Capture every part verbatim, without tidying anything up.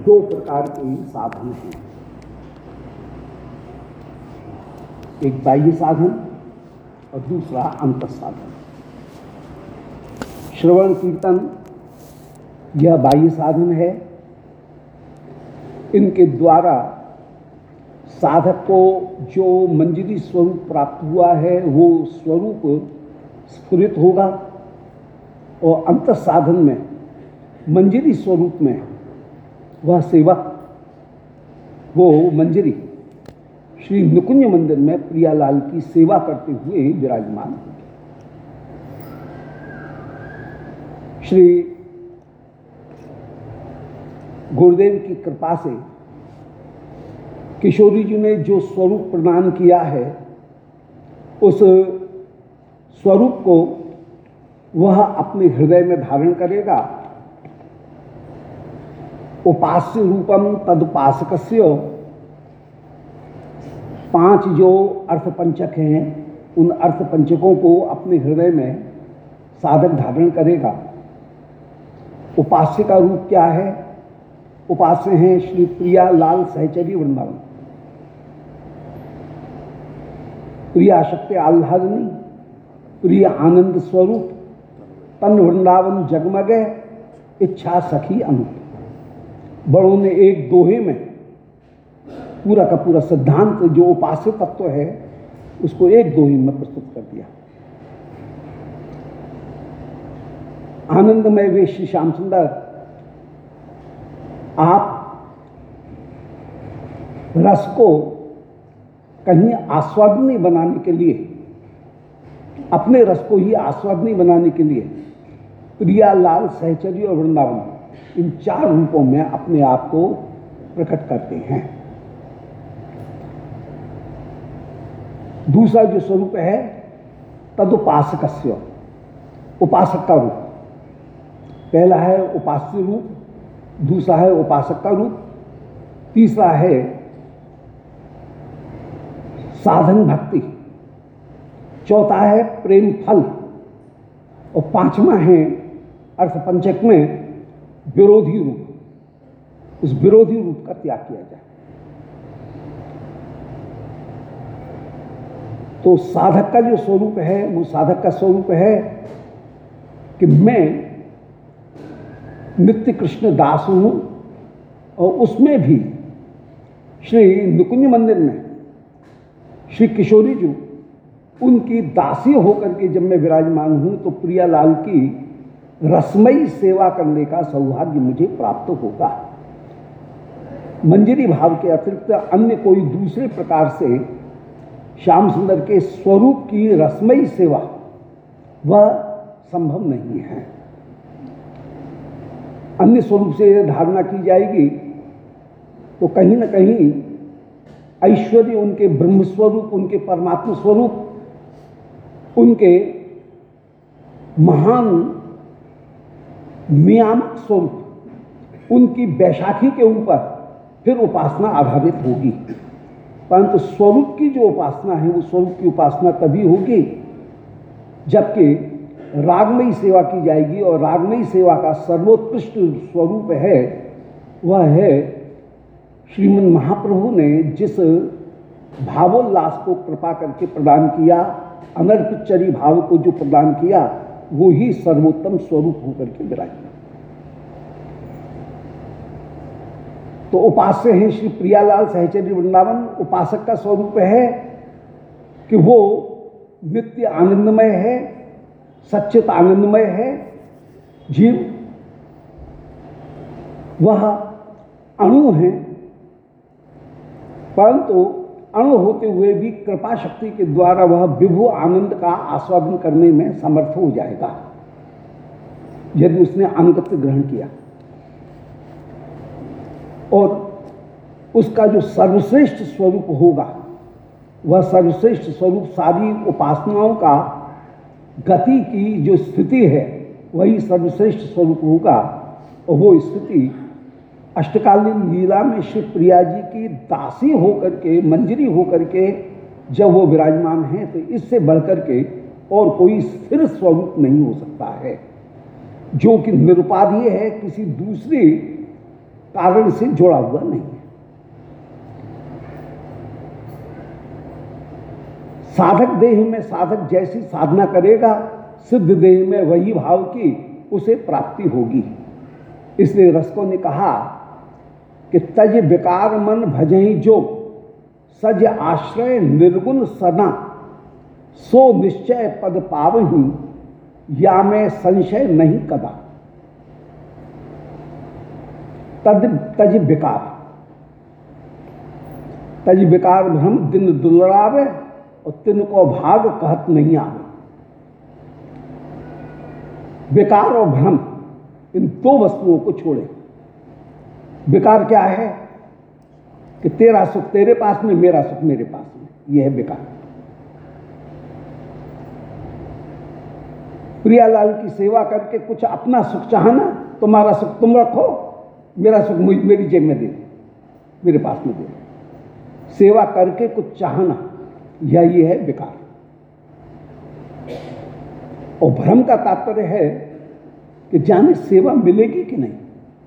दो प्रकार के साधन हैं, एक बाह्य साधन और दूसरा अंतः साधन। श्रवण कीर्तन यह बाह्य साधन है। इनके द्वारा साधक को जो मंजरी स्वरूप प्राप्त हुआ है वो स्वरूप स्फुरित होगा, और अंतः साधन में मंजरी स्वरूप में वह सेवक वो मंजरी श्री निकुंज मंदिर में प्रियालाल की सेवा करते हुए विराजमान होगी। श्री गुरुदेव की कृपा से किशोरी जी ने जो स्वरूप प्रदान किया है, उस स्वरूप को वह अपने हृदय में धारण करेगा। उपास्य रूपम तदुपासकस्य, पांच जो अर्थपंचक हैं उन अर्थपंचकों को अपने हृदय में साधक धारण करेगा। उपास्य का रूप क्या है? उपास्य हैं श्री प्रिया लाल सहचरी वृंदावन, प्रिया शक्ति आह्लादनी, प्रिय आनंद स्वरूप, तन वृंदावन जगमगे, इच्छा सखी अनूप। बड़ों ने एक दोहे में पूरा का पूरा सिद्धांत जो उपास्य तत्व है उसको एक दोहे में प्रस्तुत कर दिया। आनंदमय वे श्री श्याम सुंदर, आप रस को कहीं आस्वादनीय बनाने के लिए, अपने रस को ही आस्वादनीय बनाने के लिए प्रिया लाल सहचरी और वृंदावन, इन चार रूपों में अपने आप को प्रकट करते हैं। दूसरा जो स्वरूप है तदुपासकस्य, उपासक का रूप। पहला है उपास्य रूप, दूसरा है उपासक का रूप, तीसरा है साधन भक्ति, चौथा है प्रेम फल, और पांचवा है अर्थपंचक में विरोधी रूप। उस विरोधी रूप का त्याग किया जाए। तो साधक का जो स्वरूप है वो साधक का स्वरूप है कि मैं नित्य कृष्ण दास हूं, और उसमें भी श्री निकुंज मंदिर में श्री किशोरी जी उनकी दासी होकर के जब मैं विराजमान हूं तो प्रियालाल की रसमयी सेवा करने का सौभाग्य मुझे प्राप्त होगा। मंजरी भाव के अतिरिक्त अन्य कोई दूसरे प्रकार से श्याम सुंदर के स्वरूप की रसमयी सेवा वह संभव नहीं है। अन्य स्वरूप से धारणा की जाएगी तो कहीं ना कहीं ऐश्वर्य, उनके ब्रह्म स्वरूप, उनके परमात्मा स्वरूप, उनके महान नियामक स्वरूप, उनकी बैशाखी के ऊपर फिर उपासना आधारित होगी। परंतु स्वरूप की जो उपासना है वो स्वरूप की उपासना तभी होगी जबकि रागमयी सेवा की जाएगी, और रागमयी सेवा का सर्वोत्कृष्ट स्वरूप है वह है श्रीमन महाप्रभु ने जिस भावोल्लास को कृपा करके प्रदान किया, अनर्पितचरी भाव को जो प्रदान किया, वो ही सर्वोत्तम स्वरूप होकर के विराजमान। तो उपास्य हैं श्री प्रियालाल सहचरी वृंदावन। उपासक का स्वरूप है कि वो नित्य आनंदमय है, सच्चित आनंदमय है। जीव वह अणु है, परंतु अणु होते हुए भी कृपा शक्ति के द्वारा वह विभु आनंद का आस्वादन करने में समर्थ हो जाएगा यदि उसने अनुगत्य ग्रहण किया। और उसका जो सर्वश्रेष्ठ स्वरूप होगा वह सर्वश्रेष्ठ स्वरूप सारी उपासनाओं का गति की जो स्थिति है वही सर्वश्रेष्ठ स्वरूप होगा। और वो स्थिति अष्टकालीन लीला में श्री प्रिया जी की दासी होकर के, मंजरी होकर के जब वो विराजमान हैं तो इससे बढ़कर के और कोई स्थिर स्वरूप नहीं हो सकता है, जो कि निरुपाधीय है, किसी दूसरी कारण से जुड़ा हुआ नहीं है। साधक देह में साधक जैसी साधना करेगा, सिद्ध देह में वही भाव की उसे प्राप्ति होगी। इसलिए रसकों ने कहा कि तज विकार मन भजहि जो, सज आश्रय निर्गुण सदा, सो निश्चय पद पावहि, या में संशय नहीं कदा। तद तज विकार, तज विकार भ्रम दिन दुलरावे, और तिनको भाग कहत नहीं आवे। विकार और भ्रम इन दो वस्तुओं को छोड़े। विकार क्या है कि तेरा सुख तेरे पास में, मेरा सुख मेरे पास में, यह है विकार। प्रियालाल की सेवा करके कुछ अपना सुख चाहना, तुम्हारा सुख तुम रखो, मेरा सुख मेरी जेब में दे दो, मेरे पास में दे दो। सेवा करके कुछ चाहना, यह ये है विकार। और भ्रम का तात्पर्य है कि जाने सेवा मिलेगी कि नहीं,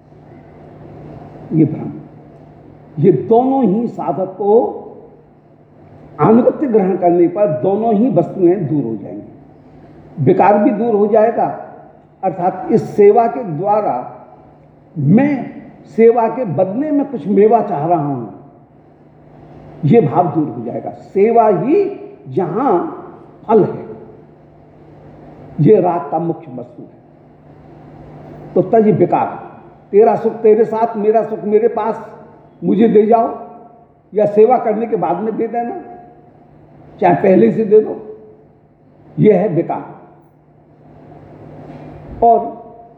ये भ्रम। ये दोनों ही साधक को आनुगत्य ग्रहण करने पर दोनों ही वस्तुएं दूर हो जाएंगी। विकार भी दूर हो जाएगा, अर्थात इस सेवा के द्वारा मैं सेवा के बदले में कुछ मेवा चाह रहा हूं, यह भाव दूर हो जाएगा। सेवा ही जहां फल है, यह राग का मुख्य वस्तु है। तो तज विकार, तेरा सुख तेरे साथ, मेरा सुख मेरे पास, मुझे दे जाओ, या सेवा करने के बाद में दे देना, चाहे पहले से दे दो, यह है विकार। और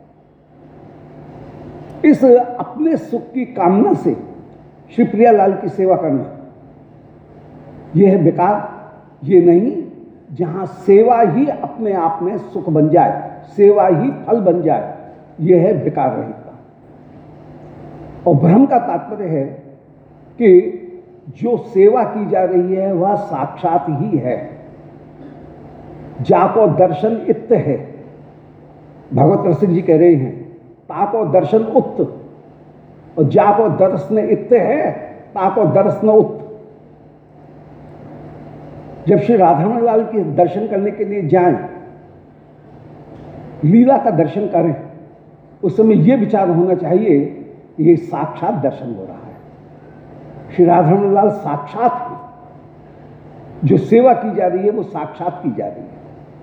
इस अपने सुख की कामना से श्री प्रियालाल की सेवा करना, यह है विकार। ये नहीं जहां सेवा ही अपने आप में सुख बन जाए, सेवा ही फल बन जाए, यह है विकार रहित। और भ्रम का तात्पर्य है कि जो सेवा की जा रही है वह साक्षात ही है। जाको दर्शन इत्त है, भगवत रसिक जी कह रहे हैं, ताको दर्शन उत्त, और जाको दर्शन इत्त है, ताको दर्शन उत्त। जब श्री राधामण लाल के दर्शन करने के लिए जाएं, लीला का दर्शन करें, उस समय यह विचार होना चाहिए कि ये साक्षात दर्शन हो रहा है। श्री राधामण लाल साक्षात है, जो सेवा की जा रही है वो साक्षात की जा रही है।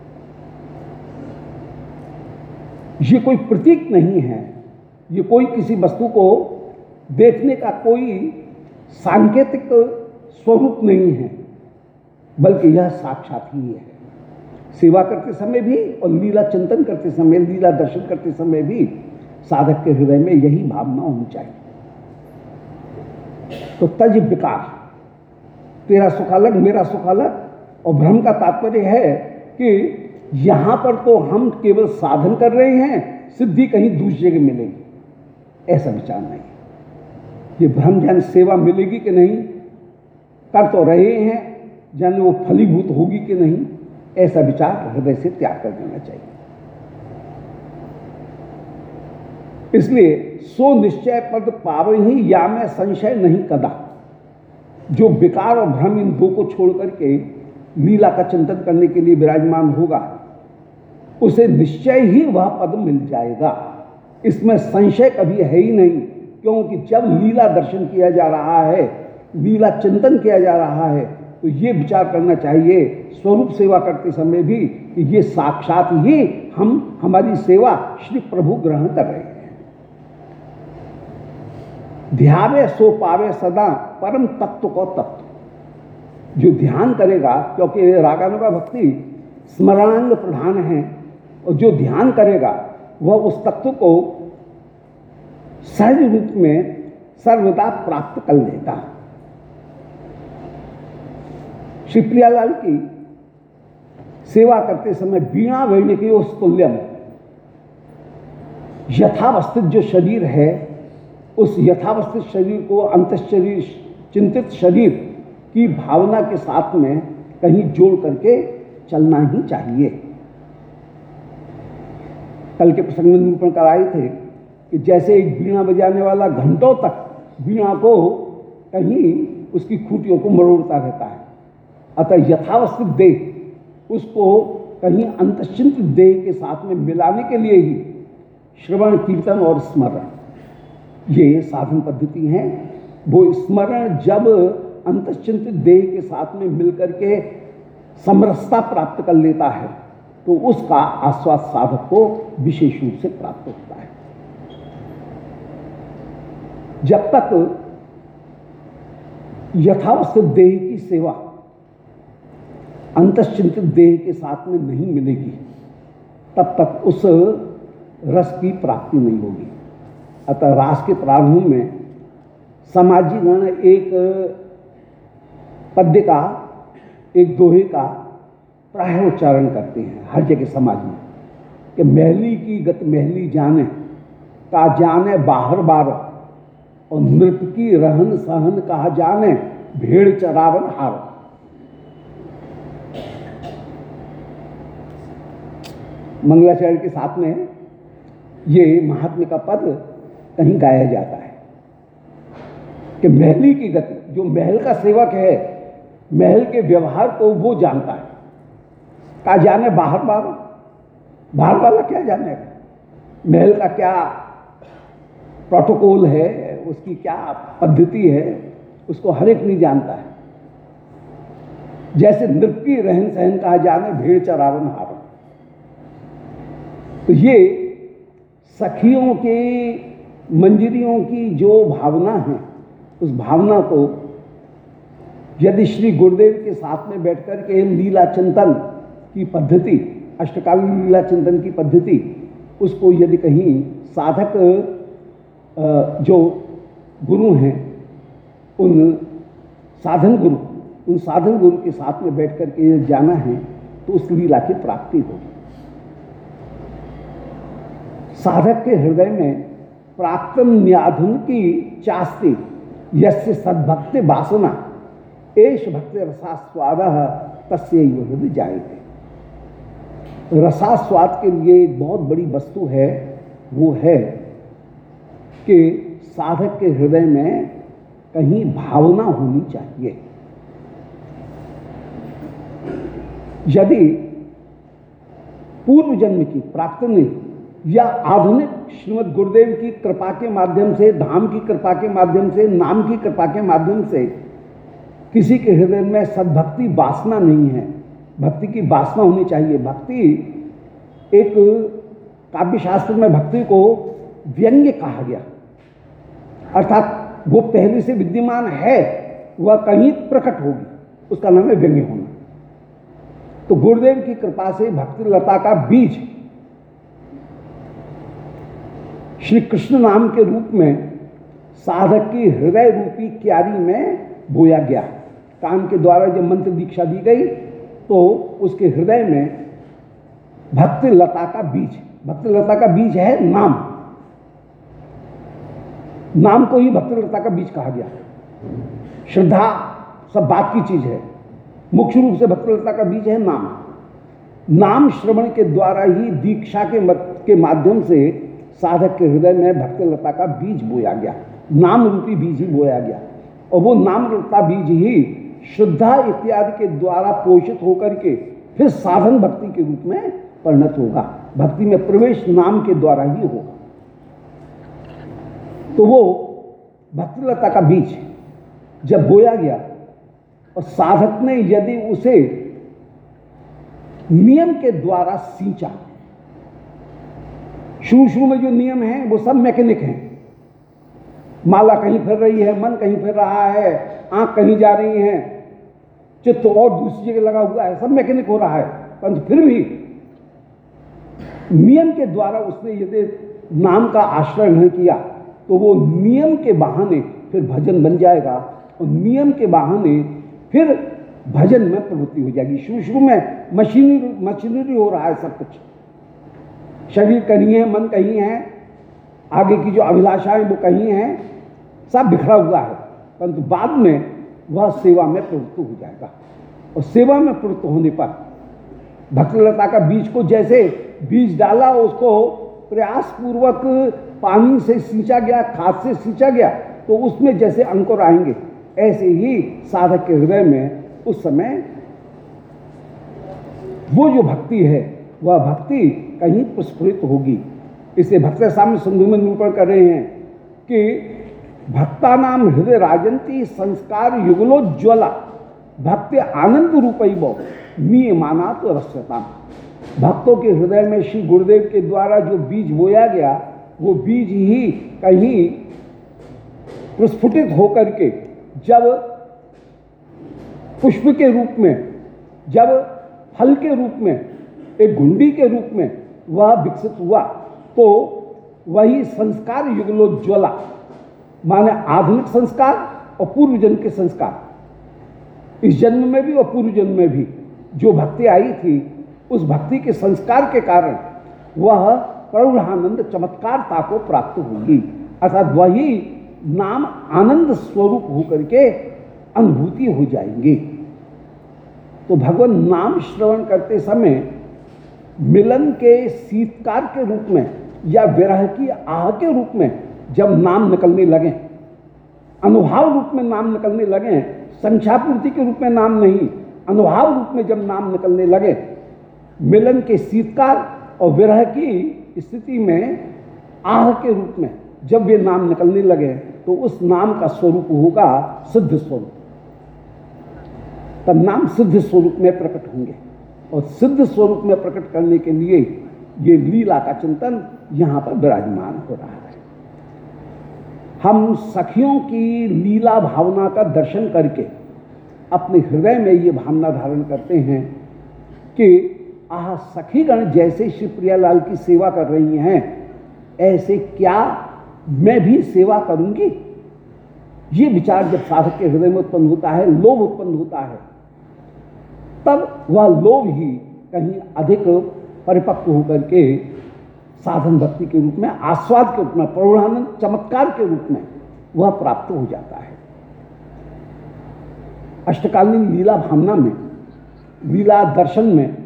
ये कोई प्रतीक नहीं है, ये कोई किसी वस्तु को देखने का कोई सांकेतिक स्वरूप नहीं है, बल्कि यह साक्षात ही है। सेवा करते समय भी और लीला चिंतन करते समय, लीला दर्शन करते समय भी साधक के हृदय में यही भावना होनी चाहिए। तो तज विकार, तेरा सुख अलग, मेरा सुख अलग। और भ्रम का तात्पर्य है कि यहां पर तो हम केवल साधन कर रहे हैं, सिद्धि कहीं दूसरी जगह मिलेगी, ऐसा विचार नहीं। ये भ्रम जान सेवा मिलेगी कि नहीं, कर तो रहे हैं, जाने वो फलीभूत होगी कि नहीं, ऐसा विचार हृदय से त्याग कर देना चाहिए। इसलिए सो निश्चय पद पावहि, या में संशय नहीं कदा। जो विकार और भ्रम इन दो को छोड़ करके लीला का चिंतन करने के लिए विराजमान होगा, उसे निश्चय ही वह पद मिल जाएगा। इसमें संशय कभी है ही नहीं, क्योंकि जब लीला दर्शन किया जा रहा है, लीला चिंतन किया जा रहा है, तो ये विचार करना चाहिए स्वरूप सेवा करते समय भी कि ये साक्षात ही हम हमारी सेवा श्री प्रभु ग्रहण कर रहे हैं। ध्यावे सो पावे सदा परम तत्व को तत्व। जो ध्यान करेगा, क्योंकि रागानुगा भक्ति स्मरणांग प्रधान है, और जो ध्यान करेगा वह उस तत्व को सहज रूप में सर्वदा प्राप्त कर लेगा। श्री प्रियालाल की सेवा करते समय वीणा वैणिकी उस तुल्यम, यथावस्थित जो शरीर है, उस यथावस्थित शरीर को अंतःशरीर चिंतित शरीर की भावना के साथ में कहीं जोड़ करके चलना ही चाहिए। कल के प्रसंग में निरूपण कराए थे कि जैसे एक बीणा बजाने वाला घंटों तक बीणा को कहीं उसकी खूंटियों को मरोड़ता रहता है, अतः यथावस्थित देह उसको कहीं अंतश्चिंत देह के साथ में मिलाने के लिए ही श्रवण, कीर्तन और स्मरण ये साधन पद्धति हैं। वो स्मरण जब अंतश्चिंत देह के साथ में मिलकर के समरसता प्राप्त कर लेता है तो उसका आस्वाद साधक को विशेष रूप से प्राप्त होता है। जब तक यथावस्थित देह की सेवा अंतश्चिंतित देह के साथ में नहीं मिलेगी तब तक उस रस की प्राप्ति नहीं होगी। अतः रास के प्रारंभ में समाजी गण एक पद्य का, एक दोहे का प्राय उच्चारण करते हैं हर जगह समाज में कि महली की गत महली जाने का जाने बाहर बार, और नृप की रहन सहन कहा जाने भेड़ चरावन हार। मंगलाचरण के साथ में ये महात्म्य का पद कहीं गाया जाता है कि महली की गति, जो महल का सेवक है महल के व्यवहार को वो जानता है। का जाने बाहर बार, बाहर वाला क्या जानेगा, महल का क्या प्रोटोकॉल है, उसकी क्या पद्धति है, उसको हर एक नहीं जानता है। जैसे नृप की रहन सहन कहा जाने भेड़ चरावन हार। तो ये सखियों के, मंजरियों की जो भावना है उस भावना को यदि श्री गुरुदेव के साथ में बैठकर के लीला चिंतन की पद्धति, अष्टकाल लीला चिंतन की पद्धति, उसको यदि कहीं साधक जो गुरु हैं उन साधन गुरु उन साधन गुरु के साथ में बैठकर के जाना है तो उस लीला की प्राप्ति होगी। साधक के हृदय में प्राप्तम न्याधुन की चास्ति यस्य सद्भक्ति वासना एष भक्ति रसास्वाद तस्यैव हृदय जायते। रसास्वाद के लिए एक बहुत बड़ी वस्तु है, वो है कि साधक के हृदय में कहीं भावना होनी चाहिए। यदि पूर्व जन्म की प्राप्ति या आधुनिक श्रीमद् गुरुदेव की कृपा के माध्यम से, धाम की कृपा के माध्यम से, नाम की कृपा के माध्यम से किसी के हृदय में सद्भक्ति वासना नहीं है, भक्ति की वासना होनी चाहिए। भक्ति एक काव्यशास्त्र में भक्ति को व्यंग्य कहा गया, अर्थात वो पहले से विद्यमान है, वह कहीं प्रकट होगी, उसका नाम है व्यंग्य होना। तो गुरुदेव की कृपा से भक्ति लता का बीज श्री कृष्ण नाम के रूप में साधक की हृदय रूपी क्यारी में बोया गया। कान के द्वारा जब मंत्र दीक्षा दी गई तो उसके हृदय में भक्ति लता का बीज, भक्ति लता का बीज है नाम, नाम को ही भक्ति लता का बीज कहा गया। श्रद्धा सब बात की चीज है, मुख्य रूप से भक्ति लता का बीज है नाम। नाम श्रवण के द्वारा ही दीक्षा के मत के माध्यम से साधक के हृदय में भक्ति लता का बीज बोया गया, नाम रूपी बीज ही बोया गया। और वो नाम लता बीज ही शुद्धा इत्यादि के द्वारा पोषित होकर के फिर साधन भक्ति के रूप में परिणत होगा। भक्ति में प्रवेश नाम के द्वारा ही होगा। तो वो भक्ति लता का बीज जब बोया गया और साधक ने यदि उसे नियम के द्वारा सींचा, शुरू शुरू में जो नियम हैं वो सब मैकेनिक हैं, माला कहीं फिर रही है, मन कहीं फिर रहा है, आंख कहीं जा रही है, चित्त और दूसरी जगह लगा हुआ है, सब मैकेनिक हो रहा है। परंतु फिर भी नियम के द्वारा उसने यदि नाम का आश्रय नहीं किया तो वो नियम के बहाने फिर भजन बन जाएगा और नियम के बहाने फिर भजन में प्रवृत्ति हो जाएगी। शुरू शुरू में मशीनरी मशीनरी हो रहा है, सब कुछ शरीर कहीं है, मन कहीं है, आगे की जो अभिलाषाएं वो कहीं हैं, सब बिखरा हुआ है। परंतु बाद में वह सेवा में प्रवृत्त हो जाएगा और सेवा में प्रवृत्त होने पर भक्ति लता का बीज को जैसे बीज डाला, उसको प्रयास पूर्वक पानी से सींचा गया, खाद से सींचा गया, तो उसमें जैसे अंकुर आएंगे, ऐसे ही साधक के हृदय में उस समय वो जो भक्ति है वह भक्ति कहीं प्रस्फुरित होगी। इसे भक्त सामने सिंधु में निरूपण कर रहे हैं कि भक्ता नाम हृदय राजंती संस्कार युगलोज्ज्वला भक्ति आनंद रूपैव नियमाना तो रस्यता। भक्तों के हृदय में श्री गुरुदेव के द्वारा जो बीज बोया गया वो बीज ही कहीं प्रस्फुटित होकर के जब पुष्प के रूप में, जब फल के रूप में, एक घुंडी के रूप में वह विकसित हुआ, तो वही संस्कार युगलोज्ज्वला माने आधुनिक संस्कार और पूर्व जन्म के संस्कार, इस जन्म में भी और पूर्व जन्म में भी जो भक्ति आई थी उस भक्ति के संस्कार के कारण वह प्रौढ़ानंद चमत्कारता को प्राप्त होगी। अर्थात वही नाम आनंद स्वरूप होकर के अनुभूति हो जाएंगे। तो भगवान नाम श्रवण करते समय मिलन के शीतकार के रूप में या विरह की आह के रूप में जब नाम निकलने लगे, अनुभाव रूप में नाम निकलने लगे, संख्या पूर्ति के रूप में नाम नहीं, अनुभाव रूप में जब नाम निकलने लगे, मिलन के शीतकार और विरह की स्थिति में आह के रूप में जब वे नाम निकलने लगे, तो उस नाम का स्वरूप होगा सिद्ध स्वरूप। तब नाम सिद्ध स्वरूप में प्रकट होंगे और सिद्ध स्वरूप में प्रकट करने के लिए ये लीला का चिंतन यहाँ पर विराजमान हो रहा है। हम सखियों की लीला भावना का दर्शन करके अपने हृदय में ये भावना धारण करते हैं कि आह सखीगण जैसे श्री प्रियालाल की सेवा कर रही हैं, ऐसे क्या मैं भी सेवा करूंगी। ये विचार जब साधक के हृदय में उत्पन्न होता है, लोभ उत्पन्न होता है, तब वह लोभ ही कहीं अधिक परिपक्व होकर के साधन भक्ति के रूप में, आस्वाद के रूप में, प्रौढ़ानंद चमत्कार के रूप में वह प्राप्त हो जाता है। अष्टकालीन लीला भावना में, लीला दर्शन में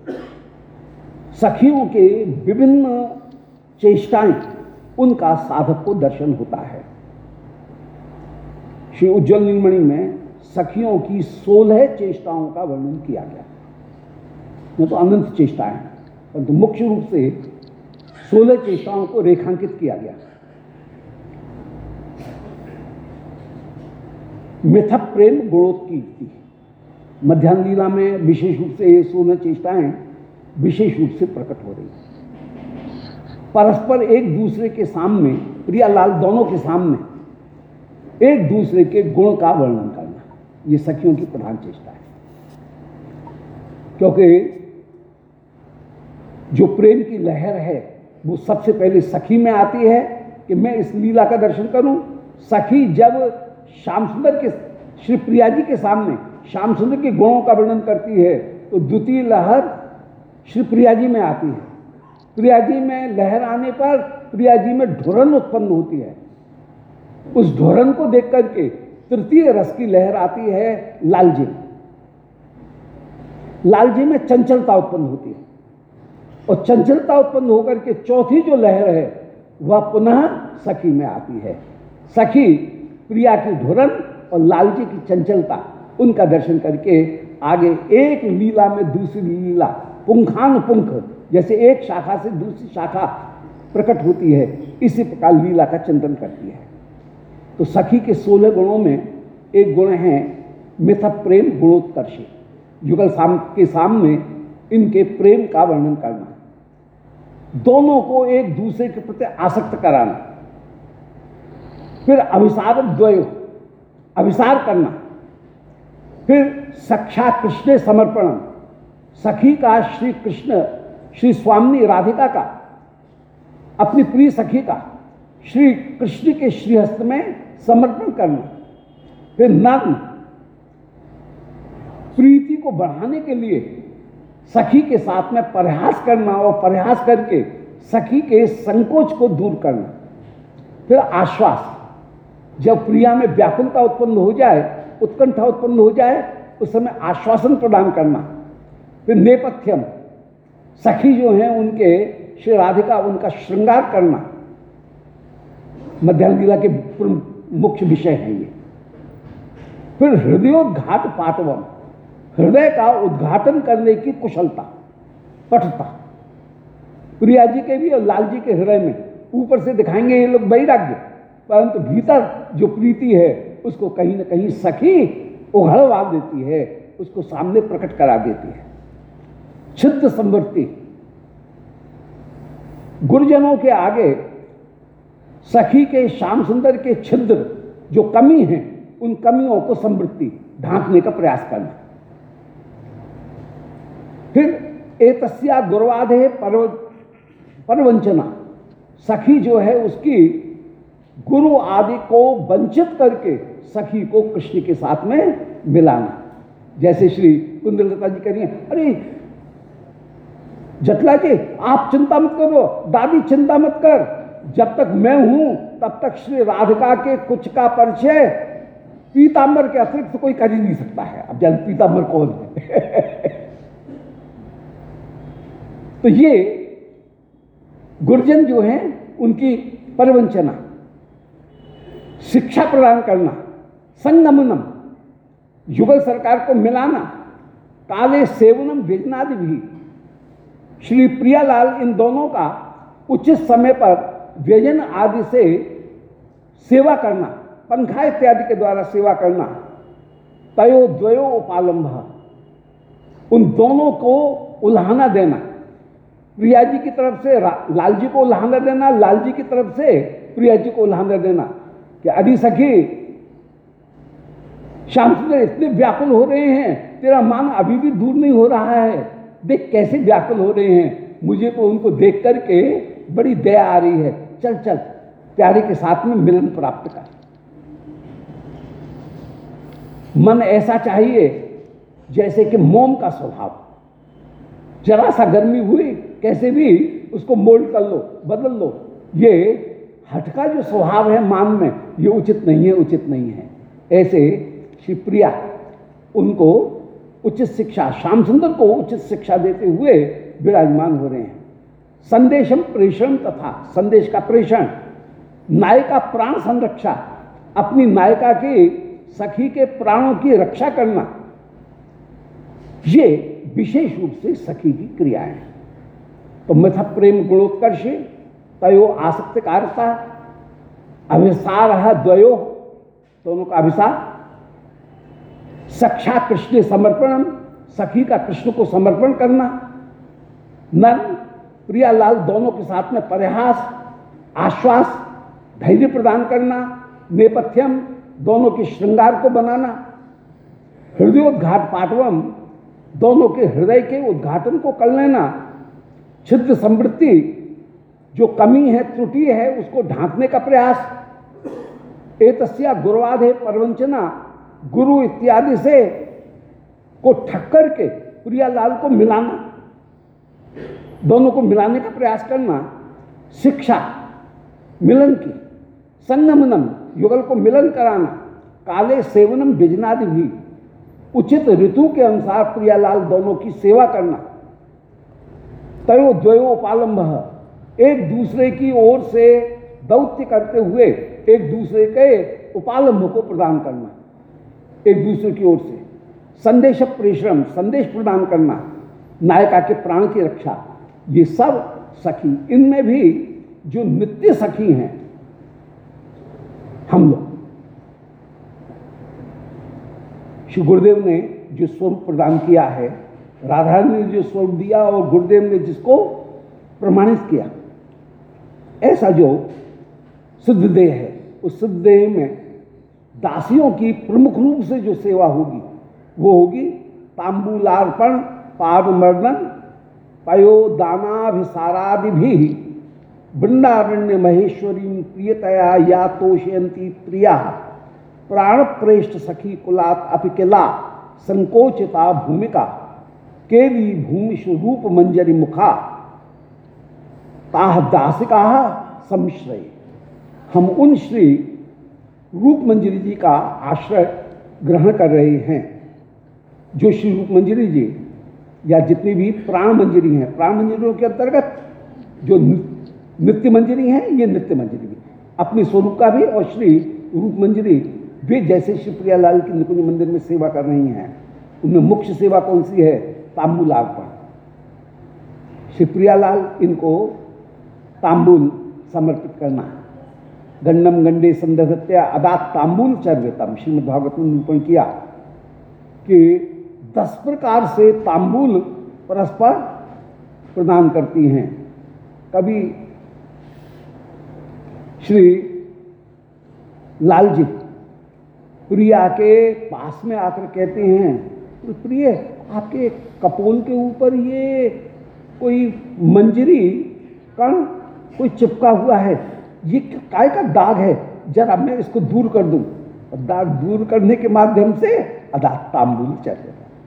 सखियों के विभिन्न चेष्टाएं, उनका साधक को दर्शन होता है। श्री उज्ज्वल नीलमणि में सखियों की सोलह चेष्टाओं का वर्णन किया गया। ये तो अनंत चेष्टाएं, परंतु मुख्य रूप से सोलह चेष्टाओं को रेखांकित किया गया। मिथ प्रेम गुणोत्कीर्ति, मध्याह्न लीला में विशेष रूप से ये सोलह चेष्टाएं विशेष रूप से प्रकट हो रही। परस्पर एक दूसरे के सामने, प्रियालाल दोनों के सामने एक दूसरे के गुण का वर्णन करना, ये सखियों की प्रधान चेष्टा है। क्योंकि जो प्रेम की लहर है वो सबसे पहले सखी में आती है कि मैं इस लीला का दर्शन करूं। सखी जब श्याम सुंदर के, श्री प्रिया जी के सामने श्याम सुंदर के गुणों का वर्णन करती है, तो द्वितीय लहर श्री प्रिया जी में आती है। प्रिया जी में लहर आने पर प्रिया जी में ढुरन उत्पन्न होती है। उस ढुरन को देख करके तृतीय रस की लहर आती है लालजी। लालजी में चंचलता उत्पन्न होती है और चंचलता उत्पन्न होकर के चौथी जो लहर है वह पुनः सखी में आती है। सखी प्रिया की ढुरन और लालजी की चंचलता, उनका दर्शन करके आगे एक लीला में दूसरी लीला पुंखानुपुंख, जैसे एक शाखा से दूसरी शाखा प्रकट होती है, इसी प्रकार लीला का चिंतन करती है। तो सखी के सोलह गुणों में एक गुण है मिथ प्रेम गुणोत्कर्षी, युगल साम के सामने इनके प्रेम का वर्णन करना, दोनों को एक दूसरे के प्रति आसक्त कराना, फिर अभिसार द्वय, अभिसार करना, फिर सख्या कृष्ण समर्पण, सखी का श्री कृष्ण, श्री स्वामिनी राधिका का, अपनी प्रिय सखी का श्री कृष्ण के श्रीहस्त में समर्पण करना, फिर नग्न प्रीति को बढ़ाने के लिए सखी के साथ में प्रयास करना और प्रयास करके सखी के संकोच को दूर करना, फिर आश्वास, जब प्रिया में व्याकुलता उत्पन्न हो जाए, उत्कंठा उत्पन्न हो जाए, उस समय आश्वासन प्रदान करना, फिर नेपथ्यम, सखी जो हैं उनके श्री राधिका, उनका श्रृंगार करना, मध्यान्ह लीला के मुख्य विषय हैं ये। फिर हृदयोद्घाट पाटवम, हृदय का उद्घाटन करने की कुशलता, पटता। प्रिया जी के भी और लाल जी के हृदय में ऊपर से दिखाएंगे ये लोग वैराग्य, परंतु भीतर जो प्रीति है उसको कहीं ना कहीं सखी उघड़वा देती है, उसको सामने प्रकट करा देती है। छिद्र संवृत्ति, गुरुजनों के आगे सखी के श्याम सुंदर के छिद्र जो कमी है उन कमियों को संवृत्ति ढांकने का प्रयास करना। फिर एतस्या गुरुवाधे परव परवंचना, सखी जो है उसकी गुरु आदि को वंचित करके सखी को कृष्ण के साथ में मिलाना। जैसे श्री कुंदलता जी कह रही हैं, अरे जटला जी आप चिंता मत करो, दादी चिंता मत कर, जब तक मैं हूं तब तक श्री राधिका के कुछ का परिचय पीतांबर के अतिरिक्त तो कोई कर ही नहीं सकता है। अब जान पीतांबर कौन है? तो ये गुरुजन जो हैं उनकी परवंचना, शिक्षा प्रदान करना, संगमनम युगल सरकार को मिलाना, काले सेवनम व्यजनादि भी, श्री प्रियालाल इन दोनों का उचित समय पर व्यजन आदि से सेवा करना, पंखा इत्यादि के द्वारा सेवा करना। तयो द्वयो उपालंभ, उन दोनों को उल्हाना देना, प्रिया जी की तरफ से लाल जी को उल्हाना देना, लाल जी की तरफ से प्रिया जी को उल्हाना देना कि अरे सखी श्याम सुंदर इतने व्याकुल हो रहे हैं, तेरा मान अभी भी दूर नहीं हो रहा है, देख कैसे व्याकुल हो रहे हैं, मुझे तो उनको देख करके बड़ी दया आ रही है, चल चल प्यारे के साथ में मिलन प्राप्त कर। मन ऐसा चाहिए जैसे कि मोम का स्वभाव, जरा सा गर्मी हुई कैसे भी उसको मोल्ड कर लो, बदल लो। ये हटका जो स्वभाव है मान में, ये उचित नहीं है, उचित नहीं है। ऐसे श्री प्रिया उनको उचित शिक्षा, श्याम सुंदर को उचित शिक्षा देते हुए विराजमान हो रहे हैं। संदेशम प्रेषण तथा, संदेश का प्रेषण, नायिका प्राण संरक्षा, अपनी नायिका की सखी के प्राणों की रक्षा करना, ये विशेष रूप से सखी की क्रियाएं हैं। तो मिथ प्रेम गुणोत्कर्ष, तयो आसक्त कारता, अभिसार द्वयो, दोनों का अभिसार, सख्या कृष्ण समर्पणम, सखी का कृष्ण को समर्पण करना, नर प्रियालाल दोनों के साथ में परिहास, आश्वास, धैर्य प्रदान करना, नेपथ्यम दोनों के श्रृंगार को बनाना, हृदयोद्घाट पाटवम दोनों के हृदय के उद्घाटन को कर लेना, छिद्र संवृत्ति जो कमी है त्रुटि है उसको ढांकने का प्रयास, एतस्या गुरुवाधे परवंचना, गुरु इत्यादि से को ठक्कर के प्रियालाल को मिलाना, दोनों को मिलाने का प्रयास करना, शिक्षा मिलन की, संगमनम युगल को मिलन कराना, काले सेवनम बिजनादि भी, उचित ऋतु के अनुसार प्रियालाल दोनों की सेवा करना, तयो द्वयो उपालंभ, एक दूसरे की ओर से दौत्य करते हुए एक दूसरे के उपालंभ को प्रदान करना, एक दूसरे की ओर से संदेश प्रेषण, संदेश प्रदान करना, नायिका के प्राण की रक्षा, ये सब सखी। इनमें भी जो नित्य सखी हैं हम लोग, श्री गुरुदेव ने जो स्वरूप प्रदान किया है, राधा ने जो स्वरूप दिया और गुरुदेव ने जिसको प्रमाणित किया, ऐसा जो सिद्ध देह है, उस सिद्ध देह में दासियों की प्रमुख रूप से जो सेवा होगी वो होगी तांबूलार्पण, पादमर्दन, पयोदानाभिसारादि भी, वृंदारण्य महेश्वरी प्रियतया या तोषयंती प्रिया, प्राण प्रेष्ठ सखी कुलात अपिकिला, संकोचिता भूमिका, केली भूमि स्वरूप मंजरी मुखा, ताह दासिका संश्रय। हम उन श्री रूप मंजरी जी का आश्रय ग्रहण कर रहे हैं, जो श्री रूप मंजरी जी या जितनी भी प्राण मंजरी हैं, प्राण मंजरियों के अंतर्गत जो नित्य मंजरी हैं, ये नित्य मंजरी भी, अपने स्वरूप का भी और श्री रूप मंजरी वे जैसे श्री प्रियालाल की निकुंज मंदिर में सेवा कर रही हैं। उनमें मुख्य सेवा कौन सी है? तांबूल अर्पण। श्री प्रियालाल इनको तांबूल समर्पित करना। गंडम गंडे संदधत्या अदात तांबूल चर्वितम, श्रीमद् भागवत में निरूपण किया कि दस प्रकार से तांबूल परस्पर प्रदान करती हैं। कभी श्री लाल जी प्रिया के पास में आकर कहते हैं, प्रिय आपके कपोल के ऊपर ये कोई मंजरी कण कोई चिपका हुआ है, ये काय का दाग है, जरा मैं इसको दूर कर दूं। और दाग दूर करने के माध्यम से अदा तांबूल चर्वित,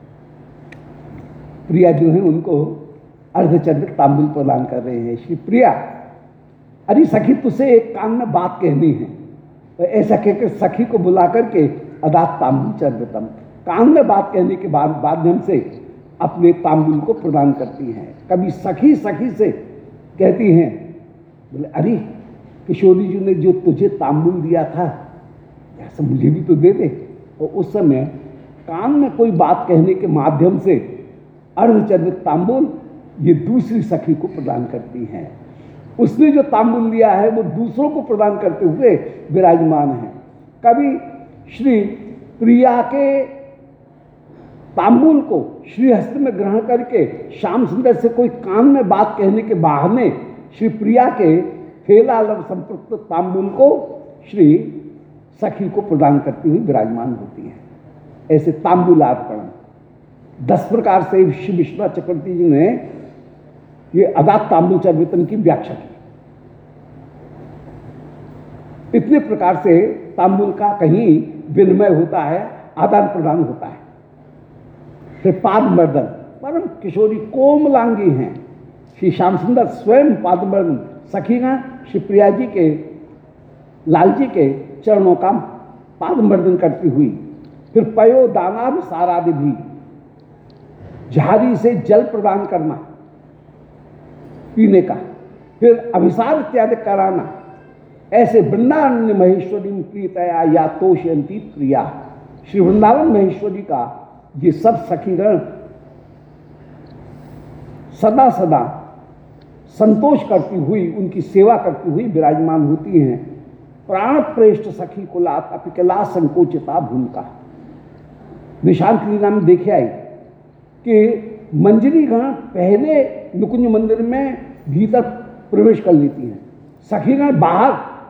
प्रिया जो है उनको अर्धचर्वित तांबूल प्रदान कर रहे हैं। श्री प्रिया, अरे सखी तुझसे एक कान में बात कहनी है, तो ऐसा कहकर सखी को बुला करके अदात तांबूल चर्वितम, कान में बात कहने के बाद माध्यम से अपने तांबूल को प्रदान करती हैं। कभी सखी सखी से कहती हैं, बोले अरे किशोरी जी ने जो तुझे तांबूल दिया था ऐसा मुझे भी तो दे दे। और उस समय कान में कोई बात कहने के माध्यम से अर्धचर्वित तांबूल ये दूसरी सखी को प्रदान करती हैं। उसने जो तांबूल लिया है वो दूसरों को प्रदान करते हुए विराजमान है। कभी श्री प्रिया के तांबूल को श्रीहस्त में ग्रहण करके श्याम सुंदर से कोई कान में बात कहने के बहाने श्री प्रिया के फेलालव संपृक्त तांबूल को श्री सखी को प्रदान करती हुई विराजमान होती है। ऐसे तांबूलार्पण दस प्रकार से श्री विश्वनाथ चक्रवर्ती जी ने ये अदात तांबूल चर्वितम की व्याख्या की। इतने प्रकार से तांबूल का कहीं विनिमय होता है, आदान प्रदान होता है। फिर पादमर्दन, परम किशोरी कोमलांगी हैं श्री श्याम सुंदर, स्वयं पादमर्दन सखीगण श्री प्रिया जी के लाल जी के चरणों का पादमर्दन करती हुई। फिर पयो दानाभ सारादि भी, झाड़ी से जल प्रदान करना पीने का, फिर अभिसार इत्यादि कराना। ऐसे वृंदावन महेश्वरी प्रीतया या तोषयंती प्रिया, श्री वृंदावन महेश्वरी का ये सब सखीगण सदा सदा संतोष करती हुई, उनकी सेवा करती हुई विराजमान होती हैं। प्राण प्रेष्ठ सखी कुलात अपिकला संकोचिता भूमिका, निशांत लीला में देखे आई कि मंजरी गण पहले नुकुंज मंदिर में भीतर प्रवेश कर लेती हैं, सखीगण बाहर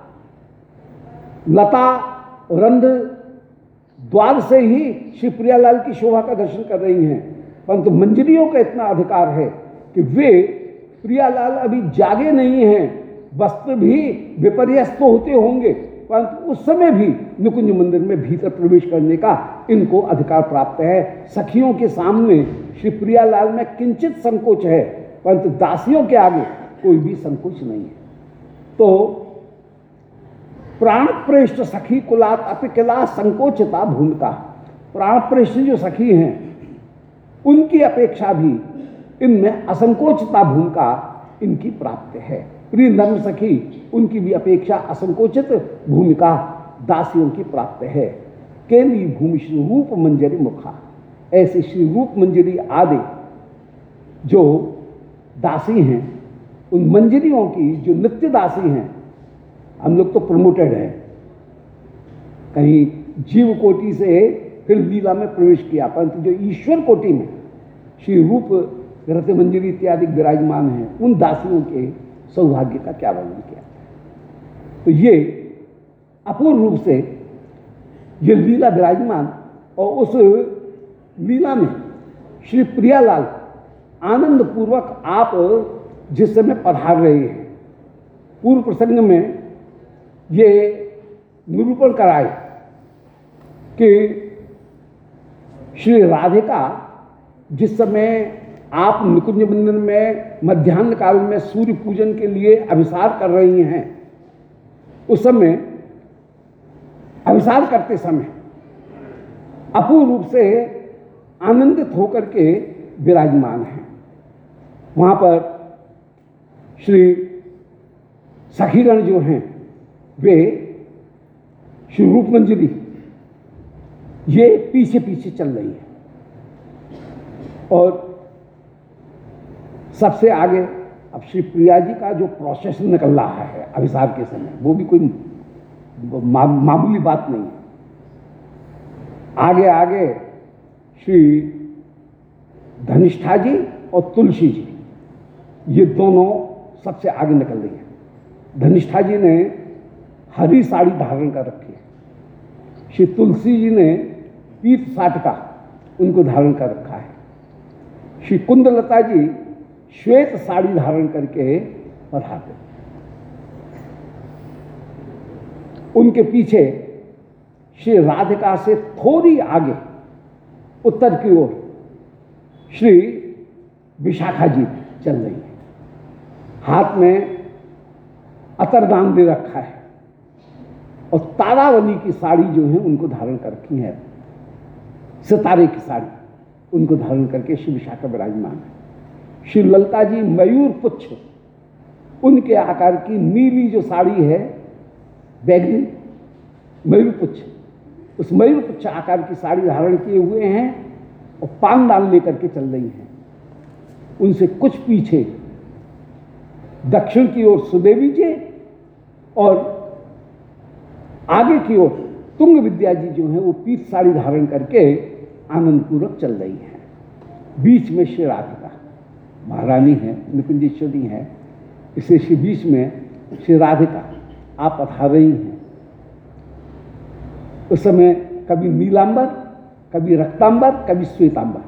लता रंध द्वार से ही श्री प्रियालाल की शोभा का दर्शन कर रही हैं। परंतु मंजरियों का इतना अधिकार है कि वे प्रियालाल अभी जागे नहीं हैं, वस्त्र भी विपर्यस्त होते होंगे, परंतु उस समय भी निकुंज मंदिर में भीतर प्रवेश करने का इनको अधिकार प्राप्त है। सखियों के सामने श्री प्रियालाल में किंचित संकोच है, परंतु दासियों के आगे कोई भी संकोच नहीं है। तो प्राण प्रेष्ठ सखी कुलात अपिकला संकोचिता भूमिका, प्राण प्रेष्ठ जो सखी हैं उनकी अपेक्षा भी इनमें असंकोचिता भूमिका इनकी प्राप्त है। प्रिय नर्म सखी उनकी भी अपेक्षा असंकोचित भूमिका दासियों की प्राप्त है। केली भूमि श्री रूप मंजरी मुखा, ऐसे श्री रूप मंजरी आदि जो दासी हैं, उन मंजरियों की जो नित्य दासी हैं, हम लोग तो प्रमोटेड हैं, कहीं जीव कोटि से फिर लीला में प्रवेश किया, परंतु जो ईश्वर कोटि में श्री रूप रत मंजरी इत्यादि विराजमान हैं, उन दासियों के सौभाग्य का क्या वर्णन किया। तो ये अपूर्व रूप से ये लीला विराजमान, और उस लीला में श्री प्रियालाल आनंद पूर्वक आप जिस समय पधार रहे हैं, पूर्व प्रसंग में ये निरूपण कराए कि श्री राधिका जिस समय आप निकुंज मंदिर में मध्याह्न काल में सूर्य पूजन के लिए अभिसार कर रही हैं, उस समय अभिसार करते समय अपूर्व रूप से आनंदित होकर के विराजमान हैं। वहाँ पर श्री सखीगण जो हैं वे श्री रूप मंजरी ये पीछे पीछे चल रही है। और सबसे आगे अब श्री प्रिया जी का जो प्रोसेस निकल रहा है अभिसार के समय, वो भी कोई मा, मामूली बात नहीं है। आगे आगे श्री धनिष्ठा जी और तुलसी जी, ये दोनों सबसे आगे निकल रही है। धनिष्ठा जी ने हरी साड़ी धारण कर रखी है, श्री तुलसी जी ने पीत साटका उनको धारण कर रखा है, श्री कुंदलता जी श्वेत साड़ी धारण करके पधारते। उनके पीछे श्री राधिका से थोड़ी आगे उत्तर की ओर श्री विशाखा जी चल रही है। हाथ में अतरदान दे रखा है और तारावली की साड़ी जो है उनको धारण कर रखी है, सितारे की साड़ी उनको धारण करके श्री विशाखा विराजमान है। श्री ललिता जी मयूर पुच्छ, उनके आकार की नीली जो साड़ी है बैगनी मयूर पुच्छ, उस मयूर पुच्छ आकार की साड़ी धारण किए हुए हैं और पानदान लेकर के चल रही हैं। उनसे कुछ पीछे दक्षिण की ओर सुदेवी जी और आगे की ओर तुंग विद्या जी जो है वो पीत साड़ी धारण करके आनंद पूर्वक चल रही हैं। बीच में श्री राधिका महारानी है, निकुंजेश्वरी है, इसलिए श्री बीच में श्री राधिका आप पधार रही हैं। उस समय कभी नीलांबर, कभी रक्तांबर, कभी श्वेतांबर।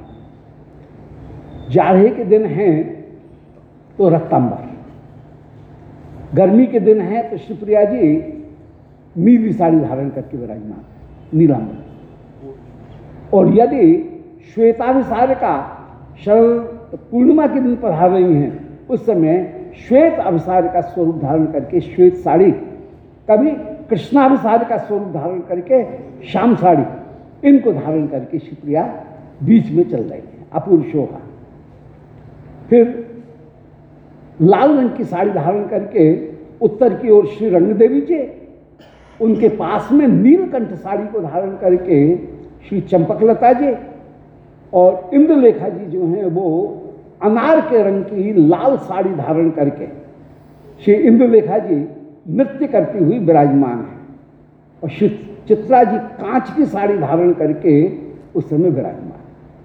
जाड़े के दिन हैं तो रक्तांबर, गर्मी के दिन है तो शिवप्रिया जी नीली साड़ी धारण करके विराजमान नीलांबर। और यदि श्वेताभिसार का शरद पूर्णिमा के दिन पधार रही हैं, उस समय श्वेत अभिसार का स्वरूप धारण करके श्वेत साड़ी, कभी कृष्णाभिसार का स्वरूप धारण करके श्याम साड़ी, इनको धारण करके शिवप्रिया बीच में चल रही है, अपूर्व शोभा। फिर लाल रंग की साड़ी धारण करके उत्तर की ओर श्री रंगदेवी जी, उनके पास में नीलकंठ साड़ी को धारण करके श्री चंपकलता जी और इंद्रलेखा जी जो हैं वो अनार के रंग की लाल साड़ी धारण करके श्री इंद्रलेखा जी नृत्य करती हुई विराजमान है। और श्री चित्रा जी कांच की साड़ी धारण करके उस समय विराजमान।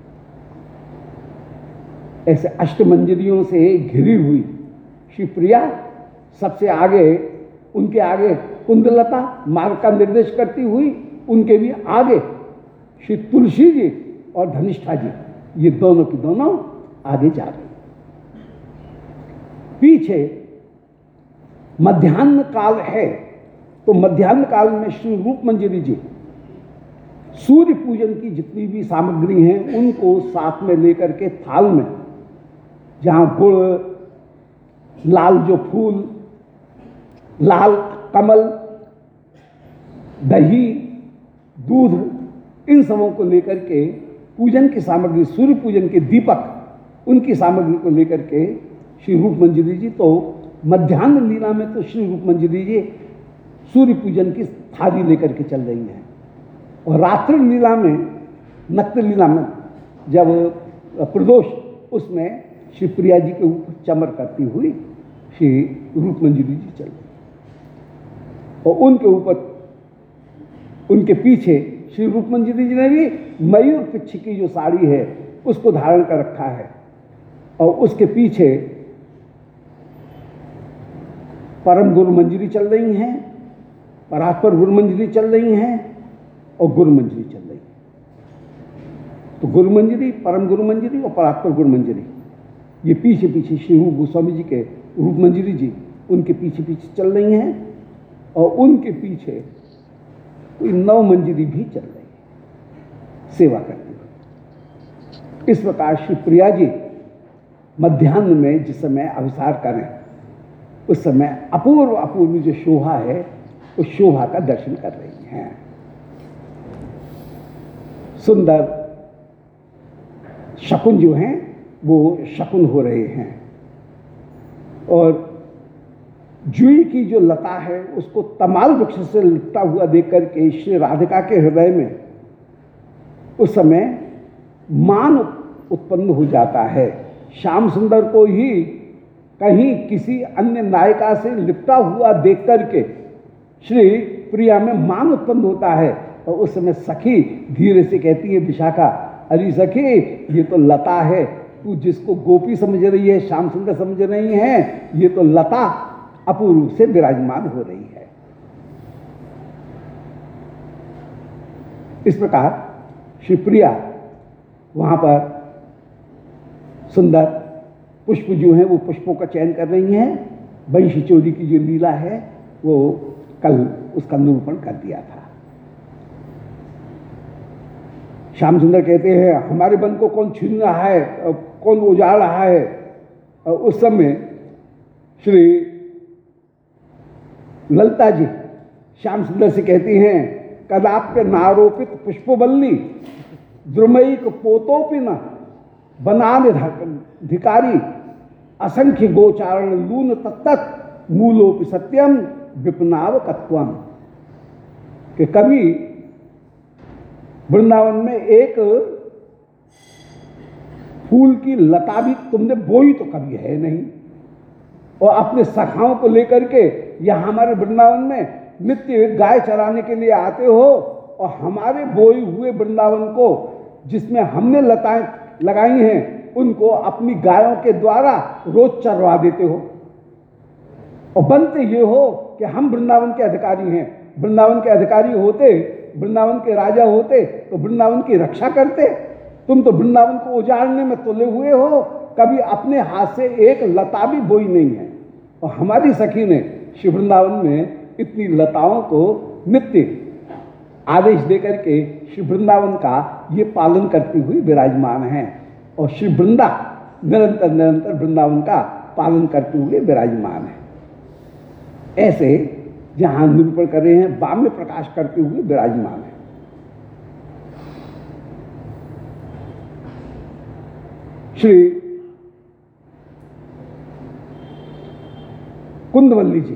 ऐसे अष्टमंजरियों से घिरी हुई श्री प्रिया सबसे आगे, उनके आगे कुंदलता मार्ग का निर्देश करती हुई, उनके भी आगे श्री तुलसी जी और धनिष्ठा जी, ये दोनों की दोनों आगे जा रही। पीछे मध्याह्न काल है तो मध्याह्न काल में श्री रूप मंजरी जी सूर्य पूजन की जितनी भी सामग्री हैं उनको साथ में लेकर के थाल में, जहां गुड़, लाल जो फूल, लाल कमल, दही, दूध, इन सबों को लेकर के पूजन की सामग्री, सूर्य पूजन के दीपक, उनकी सामग्री को लेकर के श्री रूप मंजरी जी, तो मध्याह्न लीला में तो श्री रूप मंजरी जी सूर्य पूजन की थाली लेकर के चल रही हैं। और रात्रि लीला में, नक्त लीला में जब प्रदोष, उसमें श्री प्रिया जी के ऊपर चमर करती हुई श्री रूप मंजरी जी चल रही। और उनके ऊपर, उनके पीछे श्री रूप मंजरी जी ने भी मयूर पिच्छ की जो साड़ी है उसको धारण कर रखा है। और उसके पीछे परम गुरु मंजरी चल रही हैं, परात्पर गुरु मंजरी चल रही हैं और गुरु मंजरी चल रही है। तो गुरु मंजरी, परम गुरु मंजरी और परात्पर गुरु मंजरी, ये पीछे पीछे श्री रूप गोस्वामी जी के रूप मंजरी जी उनके पीछे पीछे चल रही हैं। और उनके पीछे कोई नौ मंजरी भी चल रही है सेवा करती हुई। इस प्रकार श्री प्रिया जी मध्याह्न में जिस समय अभिसार करें उस समय अपूर्व अपूर्व जो शोभा है उस शोभा का दर्शन कर रही हैं। सुंदर शकुन जो हैं वो शकुन हो रहे हैं। और जूही की जो लता है उसको तमाल वृक्ष से लिपटा हुआ देख करके श्री राधिका के हृदय में उस समय मान उत्पन्न हो जाता है। श्याम सुंदर को ही कहीं किसी अन्य नायिका से लिपटा हुआ देख करके श्री प्रिया में मान उत्पन्न होता है। और उस समय सखी धीरे से कहती है विशाखा, अरे सखी ये तो लता है, तू जिसको गोपी समझ रही है, श्याम सुंदर समझ रही है, ये तो लता अपूर्व रूप से विराजमान हो रही है। इस प्रकार शिवप्रिया वहां पर सुंदर पुष्प जो हैं वो पुष्पों का चयन कर रही हैं। वंशी चोरी की जो लीला है वो कल उसका निरूपण कर दिया था। श्याम सुंदर कहते हैं हमारे वन को कौन छीन रहा है, कौन उजाड़ रहा है। उस समय श्री ललिता जी श्याम सुंदर से कहती हैं कदाप्य नारोपित पुष्पवल्ली द्रुमयिक पोतोपि न बनान धिकारी असंख्य गोचारण लून तत्त मूलोपि सत्यम विपनाव कत्वम। कि कभी वृंदावन में एक फूल की लता भी तुमने बोई तो कभी है नहीं, और अपने सखाओं को लेकर के यहाँ हमारे वृंदावन में नित्य गाय चराने के लिए आते हो, और हमारे बोए हुए वृंदावन को जिसमें हमने लताएं लगाई हैं उनको अपनी गायों के द्वारा रोज चरवा देते हो। और बनते ये हो कि हम वृंदावन के अधिकारी हैं, वृंदावन के अधिकारी होते, वृंदावन के राजा होते तो वृंदावन की रक्षा करते। तुम तो वृंदावन को उजाड़ने में तुले हुए हो, कभी अपने हाथ से एक लता भी बोई नहीं है। और हमारी सखी ने श्री वृंदावन में इतनी लताओं को नित्य आदेश देकर के श्री वृंदावन का ये पालन करती हुई विराजमान है। और श्री वृंदा निरंतर निरंतर वृंदावन का पालन करते हुए विराजमान है। ऐसे जहां निरूपण कर रहे हैं वाम्य प्रकाश करते हुए विराजमान है। श्री कुंदवल्ली जी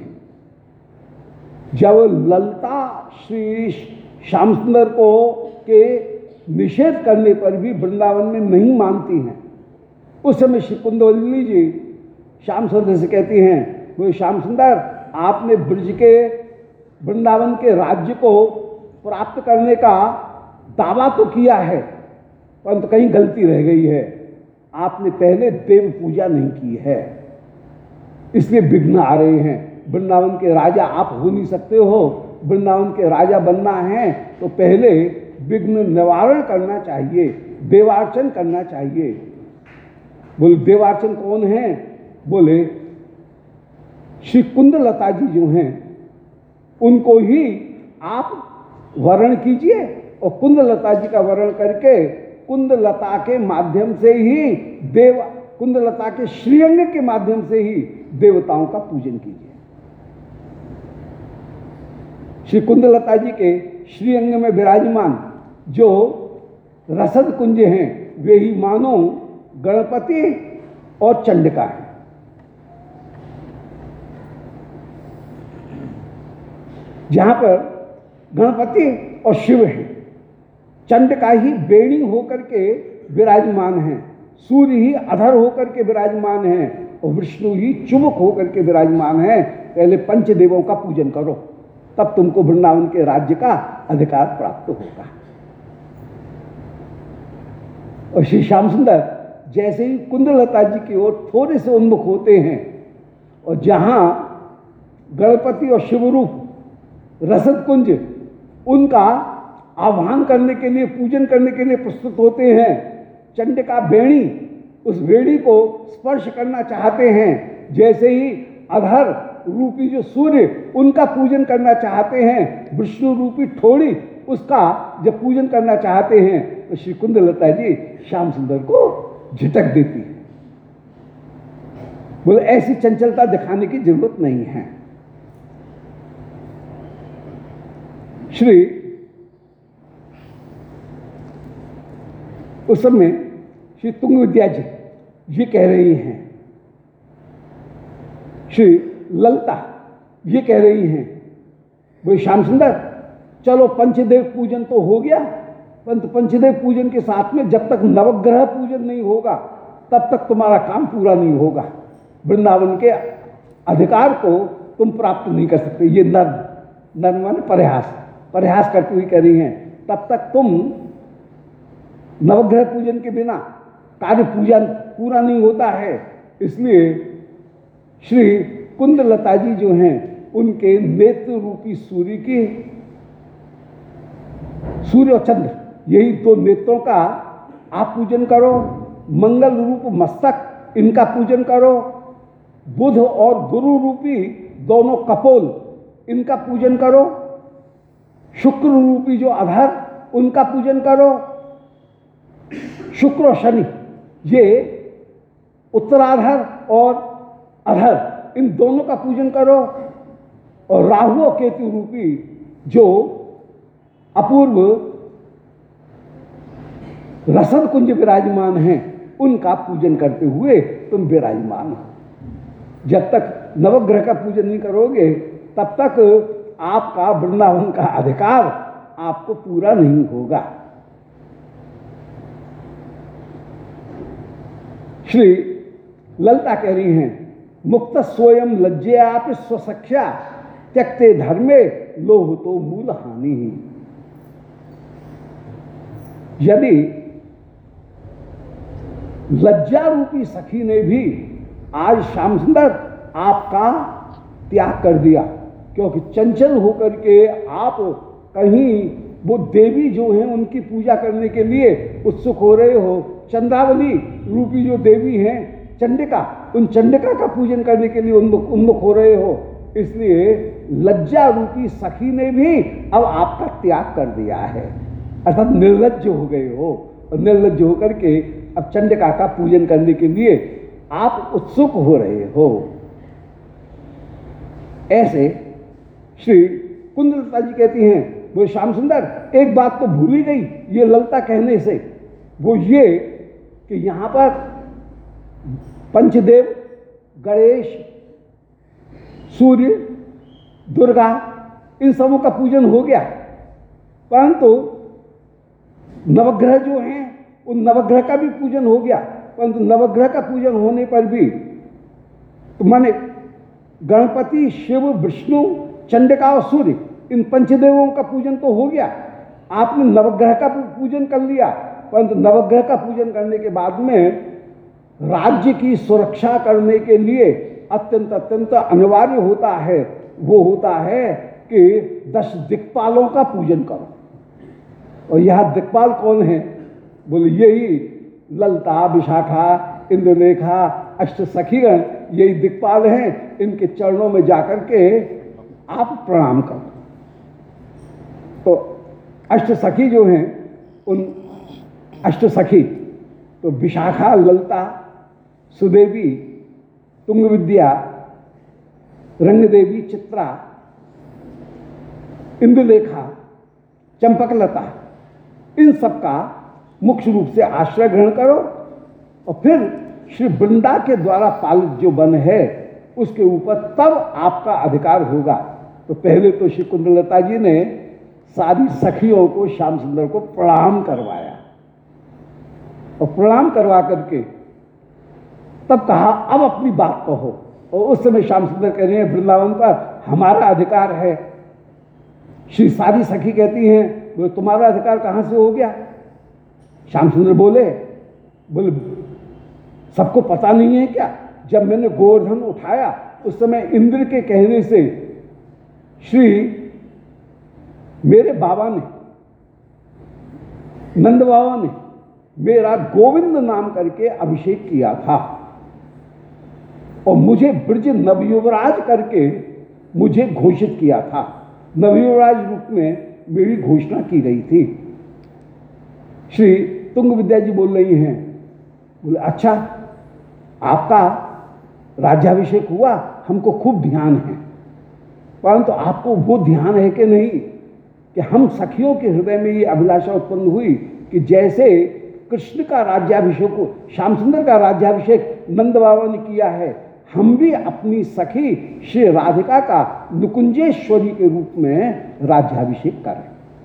जब ललिता श्री श्याम सुंदर को के निषेध करने पर भी वृंदावन में नहीं मानती हैं, उस समय श्री कुंदवल्ली जी श्याम सुंदर से कहती हैं वो श्याम सुंदर आपने ब्रज के वृंदावन के राज्य को प्राप्त करने का दावा तो किया है, परंतु तो कहीं गलती रह गई है। आपने पहले देव पूजा नहीं की है, इसलिए विघ्न आ रहे हैं। वृंदावन के राजा आप हो नहीं सकते हो, वृंदावन के राजा बनना है तो पहले विघ्न निवारण करना चाहिए, देवार्चन करना चाहिए। बोले देवार्चन कौन है? बोले श्री कुंदलता जी जो हैं उनको ही आप वर्ण कीजिए, और कुंदलता जी का वर्ण करके कुंदलता के माध्यम से ही देव कुंदलता के श्रीअंग के माध्यम से ही देवताओं का पूजन कीजिए। श्री कुंदलता जी के श्रीअंग में विराजमान जो रसद कुंज हैं वे ही मानो गणपति और चंडिका है। जहां पर गणपति और शिव है, चंडिका ही बेणी होकर के विराजमान है, सूर्य ही अधर होकर के विराजमान है, और विष्णु ही चुमुक होकर के विराजमान है। पहले पंचदेवों का पूजन करो, तब तुमको वृंदावन के राज्य का अधिकार प्राप्त होगा। और श्री श्याम सुंदर जैसे ही कुंदलता जी की ओर थोड़े से उन्मुख होते हैं, और जहां गणपति और शिवरूप रसद कुंज उनका आह्वान करने के लिए, पूजन करने के लिए प्रस्तुत होते हैं, चंडिका बेणी उस बेड़ी को स्पर्श करना चाहते हैं। जैसे ही अधर रूपी जो सूर्य उनका पूजन करना चाहते हैं, विष्णु रूपी ठोड़ी उसका जब पूजन करना चाहते हैं, तो श्री कुंदलता जी श्याम सुंदर को झिटक देती है। बोले ऐसी चंचलता दिखाने की जरूरत नहीं है। श्री उस समय श्री तुंग विद्या जी ये कह रही हैं, श्री ललिता ये कह रही हैं वो श्याम सुंदर, चलो पंचदेव पूजन तो हो गया, परंतु पंचदेव पूजन के साथ में जब तक नवग्रह पूजन नहीं होगा तब तक तुम्हारा काम पूरा नहीं होगा। वृंदावन के अधिकार को तुम प्राप्त नहीं कर सकते। ये नर नर माने परिहास परिहास करती हुई कह रही हैं, तब तक तुम नवग्रह पूजन के बिना कार्य पूजन पूरा नहीं होता है। इसलिए श्री कुंदलता जी जो हैं उनके नेत्र रूपी सूर्य की, सूर्य और चंद्र, यही दो नेत्रों का आप पूजन करो। मंगल रूप मस्तक इनका पूजन करो। बुध और गुरु रूपी दोनों कपोल इनका पूजन करो। शुक्र रूपी जो अधर उनका पूजन करो। शुक्र और शनि ये उत्तराधर और अधर इन दोनों का पूजन करो। और राहु और केतु रूपी जो अपूर्व रसद कुंज विराजमान हैं उनका पूजन करते हुए तुम विराजमान हो। जब तक नवग्रह का पूजन नहीं करोगे तब तक आपका वृंदावन का अधिकार आपको पूरा नहीं होगा। श्री ललिता कह रही हैं, मुक्त स्वयं लज्जया स्वसख्या त्यक्ते धर्मे लोह तो मूल हानि ही। यदि लज्जा रूपी सखी ने भी आज श्याम सुंदर आपका त्याग कर दिया, क्योंकि चंचल होकर के आप कहीं वो देवी जो हैं उनकी पूजा करने के लिए उत्सुक हो रहे हो। चंद्रावली रूपी जो देवी हैं चंडिका, उन चंडिका का पूजन करने के लिए उन्मुख उन्मुख हो रहे हो। इसलिए लज्जा रूपी सखी ने भी अब आपका त्याग कर दिया है, अर्थात निर्लज्ज हो गए हो। और निर्लज्ज होकर के अब चंडिका का पूजन करने के लिए आप उत्सुक हो रहे हो। ऐसे श्री कुंदलता जी कहती हैं, वो श्याम सुंदर एक बात तो भूल ही गई ये ललिता कहने से, वो ये कि यहाँ पर पंचदेव गणेश, सूर्य, दुर्गा इन सबों का पूजन हो गया, परंतु नवग्रह जो हैं उन नवग्रह का भी पूजन हो गया। परंतु नवग्रह का पूजन होने पर भी तो माने गणपति, शिव, विष्णु, चंडिका और सूर्य इन पंचदेवों का पूजन तो हो गया। आपने नवग्रह का पूजन कर लिया, परंतु नवग्रह का पूजन करने के बाद में राज्य की सुरक्षा करने के लिए अत्यंत अत्यंत अनिवार्य होता है, वो होता है कि दस दिक्पालों का पूजन करो। और यह दिक्पाल कौन है? बोले यही ललिता, विशाखा, इंद्रलेखा, अष्ट सखीगण यही दिक्पाल हैं। इनके चरणों में जाकर के आप प्रणाम करो। तो अष्ट सखी जो हैं उन अष्ट सखी तो विशाखा, ललिता, सुदेवी, तुंग विद्या, रंगदेवी, चित्रा, इंदुलेखा, चंपकलता, इन सब का मुख्य रूप से आश्रय ग्रहण करो। और फिर श्री वृंदा के द्वारा पालित जो वन है उसके ऊपर तब आपका अधिकार होगा। तो पहले तो श्री कुंदलता जी ने सारी सखियों को श्याम सुंदर को प्रणाम करवाया, और प्रणाम करवा करके तब कहा अब अपनी बात कहो। और उस समय श्याम सुंदर कह रहे हैं वृंदावन पर हमारा अधिकार है। श्री सारी सखी कहती हैं बोले तुम्हारा अधिकार कहाँ से हो गया? श्याम सुंदर बोले बोले सबको पता नहीं है क्या, जब मैंने गोवर्धन उठाया उस समय इंद्र के कहने से श्री मेरे बाबा ने, नंद बाबा ने मेरा गोविंद नाम करके अभिषेक किया था, और मुझे ब्रज नवयुवराज करके मुझे घोषित किया था। नवयुवराज रूप में मेरी घोषणा की गई थी। श्री तुंग विद्या जी बोल रही हैं, बोले अच्छा आपका राज्याभिषेक हुआ, हमको खूब ध्यान है, परंतु आपको वो ध्यान है कि नहीं कि हम सखियों के हृदय में ये अभिलाषा उत्पन्न हुई कि जैसे कृष्ण का राज्याभिषेक, श्याम सुंदर का राज्याभिषेक नंद बाबा ने किया है, हम भी अपनी सखी श्री राधिका का नुकुंजेश्वरी के रूप में राज्याभिषेक करें।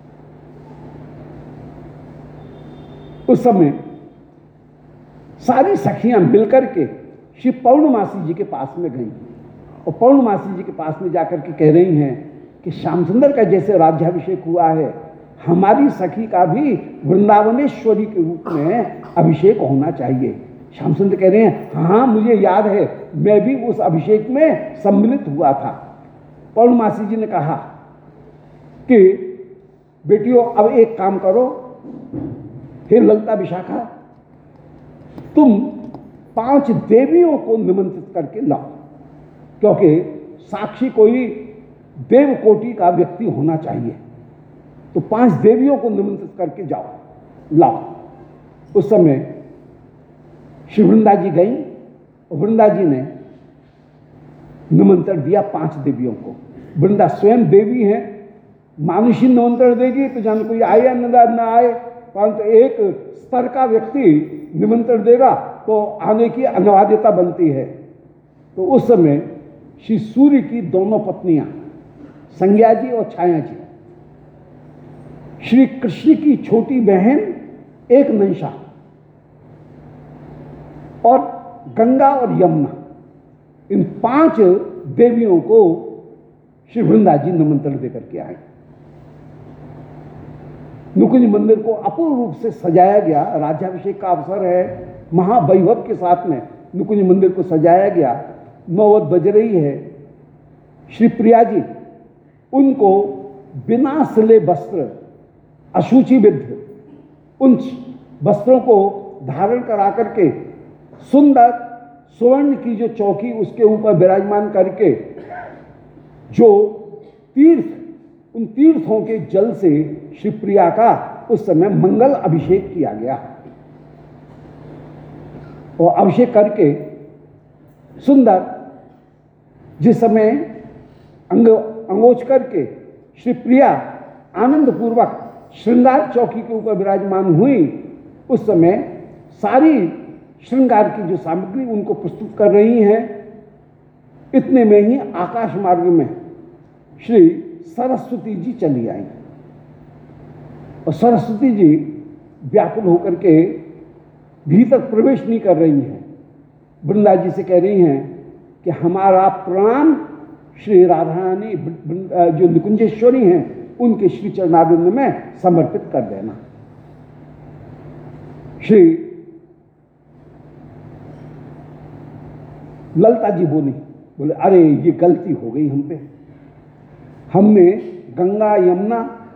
उस समय सारी सखियां मिलकर के श्री पौर्णमासी जी के पास में गईं और पौर्णमासी जी के पास में जाकर के कह रही हैं कि श्याम सुंदर का जैसे राज्याभिषेक हुआ है, हमारी सखी का भी वृंदावनेश्वरी के रूप में अभिषेक होना चाहिए। श्याम सुंदर कह रहे हैं, हाँ मुझे याद है, मैं भी उस अभिषेक में सम्मिलित हुआ था। पौर्णमासी जी ने कहा कि बेटियों अब एक काम करो, हे ललिता विशाखा, तुम पांच देवियों को निमंत्रित करके लाओ, क्योंकि साक्षी कोई देव कोटि का व्यक्ति होना चाहिए। तो पांच देवियों को निमंत्रित करके जाओ, लाओ। उस समय श्री वृंदा जी गई और वृंदा जी ने निमंत्रण दिया पांच देवियों को। वृंदा स्वयं देवी हैं, मानुषी निमंत्रण देगी तो जान कोई आए या न आए, परंतु एक स्तर का व्यक्ति निमंत्रण देगा तो आने की अनिवार्यता बनती है। तो उस समय श्री सूर्य की दोनों पत्नियां संज्ञा जी और छाया जी, श्री कृष्ण की छोटी बहन एक नंशा और गंगा और यमुना, इन पांच देवियों को श्री वृंदा जी निमंत्रण देकर के आए। नुकुंज मंदिर को अपूर्ण रूप से सजाया गया। राज्याभिषेक का अवसर है, महावैभव के साथ में नुकुंज मंदिर को सजाया गया। नौबत बज रही है। श्री प्रिया जी उनको बिना सिले वस्त्र, अशुचिविद्ध उन वस्त्रों को धारण करा करके सुंदर स्वर्ण की जो चौकी उसके ऊपर विराजमान करके जो तीर्थ, उन तीर्थों के जल से श्री प्रिया का उस समय मंगल अभिषेक किया गया और अभिषेक करके सुंदर जिस समय अंग अंगोच करके श्री प्रिया आनंद पूर्वक श्रृंगार चौकी के ऊपर विराजमान हुई, उस समय सारी श्रृंगार की जो सामग्री उनको प्रस्तुत कर रही हैं। इतने में ही आकाश मार्ग में श्री सरस्वती जी चली आई और सरस्वती जी व्याकुल होकर के भीतर प्रवेश नहीं कर रही हैं। वृंदा जी से कह रही हैं कि हमारा प्रणाम श्री राधा रानी जो निकुंजेश्वरी हैं उनके श्री चरणारविंद में समर्पित कर देना। श्री ललिता जी बोली, बोले अरे ये गलती हो गई हम पे, हमने गंगा यमुना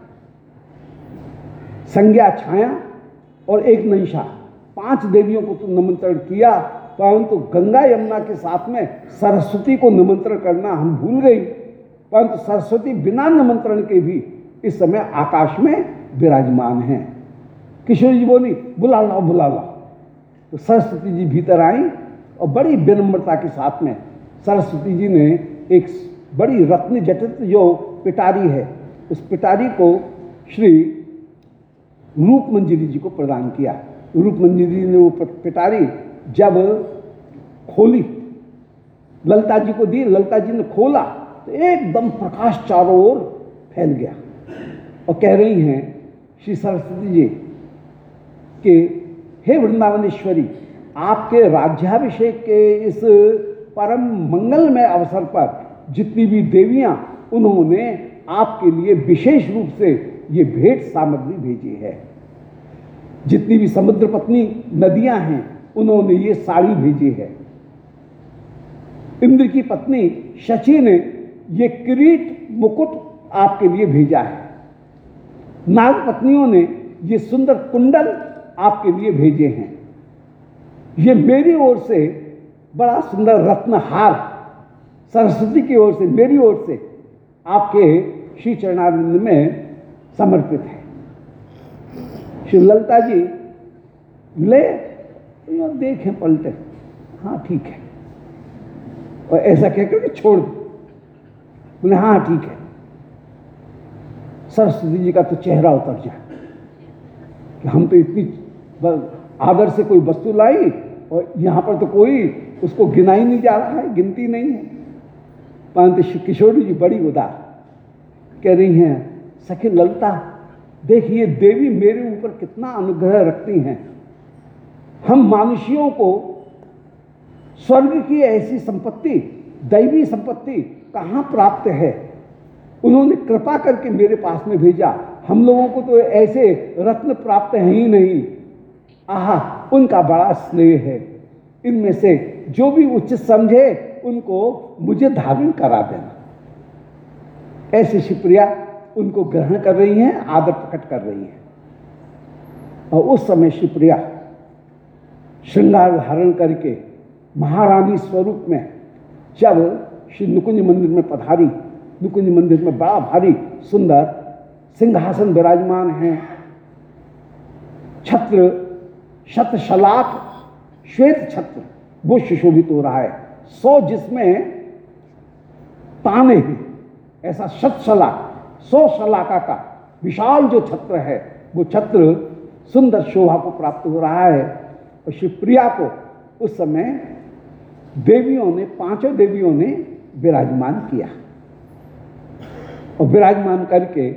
संज्ञा छाया और एक नंशा पांच देवियों को तो निमंत्रण किया, परंतु गंगा यमुना के साथ में सरस्वती को निमंत्रण करना हम भूल गई। परंतु सरस्वती बिना निमंत्रण के भी इस समय आकाश में विराजमान हैं। किशोर जी बोली बुला लाओ बुला लाओ। तो सरस्वती जी भीतर आई और बड़ी विनम्रता के साथ में सरस्वती जी ने एक बड़ी रत्न जटित जो पिटारी है उस पिटारी को श्री रूप मंजरी जी को प्रदान किया। रूप मंजरी जी ने वो पिटारी जब खोली ललिता जी को दी, ललिता जी ने खोला तो एकदम प्रकाश चारों ओर फैल गया और कह रही हैं श्री सरस्वती जी कि हे वृंदावनेश्वरी, आपके राज्याभिषेक के इस परम मंगलमय अवसर पर जितनी भी देवियां उन्होंने आपके लिए विशेष रूप से ये भेंट सामग्री भेजी है। जितनी भी समुद्र पत्नी नदियां हैं उन्होंने ये साड़ी भेजी है। इंद्र की पत्नी शची ने ये किरीट मुकुट आपके लिए भेजा है। नाग पत्नियों ने ये सुंदर कुंडल आपके लिए भेजे हैं। ये मेरी ओर से बड़ा सुंदर रत्नहार सरस्वती की ओर से, मेरी ओर से आपके श्री चरणारविंद में समर्पित है। श्री ललिता जी ले देखें पलटे, हाँ ठीक है, और ऐसा कहकर के छोड़ बोले हाँ ठीक है। सरस्वती जी का तो चेहरा उतर जाए कि हम तो इतनी आदर से कोई वस्तु लाई और यहाँ पर तो कोई उसको गिना ही नहीं जा रहा है, गिनती नहीं है। परंतु श्री किशोरी जी बड़ी उदार कह रही हैं, सखी ललिता देखिए देवी मेरे ऊपर कितना अनुग्रह रखती हैं। हम मानुषियों को स्वर्ग की ऐसी संपत्ति, दैवी संपत्ति कहाँ प्राप्त है। उन्होंने कृपा करके मेरे पास में भेजा। हम लोगों को तो ऐसे रत्न प्राप्त है ही नहीं। आहा, उनका बड़ा स्नेह है। इनमें से जो भी उचित समझे उनको मुझे धारण करा देना। ऐसे शिवप्रिया उनको ग्रहण कर रही हैं, आदर प्रकट कर रही हैं। और उस समय शिवप्रिया श्रृंगार धारण करके महारानी स्वरूप में जब श्री नुकुंज मंदिर में पधारी, नुकुंज मंदिर में बड़ा भारी सुंदर सिंहासन विराजमान हैं। छत्र शतशलाक श्वेत छत्र वो सुशोभित हो रहा है। सौ जिसमें ताने हैं, ऐसा शतशलाक सौ शलाका का विशाल जो छत्र है, वो छत्र सुंदर शोभा को प्राप्त हो रहा है। और शिवप्रिया को उस समय देवियों ने, पांचों देवियों ने विराजमान किया। और विराजमान करके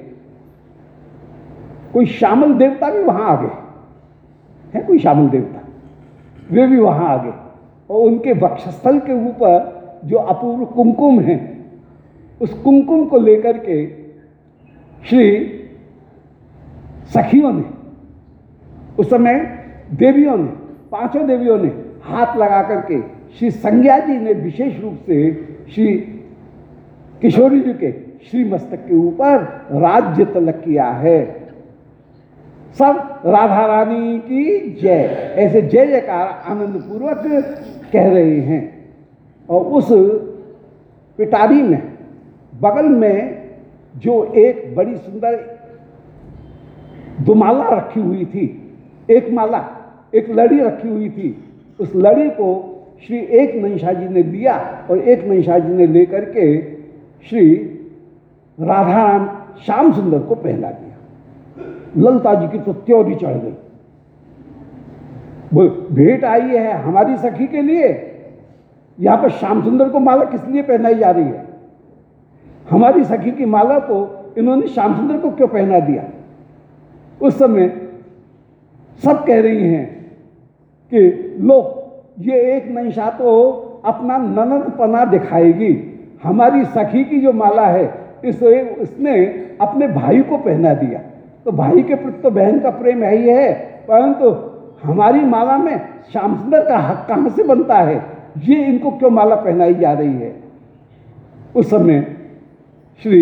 कोई श्यामल देवता भी वहां आ गए हैं, कोई श्यामल देवता वे भी वहां आ गए। और उनके वक्षस्थल के ऊपर जो अपूर्व कुमकुम है, उस कुमकुम को लेकर के श्री सखियों ने, उस समय देवियों ने, पांचों देवियों ने हाथ लगा करके श्री संज्ञा जी ने विशेष रूप से श्री किशोरी जी के श्री मस्तक के ऊपर राज्य तिलक किया है। सब राधा रानी की जय, ऐसे जय जयकार आनंद पूर्वक कह रहे हैं। और उस पिटारी में बगल में जो एक बड़ी सुंदर दो माला रखी हुई थी, एक माला, एक लड़ी रखी हुई थी, उस लड़ी को श्री एक नंशा जी ने दिया और एक नंशा जी ने लेकर के श्री राधा राम श्याम सुंदर को पहना दिया। ललिता जी की तो त्योरी चढ़ गई। वो भेंट आई है हमारी सखी के लिए, यहां पर श्याम सुंदर को माला किस लिए पहनाई जा रही है? हमारी सखी की माला को इन्होंने श्याम सुंदर को क्यों पहना दिया? उस समय सब कह रही हैं कि लो, ये एक नंशा तो अपना ननद पना दिखाएगी। हमारी सखी की जो माला है इसे इसने अपने भाई को पहना दिया। तो भाई के प्रति तो बहन का प्रेम है ही है, परंतु हमारी माला में श्याम सुंदर का हक कहां से बनता है? ये इनको क्यों माला पहनाई जा रही है? उस समय श्री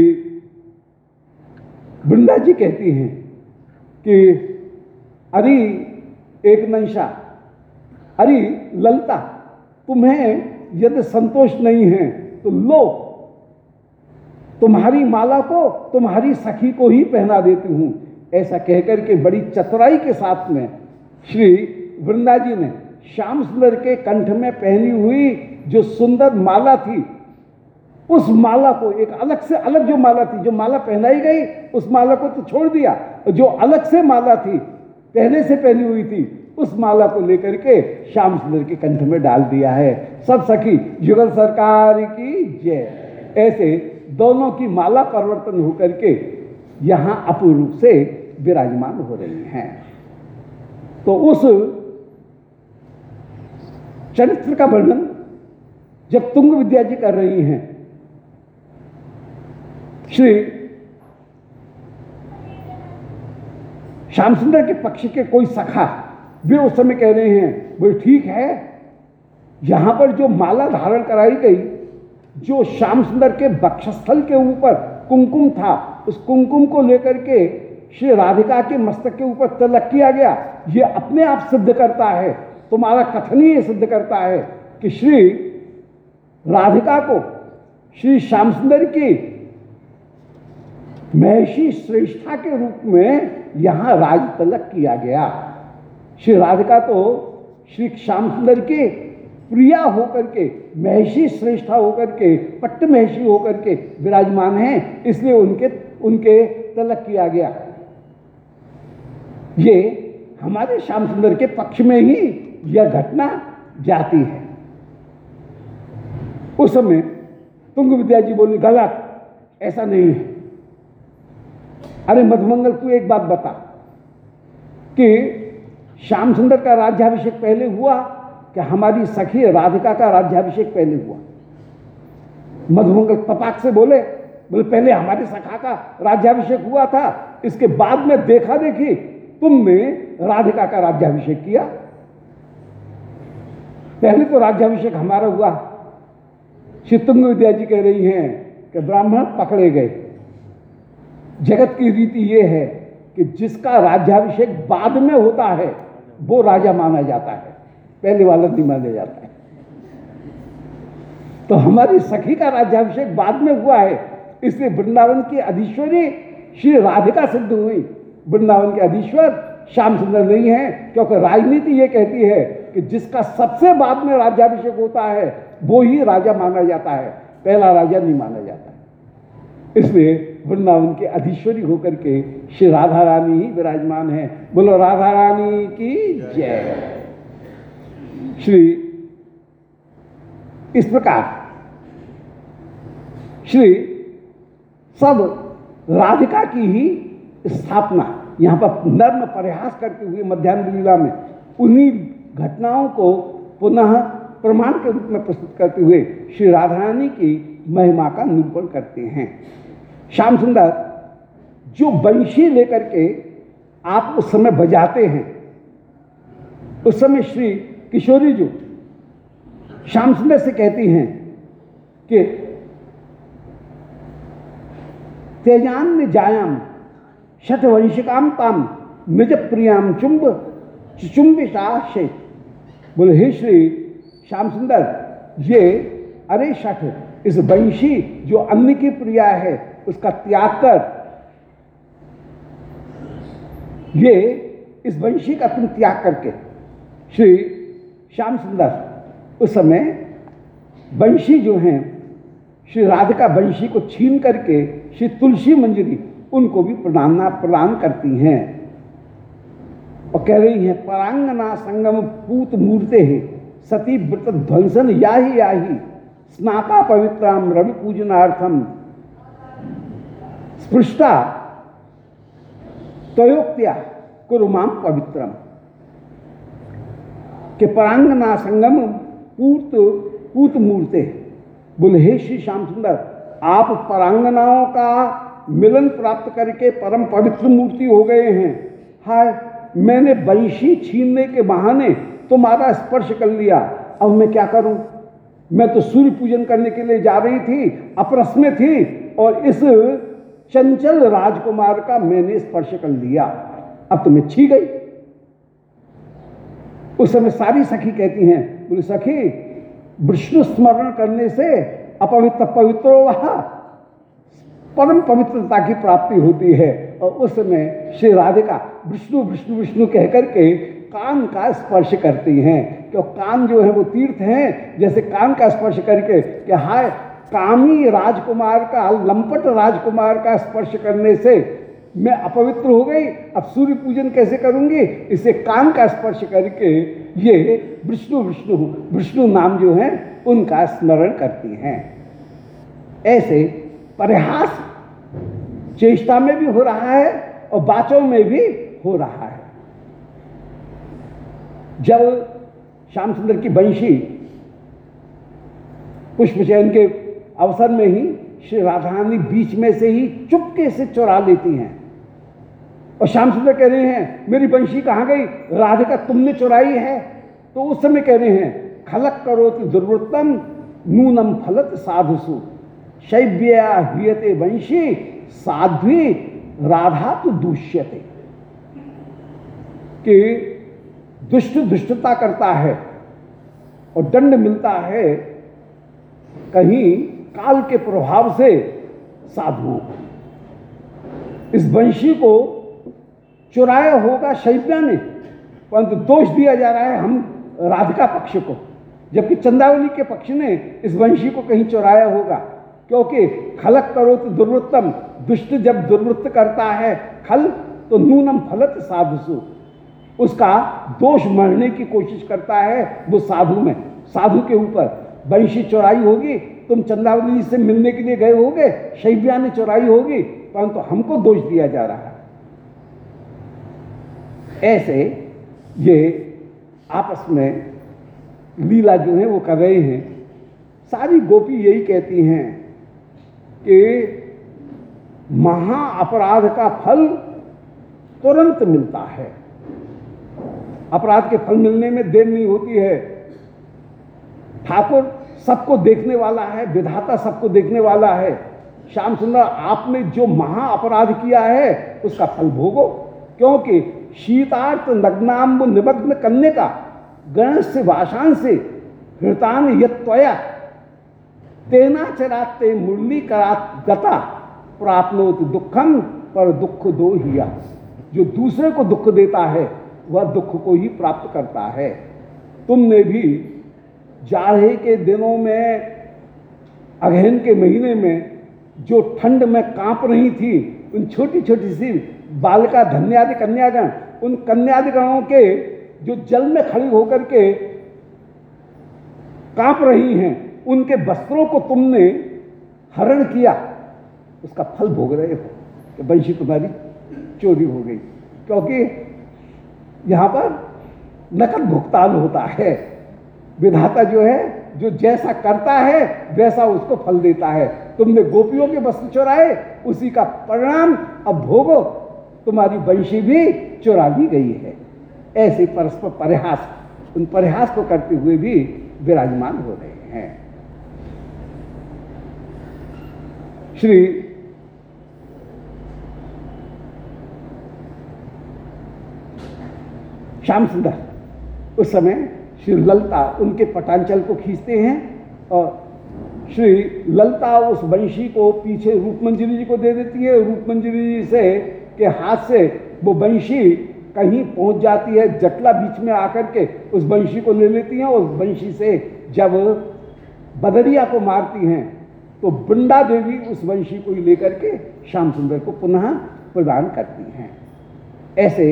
वृंदा जी कहती हैं कि अरे एक नंशा, अरे ललिता, तुम्हें यदि संतोष नहीं है तो लो, तुम्हारी माला को तुम्हारी सखी को ही पहना देती हूं। ऐसा कहकर के बड़ी चतुराई के साथ में श्री वृंदा जी ने श्याम सुंदर के कंठ में पहनी हुई जो सुंदर माला थी, उस माला को एक अलग से अलग जो माला थी, जो माला पहनाई गई उस माला को तो छोड़ दिया, जो अलग से माला थी पहले से पहनी हुई थी, उस माला को लेकर के श्याम सुंदर के कंठ में डाल दिया है। सब सखी युगल सरकार की जय। ऐसे दोनों की माला परिवर्तन होकर के यहां अपूर्व रूप से विराजमान हो रही हैं। तो उस चरित्र का वर्णन जब तुंग विद्या जी कर रही हैं, श्री श्याम सुंदर के पक्ष के कोई सखा वे उस समय कह रहे हैं, वो ठीक है, यहां पर जो माला धारण कराई गई, जो श्याम सुंदर के वक्षस्थल के ऊपर कुमकुम था, उस कुमकुम को लेकर के श्री राधिका के मस्तक के ऊपर तिलक किया गया, ये अपने आप सिद्ध करता है, तुम्हारा कथन ही ये सिद्ध करता है कि श्री राधिका को श्री श्याम सुंदर की महर्षि श्रेष्ठा के रूप में यहां राज तिलक किया गया। श्री राधिका तो श्री श्याम सुंदर के प्रिया होकर के, महर्षि श्रेष्ठा होकर के, पट्ट महर्षि होकर के विराजमान हैं, इसलिए उनके उनके तिलक किया गया। ये हमारे श्याम सुंदर के पक्ष में ही यह घटना जाती है। उस समय तुंग विद्या जी बोली गलत, ऐसा नहीं है। अरे मधुमंगल तू एक बात बता कि श्याम सुंदर का राज्याभिषेक पहले हुआ कि हमारी सखी राधिका का राज्याभिषेक पहले हुआ? मधुमंगल तपाक से बोले बोले पहले हमारे सखा का राज्याभिषेक हुआ था, इसके बाद में देखा देखी तुमने राधिका का राज्याभिषेक किया। पहले तो राज्याभिषेक हमारा हुआ। श्री तुंग विद्या जी कह रही हैं कि ब्राह्मण पकड़े गए। जगत की रीति यह है कि जिसका राज्याभिषेक बाद में होता है वो राजा माना जाता है, पहले वाला नहीं माना जाता है। तो हमारी सखी का राज्याभिषेक बाद में हुआ है, इसलिए वृंदावन की अधीश्वरी श्री राधिका सिद्ध हुई। वृंदावन के अधीश्वर श्याम सुंदर नहीं है, क्योंकि राजनीति ये कहती है कि जिसका सबसे बाद में राज्याभिषेक होता है वो ही राजा माना जाता है, पहला राजा नहीं माना जाता है। इसलिए वृंदावन के अधीश्वरी होकर के श्री राधा रानी ही विराजमान है। बोलो राधा रानी की जय। श्री इस प्रकार श्री सब राधिका की ही स्थापना यहाँ पर नर्म परिहास करते हुए मध्यान्ह लीला में उन्हीं घटनाओं को पुनः प्रमाण के रूप में प्रस्तुत करते हुए श्री राधा रानी की महिमा का निरूपण करते हैं। श्याम सुंदर जो बंशी लेकर के आप उस समय बजाते हैं, उस समय श्री किशोरी जो श्याम सुंदर से कहती हैं कि तेजान जायाम शठवंशिकाम ताम निज प्रियाम चुंब चुंबिशाशे। बोले हे श्री श्याम सुंदर, ये अरे शठ, इस वंशी जो अन्न की प्रिया है उसका त्याग कर, ये इस वंशी का तुम त्याग करके। श्री श्याम सुंदर उस समय वंशी जो हैं श्री राधिका वंशी को छीन करके श्री तुलसी मंजरी उनको भी प्रदान प्रदान करती हैं और कह रही हैं परांगना संगम पूत मूर्ते है सती व्रत ध्वंसन याही याही स्नाता पवित्राम रवि पूजनार्थम स्पृष्टा तयोक्त्या कुरुमाम पवित्रम। के परांगना संगम पूत पूत मूर्ते। बोले हे श्री श्याम सुंदर, आप परांगनाओं का मिलन प्राप्त करके परम पवित्र मूर्ति हो गए हैं। हाय, मैंने बंशी छीनने के बहाने तुम्हारा स्पर्श कर लिया, अब मैं क्या करूं? मैं तो सूर्य पूजन करने के लिए जा रही थी, अपरस में थी, और इस चंचल राजकुमार का मैंने स्पर्श कर लिया, अब तो मैं छी गई। उस समय सारी सखी कहती हैं, बोले सखी, विष्णु स्मरण करने से अपवित्र पवित्रो वहा परम पवित्रता की प्राप्ति होती है। और उस समय श्री राधिका विष्णु विष्णु विष्णु कहकर के कान का स्पर्श करती हैं, क्यों कान जो है वो तीर्थ हैं। जैसे कान का स्पर्श करके कि हाय, कामी राजकुमार का, लंपट राजकुमार का स्पर्श करने से मैं अपवित्र हो गई, अब सूर्य पूजन कैसे करूंगी? इसे कान का स्पर्श करके ये विष्णु विष्णु विष्णु नाम जो है उनका स्मरण करती हैं। ऐसे परिहास चेष्टा में भी हो रहा है और बाचों में भी हो रहा है। जब श्याम सुंदर की बंशी पुष्प चयन के अवसर में ही श्री राधा रानी बीच में से ही चुपके से चुरा लेती हैं और श्याम सुंदर कह रहे हैं मेरी बंशी कहाँ गई? राधिका तुमने चुराई है। तो उस समय कह रहे हैं खलक करो तो दुर्वृत्तम नूनम फलत साधुसु शैव्या ह्रियते वंशी साध्वी राधा तो दूष्यते। कि दुष्ट दुष्टता करता है और दंड मिलता है कहीं काल के प्रभाव से साधुओं को। इस वंशी को चुराया होगा शैव्या ने, परंतु दोष दिया जा रहा है हम राधिका पक्ष को, जबकि चंदावली के पक्ष ने इस वंशी को कहीं चुराया होगा। क्योंकि खलक करो तो दुर्वृत्तम, दुष्ट जब दुर्वृत्त करता है खल, तो नूनम फलत साधुसु, उसका दोष मरने की कोशिश करता है वो साधु में, साधु के ऊपर। बंशी चुराई होगी, तुम चंद्रावली जी से मिलने के लिए गए होगे, शैव्या ने चुराई होगी, परंतु हमको दोष दिया जा रहा है। ऐसे ये आपस में लीला जो है वो कर रहे हैं। सारी गोपी यही कहती हैं कि महा अपराध का फल तुरंत मिलता है, अपराध के फल मिलने में देर नहीं होती है। ठाकुर सबको देखने वाला है, विधाता सबको देखने वाला है। श्याम सुंदर, आपने जो महा अपराध किया है उसका फल भोगो, क्योंकि शीतार्थ नग्नाम्ब निमग्न करने का गणेश से वाशान से हृतान यत्वया तेना चराते मुरली करात गता प्राप्नोत दुखम पर दुख दो हिया। जो दूसरे को दुख देता है वह दुख को ही प्राप्त करता है। तुमने भी जाड़े के दिनों में, अगहन के महीने में जो ठंड में कांप रही थी, उन छोटी छोटी सी बालिका धन्यादि कन्यागण, उन कन्यादिगणों के जो जल में खड़ी होकर के कांप रही हैं, उनके वस्त्रों को तुमने हरण किया, उसका फल भोग रहे हो कि बंशी तुम्हारी चोरी हो गई। क्योंकि यहां पर नकद भुगतान होता है। विधाता जो है, जो जैसा करता है वैसा उसको फल देता है। तुमने गोपियों के वस्त्र चुराए, उसी का परिणाम अब भोगो, तुम्हारी बंशी भी चुरा ली गई है। ऐसे परस्पर परिहास, उन परिहास को करते हुए भी विराजमान हो रहे हैं। श्री श्याम सुंदर उस समय श्री ललता उनके पटांचल को खींचते हैं और श्री ललता उस बंशी को पीछे रूपमंजरी जी को दे देती है। रूपमंजरी जी से के हाथ से वो बंशी कहीं पहुंच जाती है, जटला बीच में आकर के उस बंशी को ले लेती हैं। उस बंशी से जब बदरिया को मारती हैं तो बृंदा देवी उस बंशी को ही लेकर के श्याम सुंदर को पुनः प्रदान करती हैं। ऐसे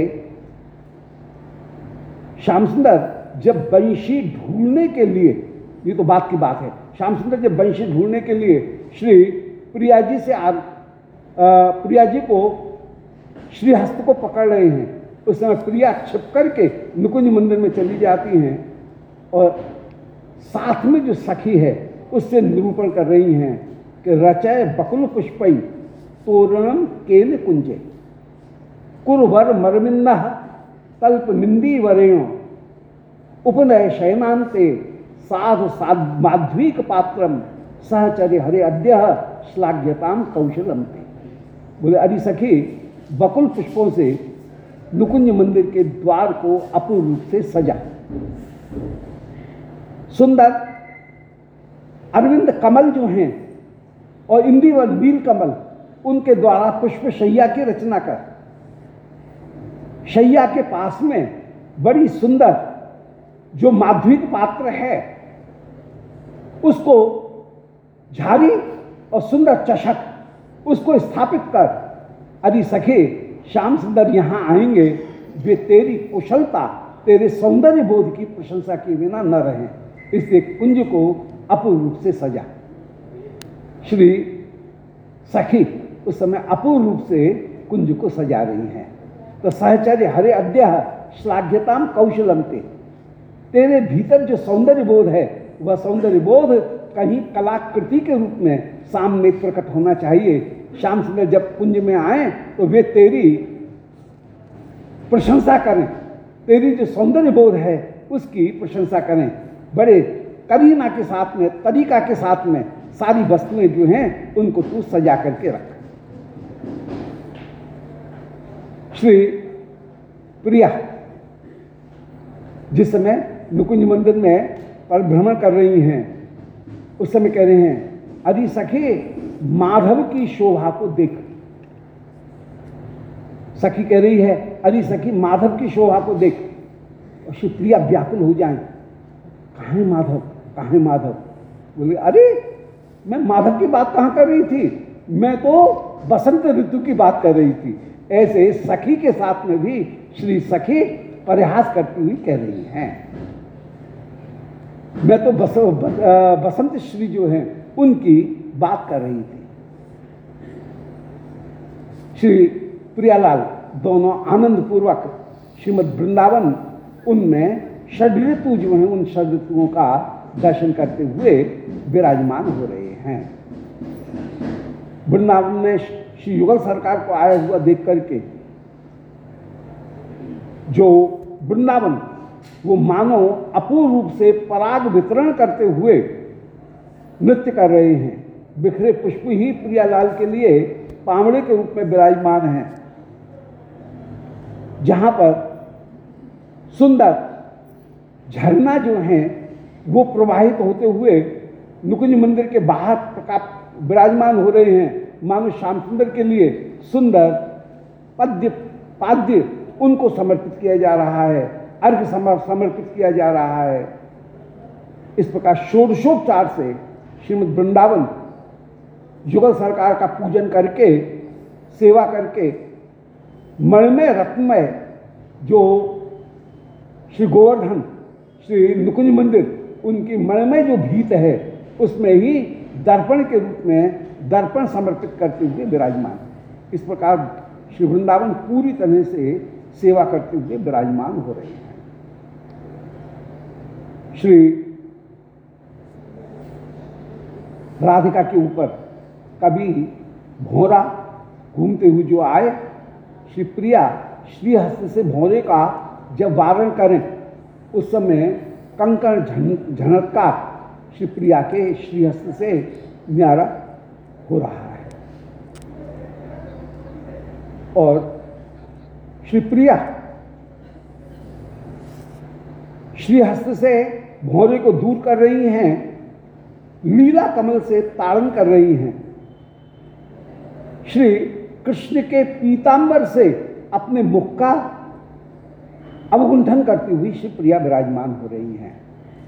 श्याम सुंदर जब बंशी ढूंढने के लिए, ये तो बात की बात है, श्याम सुंदर जब बंशी ढूंढने के लिए श्री प्रिया जी से आ, प्रिया जी को श्रीहस्त को पकड़ रहे हैं, उस समय प्रिया छिप करके निकुंज मंदिर में चली जाती हैं और साथ में जो सखी है उससे निरूपण कर रही हैं कि रचय बकुल पुष्पई तोरणम केन कुंजे कुरवर मरमिन्ना तल्प निंदी वरेण उपनय शयनांते साधु साध माध्वीक पात्रम सहचर्य हरे अद्य श्लाघ्यताम कौशलमते। बोले अरे सखी, बकुल पुष्पों से नुकुंज मंदिर के द्वार को अपूर्ण रूप से सजा, सुंदर अरविंद कमल जो हैं और इंदिवर नील कमल, उनके द्वारा पुष्प शैया की रचना कर, शैया के पास में बड़ी सुंदर जो माध्विक पात्र है उसको झाड़ी और सुंदर चषक उसको स्थापित कर। अरे सखे, श्याम सुंदर यहां आएंगे, वे तेरी कुशलता, तेरे सौंदर्य बोध की प्रशंसा के बिना न रहें, इसलिए कुंज को अपूर्ण रूप से सजा। श्री सखी उस समय अपूर्ण रूप से कुंज को सजा रही हैं। तो सहचर्य हरे अद्य श्लाघ्यताम कौशलमते, तेरे भीतर जो सौंदर्य बोध है वह सौंदर्य बोध कहीं कलाकृति के रूप में सामने प्रकट होना चाहिए। श्याम सुंदर जब कुंज में आए तो वे तेरी प्रशंसा करें, तेरी जो सौंदर्य बोध है उसकी प्रशंसा करें। बड़े करीना के साथ में, तरीका के साथ में सारी वस्तुएं जो हैं उनको तू सजा करके रख। श्री प्रिया जिस समय नुकुंज मंदिर में परिभ्रमण कर रही हैं उस समय कह रहे हैं, अरे सखी माधव की शोभा को देख। सखी कह रही है, अरे सखी माधव की शोभा को देख। और श्री प्रिया व्याकुल हो जाए, कहाँ है माधव, कहाँ है माधव। बोले अरे मैं माधव की बात कहाँ कर रही थी, मैं तो बसंत ऋतु की बात कर रही थी। ऐसे सखी के साथ में भी श्री सखी परिहास करती हुई कह रही हैं। मैं तो बस, बसंत श्री जो हैं उनकी बात कर रही थी। श्री प्रियालाल दोनों आनंद पूर्वक श्रीमद् वृंदावन उनमें षड ऋतु जो हैं उन षड ऋतुओं का दर्शन करते हुए विराजमान हो रहे हैं। वृंदावन में श्री युगल सरकार को आया हुआ देख करके जो वृंदावन वो मानो अपूर्ण रूप से पराग वितरण करते हुए नृत्य कर रहे हैं। बिखरे पुष्प ही प्रियालाल के लिए पावड़े के रूप में विराजमान हैं। जहां पर सुंदर झरना जो हैं वो प्रवाहित होते हुए नुकुंज मंदिर के बाहर प्रकाश विराजमान हो रहे हैं। मानो श्याम सुंदर के लिए सुंदर पद्य पाद्य उनको समर्पित किया जा रहा है, अर्घ समर्पित किया जा रहा है। इस प्रकार षोडशोपचार से श्रीमद् वृंदावन युगल सरकार का पूजन करके सेवा करके मणिमय रत्नमय जो श्री गोवर्धन श्री नुकुंज मंदिर उनकी मणिमय जो भीत है उसमें ही दर्पण के रूप में दर्पण समर्पित करते हुए विराजमान। इस प्रकार श्री वृंदावन पूरी तरह से सेवा करते हुए विराजमान हो रहे हैं। श्री राधिका के ऊपर कभी भौरा घूमते हुए जो आए, श्री प्रिया श्रीहस्त से भौरे का जब वारण करें उस समय कंकण झनका श्री प्रिया के श्रीहस्त से न्यारा हो रहा है। और श्री प्रिया श्रीहस्त से भौरे को दूर कर रही हैं, लीला कमल से ताड़न कर रही हैं। श्री कृष्ण के पीतांबर से अपने मुख का अवगुंठन करती हुई श्री प्रिया विराजमान हो रही हैं।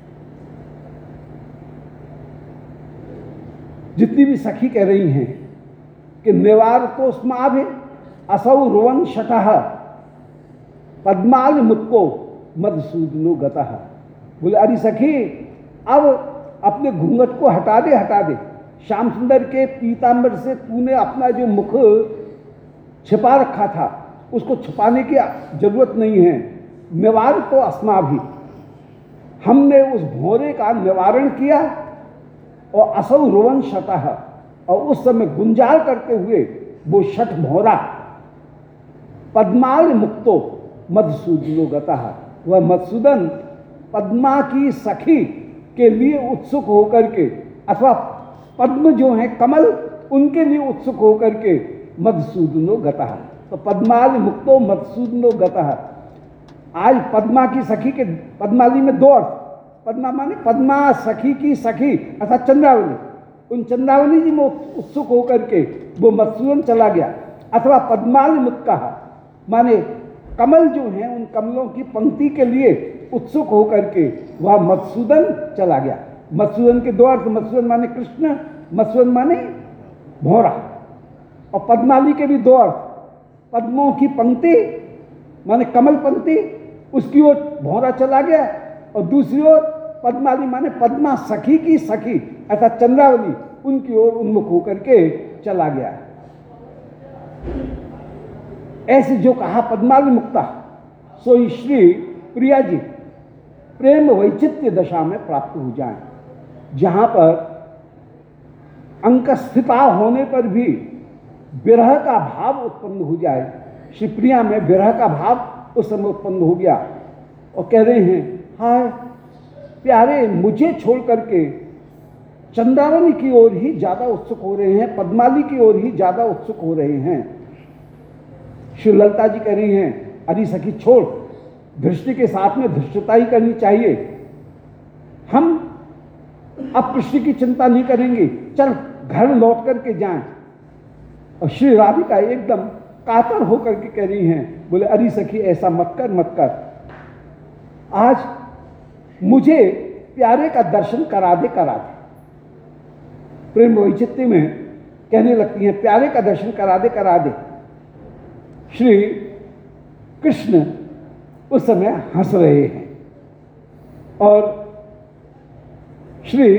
जितनी भी सखी कह रही हैं कि निवार तो स्माभि असौ रोवन शटः पद्माल मुत्को मधुसूदनो गतः। बोले अरे सखी अब अपने घूंघट को हटा दे हटा दे। श्याम सुंदर के पीतांबर से तूने अपना जो मुख छिपा रखा था उसको छिपाने की जरूरत नहीं है। निवार तो अस्माभि, हमने उस भौरे का निवारण किया। और असौ रोवन शतः, और उस समय गुंजाल करते हुए वो शठ भौरा पद्माल मुक्तो मधुसूदनो गतः, वह मधुसूदन पद्मा की सखी के लिए उत्सुक होकर के अथवा पद्म जो है कमल उनके लिए उत्सुक होकर के मधुसूदनो गतः। तो पद्माल मुक्तो मधुसूदनो गतः। आज पद्मा की सखी के पद्माली में दो अर्थ, पद्मा माने पद्मा सखी की सखी अर्थात चंद्रावली, उन चंद्रावली जी में उत्सुक होकर के वो मधुसूदन चला गया। अथवा पद्माल मुक्का माने कमल जो हैं उन कमलों की पंक्ति के लिए उत्सुक होकर के वह मधुसूदन चला गया। मधुसूदन के दो अर्थ, मधुसूदन माने कृष्ण, मधुसूदन माने भौरा। और पद्माली के भी दो अर्थ, पद्मों की पंक्ति माने कमल पंक्ति, उसकी ओर भौरा चला गया। और दूसरी ओर पद्माली माने पद्मा सखी की सखी अर्थात चंद्रावली, उनकी ओर उन्मुख होकर के चला गया। ऐसे जो कहा पद्माली मुक्ता, सोई श्री प्रिया जी प्रेम वैचित्य दशा में प्राप्त हो जाएं, जहां पर अंक स्थिता होने पर भी विरह का भाव उत्पन्न हो जाए। श्री प्रिया में विरह का भाव उस समय उत्पन्न हो गया और कह रहे हैं हाय प्यारे, मुझे छोड़ करके चंद्रावली की ओर ही ज्यादा उत्सुक हो रहे हैं, पद्माली की ओर ही ज्यादा उत्सुक हो रहे हैं। श्री ललिता जी कह रही हैं अरे सखी छोड़, दृष्टि के साथ में धृष्टता ही करनी चाहिए। हम अब कृष्ण की चिंता नहीं करेंगे, चल घर लौट करके जाएं। और श्री राधिका एकदम कातर होकर के कह रही हैं, बोले अरे सखी ऐसा मत कर मत कर, आज मुझे प्यारे का दर्शन करा दे करा दे। प्रेम वैचित्य में कहने लगती हैं प्यारे का दर्शन करा दे करा दे। श्री कृष्ण उस समय हंस रहे हैं और श्री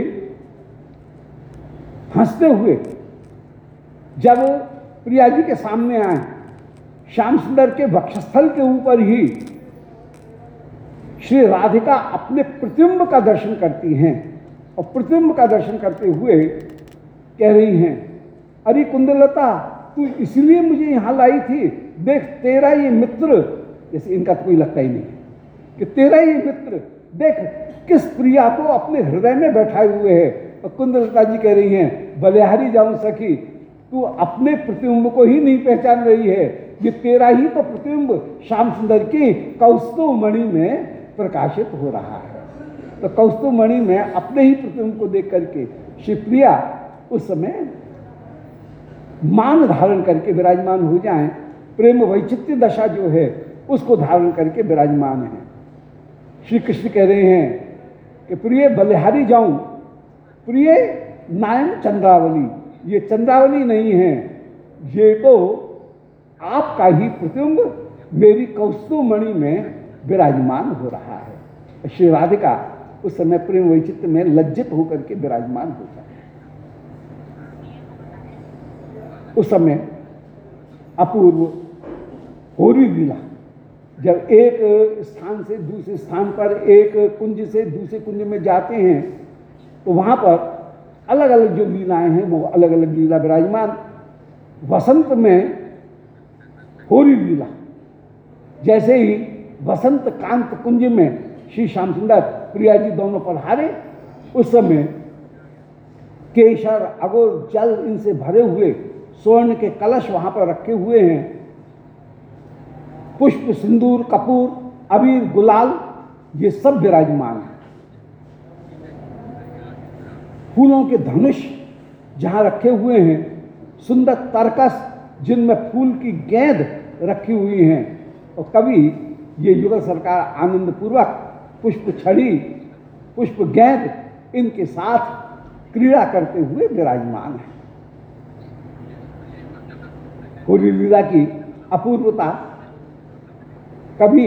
हंसते हुए जब प्रिया जी के सामने आए, श्याम सुंदर के वक्षस्थल के ऊपर ही श्री राधिका अपने प्रतिबिंब का दर्शन करती हैं और प्रतिबिंब का दर्शन करते हुए कह रही हैं, अरे कुंदलता, तू इसलिए मुझे यहां लाई थी, देख तेरा ये मित्र, जैसे इनका तो कोई लगता ही नहीं कि तेरा ये मित्र देख किस प्रिया को अपने हृदय में बैठाए हुए है। और कुंदलता जी कह रही हैं, बलिहारी जाऊं सखी, तू अपने प्रतिबिंब को ही नहीं पहचान रही है, ये तेरा ही तो प्रतिबिंब श्याम सुंदर की कौस्तुभ मणि में प्रकाशित हो रहा है। तो कौस्तुभ मणि में अपने ही प्रतिबिंब को देख करके श्री प्रिया उस समय मान धारण करके विराजमान हो जाएं, प्रेम वैचित्य दशा जो है उसको धारण करके विराजमान है। श्री कृष्ण कह रहे हैं कि प्रिय बलिहारी जाऊं, प्रिय नायन चंद्रावली, ये चंद्रावली नहीं है, ये तो आपका ही प्रतिबिंब मेरी कौस्तुभ मणि में विराजमान हो रहा है। श्री राधिका उस समय प्रेम वैचित्य में लज्जित होकर के विराजमान हो जाए। उस समय अपूर्व होरी लीला, जब एक स्थान से दूसरे स्थान पर, एक कुंज से दूसरे कुंज में जाते हैं, तो वहां पर अलग अलग जो लीलाएं हैं वो अलग अलग लीला विराजमान। वसंत में होरी लीला, जैसे ही वसंत कांत कुंज में श्री श्याम सुंदर प्रिया जी दोनों पधारे, उस समय केशर अगुर जल इनसे भरे हुए स्वर्ण के कलश वहां पर रखे हुए हैं, पुष्प सिंदूर कपूर अबीर गुलाल ये सब विराजमान है। फूलों के धनुष जहां रखे हुए हैं, सुंदर तरकस जिनमें फूल की गेंद रखी हुई हैं, और कभी ये युगल सरकार आनंद पूर्वक पुष्प छड़ी पुष्प गेंद इनके साथ क्रीड़ा करते हुए विराजमान है। होली लीला की अपूर्वता कभी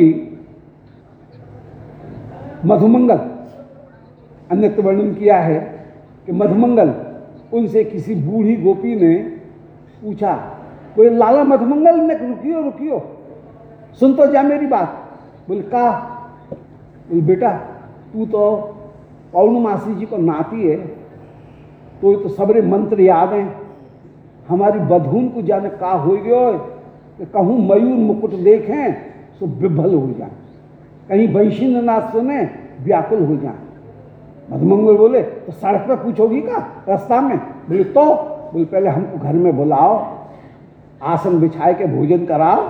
मधुमंगल अन्यत्र वर्णन किया है कि मधुमंगल उनसे किसी बूढ़ी गोपी ने पूछा, बोले लाला मधुमंगल ने, रुकियो रुकियो सुन तो जा मेरी बात। बोले का? बोले बेटा तू तो पौर्णमासी जी को नाती है, तो तो सबरे मंत्र याद हैं, हमारी बधून को जाने का हो गयो कि कहूँ मयूर मुकुट देखें तो विभल हो जाए, कहीं वंशी ना सुने व्याकुल हो जाए। मधुमंगल बोले तो सड़क पर पूछोगी का रास्ता में? बोले तो बोले पहले हमको घर में बुलाओ, आसन बिछाए के भोजन कराओ,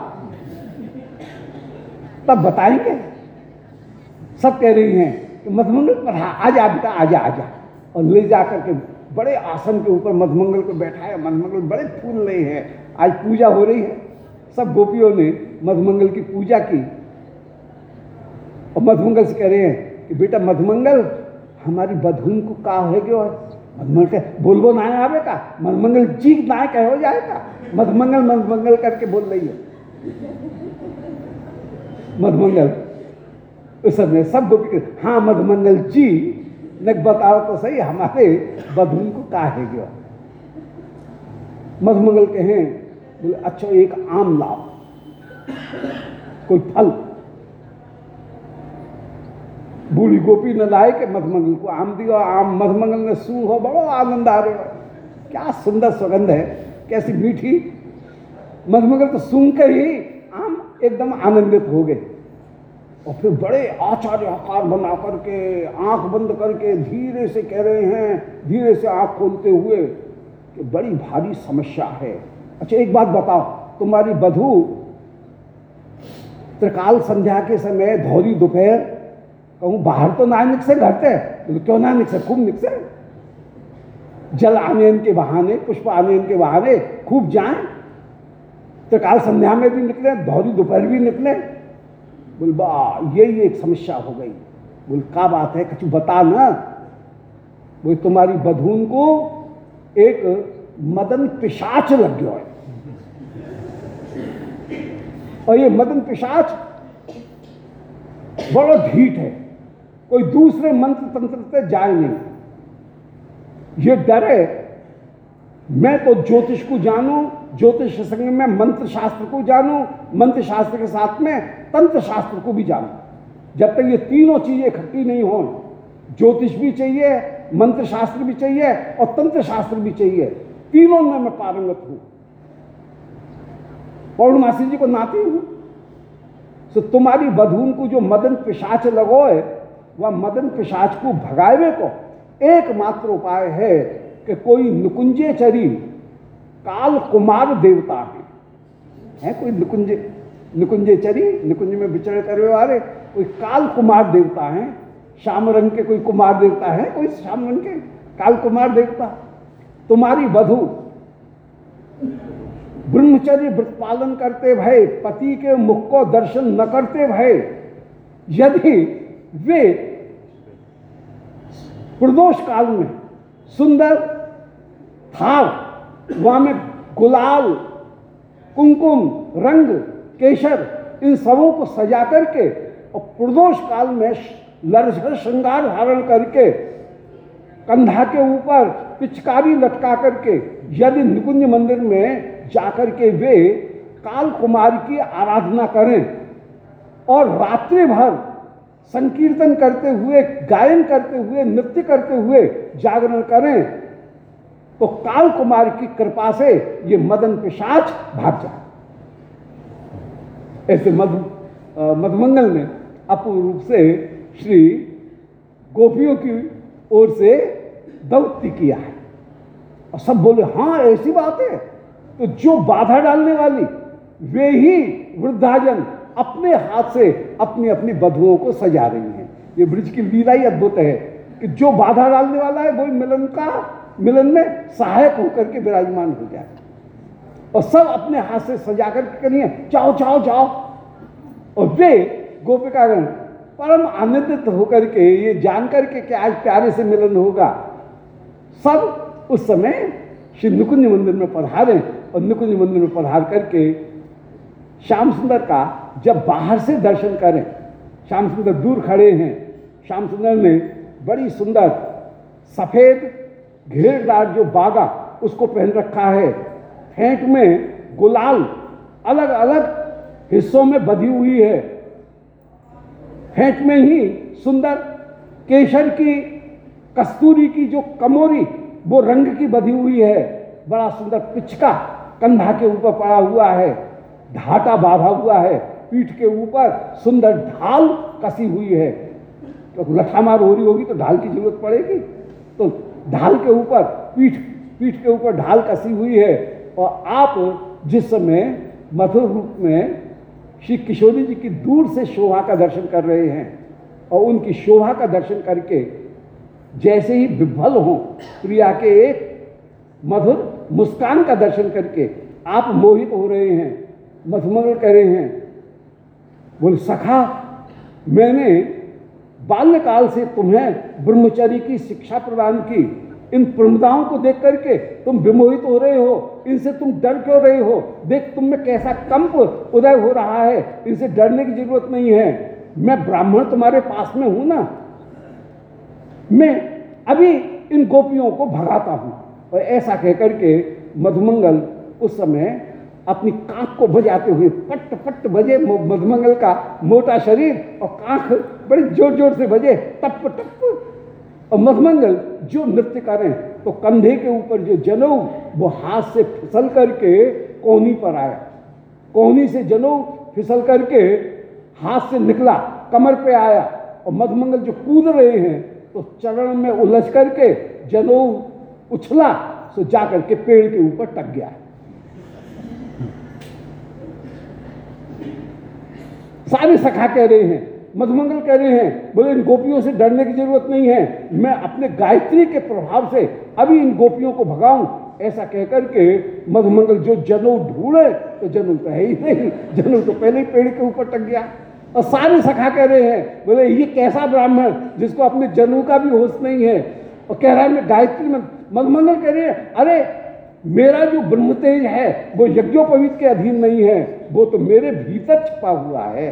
तब बताएंगे। सब कह रही हैं कि मधुमंगल पर आजा बेटा आजा आजा, और ले जाकर के बड़े आसन के ऊपर मधुमंगल को बैठाया। मधुमंगल बड़े फूल रहे हैं, आज पूजा हो रही है, सब गोपियों ने मधुमंगल की पूजा की। और मधुमंगल से कह रहे हैं कि बेटा मधुमंगल हमारी बधून को का हो गयो है? मधुमंगल बोलबो ना आवे का? मधुमंगल जी ना कह हो जाएगा? मधुमंगल मधुमंगल करके बोल रही है। मधुमंगल उस समय सब गोपी के हाँ मधुमंगल जी ने बताओ तो सही हमारे बधून को का है गयो। मधुमंगल कहें बोले अच्छा एक आम लाओ, कोई फल। बूढ़ी गोपी ने लाए के मधुमंगल को आम दियो। आम मधुमंगल ने सू हो, बड़ो आनंद आ रहे हो, क्या सुंदर सुगंध है, कैसी मीठी। मधुमंगल तो सूंघ कर ही आम एकदम आनंदित हो गए, और फिर बड़े आचार्य आकार बना करके आंख बंद करके धीरे से कह रहे हैं, धीरे से आंख खोलते हुए कि बड़ी भारी समस्या है। अच्छा एक बात बताओ, तुम्हारी बधू त्रिकाल संध्या के समय धौरी दोपहर कहूँ बाहर तो ना निकसे घरते, तो क्यों ना निकसे? खूब निकसे, जल आनयन के बहाने, पुष्प आनयन के बहाने खूब जाएं, त्रिकाल संध्या में भी निकले, धौरी दोपहर भी निकले। बोल बा यही एक समस्या हो गई। बोल क्या बात है? कुछ बता ना। बोल तुम्हारी बधून को एक मदन पिशाच लग गया है, और ये मदन पिशाच बड़ा ढीठ है, कोई दूसरे मंत्र तंत्र से जाए नहीं, ये डर है मैं तो ज्योतिष को जानूं, ज्योतिष संग में मंत्र शास्त्र को जानूं, मंत्र शास्त्र के साथ में तंत्र शास्त्र को भी जानूं। जब तक ये तीनों चीजें इकट्ठी नहीं हो, ज्योतिष भी चाहिए, मंत्र शास्त्र भी चाहिए और तंत्र शास्त्र भी चाहिए, तीनों में मैं पारंगत हूं। पौर्णमासी जी को नाती हूं। तो तुम्हारी बधून को जो मदन पिशाच लगो है, वह मदन पिशाच को भगावे को एकमात्र उपाय है कि कोई निकुंजेचरी काल कुमार देवता है, है कोई निकुंजे निकुंजेचरी, निकुंज में विचरण करे वाले कोई काल कुमार देवता हैं। श्याम रंग के कोई कुमार देवता है, कोई श्याम रंग के काल कुमार देवता। तुम्हारी वधू ब्रह्मचर्य व्रत पालन करते भय, पति के मुख को दर्शन न करते भय, यदि वे प्रदोष काल में सुंदर थाव वहां में गुलाल, कुमकुम, रंग, केशर इन सबों को सजा करके और प्रदोष काल में लरझर श्रृंगार धारण करके कंधा के ऊपर पिचकारी लटका करके यदि निकुंज मंदिर में जाकर के वे काल कुमार की आराधना करें और रात्रि भर संकीर्तन करते हुए, गायन करते हुए, नृत्य करते हुए जागरण करें, तो काल कुमार की कृपा से ये मदन पिशाच भाग जाए। ऐसे मधु मधुमंगल ने अपूर्ण रूप से श्री गोपियों की ओर से दौत्य किया है। और सब बोले हाँ ऐसी बात है। तो जो बाधा डालने वाली वे ही वृद्धाजन अपने हाथ से अपनी अपनी बधुओं को सजा रही हैं। ये ब्रज की लीला ही अद्भुत है कि जो बाधा डालने वाला है वही मिलन का मिलन में सहायक होकर के विराजमान हो जाए और सब अपने हाथ से सजा करके करिए जाओ जाओ जाओ। और वे गोपिकागण परम आनंदित होकर के ये जान करके कि आज प्यारे से मिलन होगा, सब उस समय श्री निकुंज मंदिर में पधारे और निकुंज मंदिर में पधार करके श्याम सुंदर का जब बाहर से दर्शन करें, श्याम सुंदर दूर खड़े हैं, श्याम सुंदर ने बड़ी सुंदर सफेद घेरदार जो बागा उसको पहन रखा है, फेंट में गुलाल अलग अलग हिस्सों में बधी हुई है, फेंट में ही सुंदर केशर की कस्तूरी की जो कमोरी वो रंग की बधी हुई है, बड़ा सुंदर पिचका कंधा के ऊपर पड़ा हुआ है, ढाटा बांधा हुआ है, पीठ के ऊपर सुंदर ढाल कसी हुई है। तो लठामार हो रही होगी तो ढाल की जरूरत पड़ेगी, तो ढाल के ऊपर पीठ पीठ के ऊपर ढाल कसी हुई है। और आप जिस समय मधुर रूप में श्री किशोरी जी की दूर से शोभा का दर्शन कर रहे हैं और उनकी शोभा का दर्शन करके जैसे ही विभल हो प्रिया के एक मधुर मुस्कान का दर्शन करके आप मोहित हो रहे हैं। मधुमंगल कह रहे हैं, बोले सखा मैंने बाल्यकाल से तुम्हें ब्रह्मचर्य की शिक्षा प्रदान की, इन प्रमुदाओं को देख करके तुम विमोहित हो रहे हो, इनसे तुम डर क्यों रहे हो? देख तुम में कैसा कंप उदय हो रहा है, इनसे डरने की जरूरत नहीं है। मैं ब्राह्मण तुम्हारे पास में हूं ना, मैं अभी इन गोपियों को भगाता हूं। और ऐसा कहकर के मधुमंगल उस समय अपनी कांख को बजाते हुए पट पट बजे, मधुमंगल का मोटा शरीर और कांख बड़ी जोर जोर से बजे, टप टप। और मधुमंगल जो नृत्य करें तो कंधे के ऊपर जो जनेऊ वो हाथ से फिसल करके कोहनी पर आया, कोहनी से जनेऊ फिसल करके हाथ से निकला, कमर पे आया। और मधुमंगल जो कूद रहे हैं तो चरण में उलझ करके जनेऊ उछला, सो जाकर के पेड़ के ऊपर टक गया। सारे सखा कह रहे हैं, मधुमंगल कह रहे हैं, बोले इन गोपियों से डरने की जरूरत नहीं है, मैं अपने गायत्री के प्रभाव से अभी इन गोपियों को भगाऊं। ऐसा कहकर के मधुमंगल जो जनेऊ ढूंढे तो जनेऊ तो है ही नहीं, जनेऊ तो पहले ही पेड़ के ऊपर टक गया। और सारे सखा कह रहे हैं, बोले ये कैसा ब्राह्मण जिसको अपने जनेऊ का भी होश नहीं है और कह रहा है मैं गायत्री में। मधुमंगल कह रहे हैं, अरे मेरा जो ब्रह्म तेज है वो यज्ञोपवीत के अधीन नहीं है, वो तो मेरे भीतर छिपा हुआ है।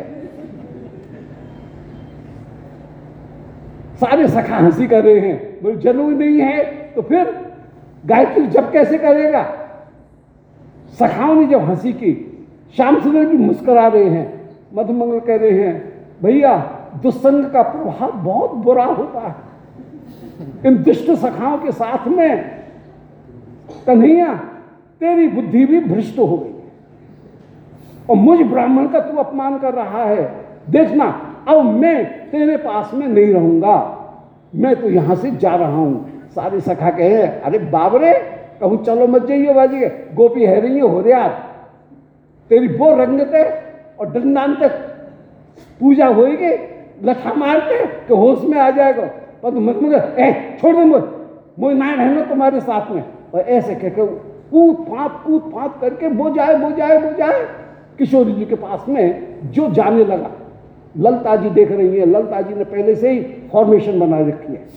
सारे सखा हंसी कर रहे हैं, बोले जनेऊ नहीं है तो फिर गायत्री जप कैसे करेगा? सखाओं ने जब हंसी की, श्याम सुंदर भी मुस्कुरा रहे हैं, मधुमंगल कह रहे हैं भैया दुस्संग का प्रभाव बहुत बुरा होता है, इन दुष्ट सखाओं के साथ में कन्हैया तेरी बुद्धि भी भ्रष्ट हो गई और मुझ ब्राह्मण का तू अपमान कर रहा है। देखना अब मैं तेरे पास में नहीं रहूंगा, मैं तो यहां से जा रहा हूं। सारे सखा कहे अरे बाबरे, कहूं चलो मत जाइए बाजी, गोपी है रही हो रहा, तेरी वो रंगते और डंडांत पूजा होएगी, लठा मारते कि होश में आ जाएगा। पर तो मत मगर ए छोड़ दो मुझे, मुझे ना रहना तुम्हारे साथ में। और ऐसे कहकर कूद फाँत कूद फाँत करके वो जाए वो जाए वो जाए किशोरी जी के पास में जो जाने लगा। ललता जी देख रही है, ललता जी ने पहले से ही फॉर्मेशन बना रखी है।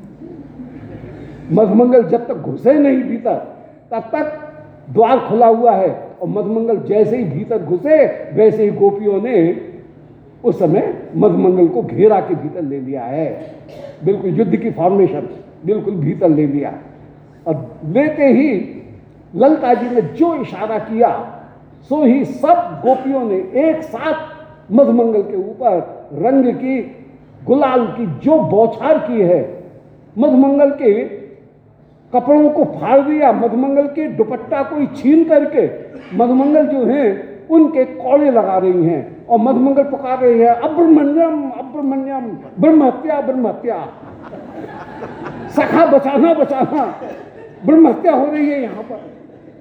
मधुमंगल जब तक घुसे नहीं भीतर तब तक द्वार खुला हुआ है, और मधुमंगल जैसे ही भीतर घुसे वैसे ही गोपियों ने उस समय मधुमंगल को घेरा के भीतर ले लिया है, बिल्कुल युद्ध की फॉर्मेशन, बिल्कुल भीतर ले लिया। और लेते ही ललता जी ने जो इशारा किया सो ही सब गोपियों ने एक साथ मधुमंगल के ऊपर रंग की गुलाल की जो बौछार की है, मधुमंगल के कपड़ों को फाड़ दिया, मधुमंगल के दुपट्टा को छीन करके मधुमंगल जो हैं उनके कौड़े लगा रही हैं और मधुमंगल पुकार रही है अब्रमण्यम अब्रमण्यम, ब्रह्म हत्या ब्रह्म हत्या, सखा बचाना बचाना, ब्रह्म हत्या हो रही है यहां पर।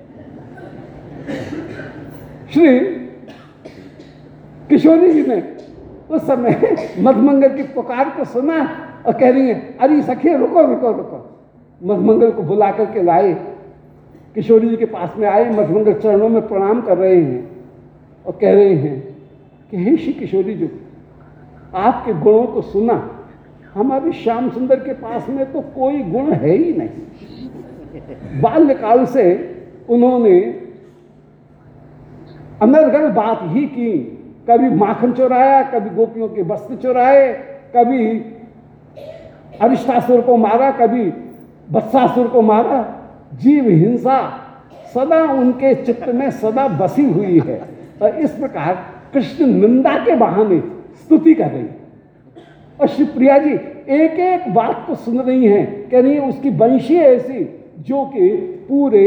श्री किशोरी जी ने उस समय मधुमंगल की पुकार को सुना और कह रही है अरे सखी रुको रुको रुको। मधुमंगल को बुला करके लाए, किशोरी जी के पास में आए, मधुमंगल चरणों में प्रणाम कर रहे हैं और कह रहे हैं कि हे श्री किशोरी जी, आपके गुणों को सुना, हमारे श्याम सुंदर के पास में तो कोई गुण है ही नहीं। बाल्यकाल से उन्होंने अनर्गल बात ही की, कभी माखन चुराया, कभी गोपियों के वस्त्र चुराए, कभी अरिष्टासुर को मारा, कभी वत्सासुर को मारा। जीव हिंसा सदा उनके चित्त में सदा बसी हुई है और इस प्रकार कृष्ण निंदा के बहाने स्तुति कर रही है। और श्री प्रिया जी एक एक बात को सुन रही हैं, कह रही है उसकी वंशी ऐसी जो कि पूरे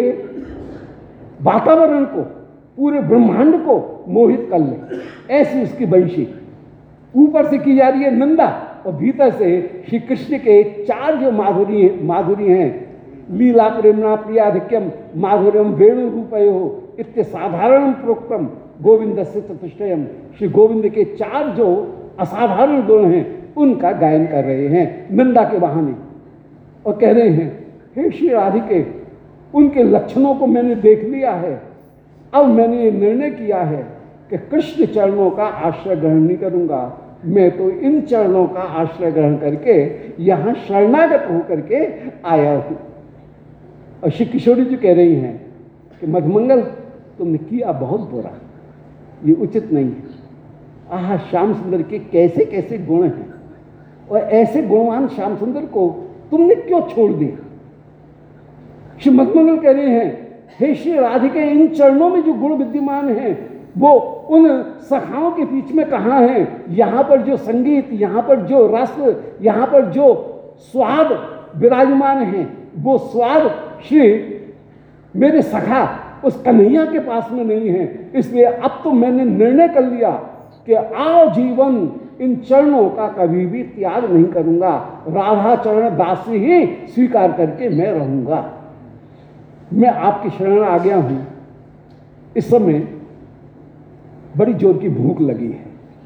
वातावरण को, पूरे ब्रह्मांड को मोहित कर ले, ऐसी उसकी वंशी। ऊपर से की जा रही है निंदा और भीतर से श्री कृष्ण के चार जो माधुरी माधुरी हैं, लीला प्रेमणा प्रियाधिक्यम माधुर्यम वेणु रूपयो इत्य साधारण प्रोक्तम गोविंद से चतुष्टयम। श्री गोविंद के चार जो असाधारण गुण हैं उनका गायन कर रहे हैं निंदा के बहाने और कह रहे हैं हे श्री राधिके, उनके लक्षणों को मैंने देख लिया है, अब मैंने ये निर्णय किया है कि कृष्ण चरणों का आश्रय ग्रहण नहीं करूंगा, मैं तो इन चरणों का आश्रय ग्रहण करके यहाँ शरणागत होकर के आया हूँ। और श्री किशोरी जी कह रही हैं कि मधुमंगल तुमने किया बहुत बुरा, ये उचित नहीं है। आह श्याम सुंदर के कैसे कैसे गुण हैं और ऐसे गुणवान श्याम सुंदर को तुमने क्यों छोड़ दिया। श्री मधुमंगल कह रहे हैं हे श्री राधिके, इन चरणों में जो गुण विद्यमान हैं वो उन सखाओं के बीच में कहाँ हैं। यहाँ पर जो संगीत, यहाँ पर जो रस, यहाँ पर जो स्वाद विराजमान हैं वो स्वाद श्री मेरे सखा उस कन्हैया के पास में नहीं है। इसलिए अब तो मैंने निर्णय कर लिया कि आजीवन इन चरणों का कभी भी त्याग नहीं करूंगा, राधा चरण दासी ही स्वीकार करके मैं रहूंगा। मैं आपकी शरण आ गया हूं। इस समय बड़ी जोर की भूख लगी है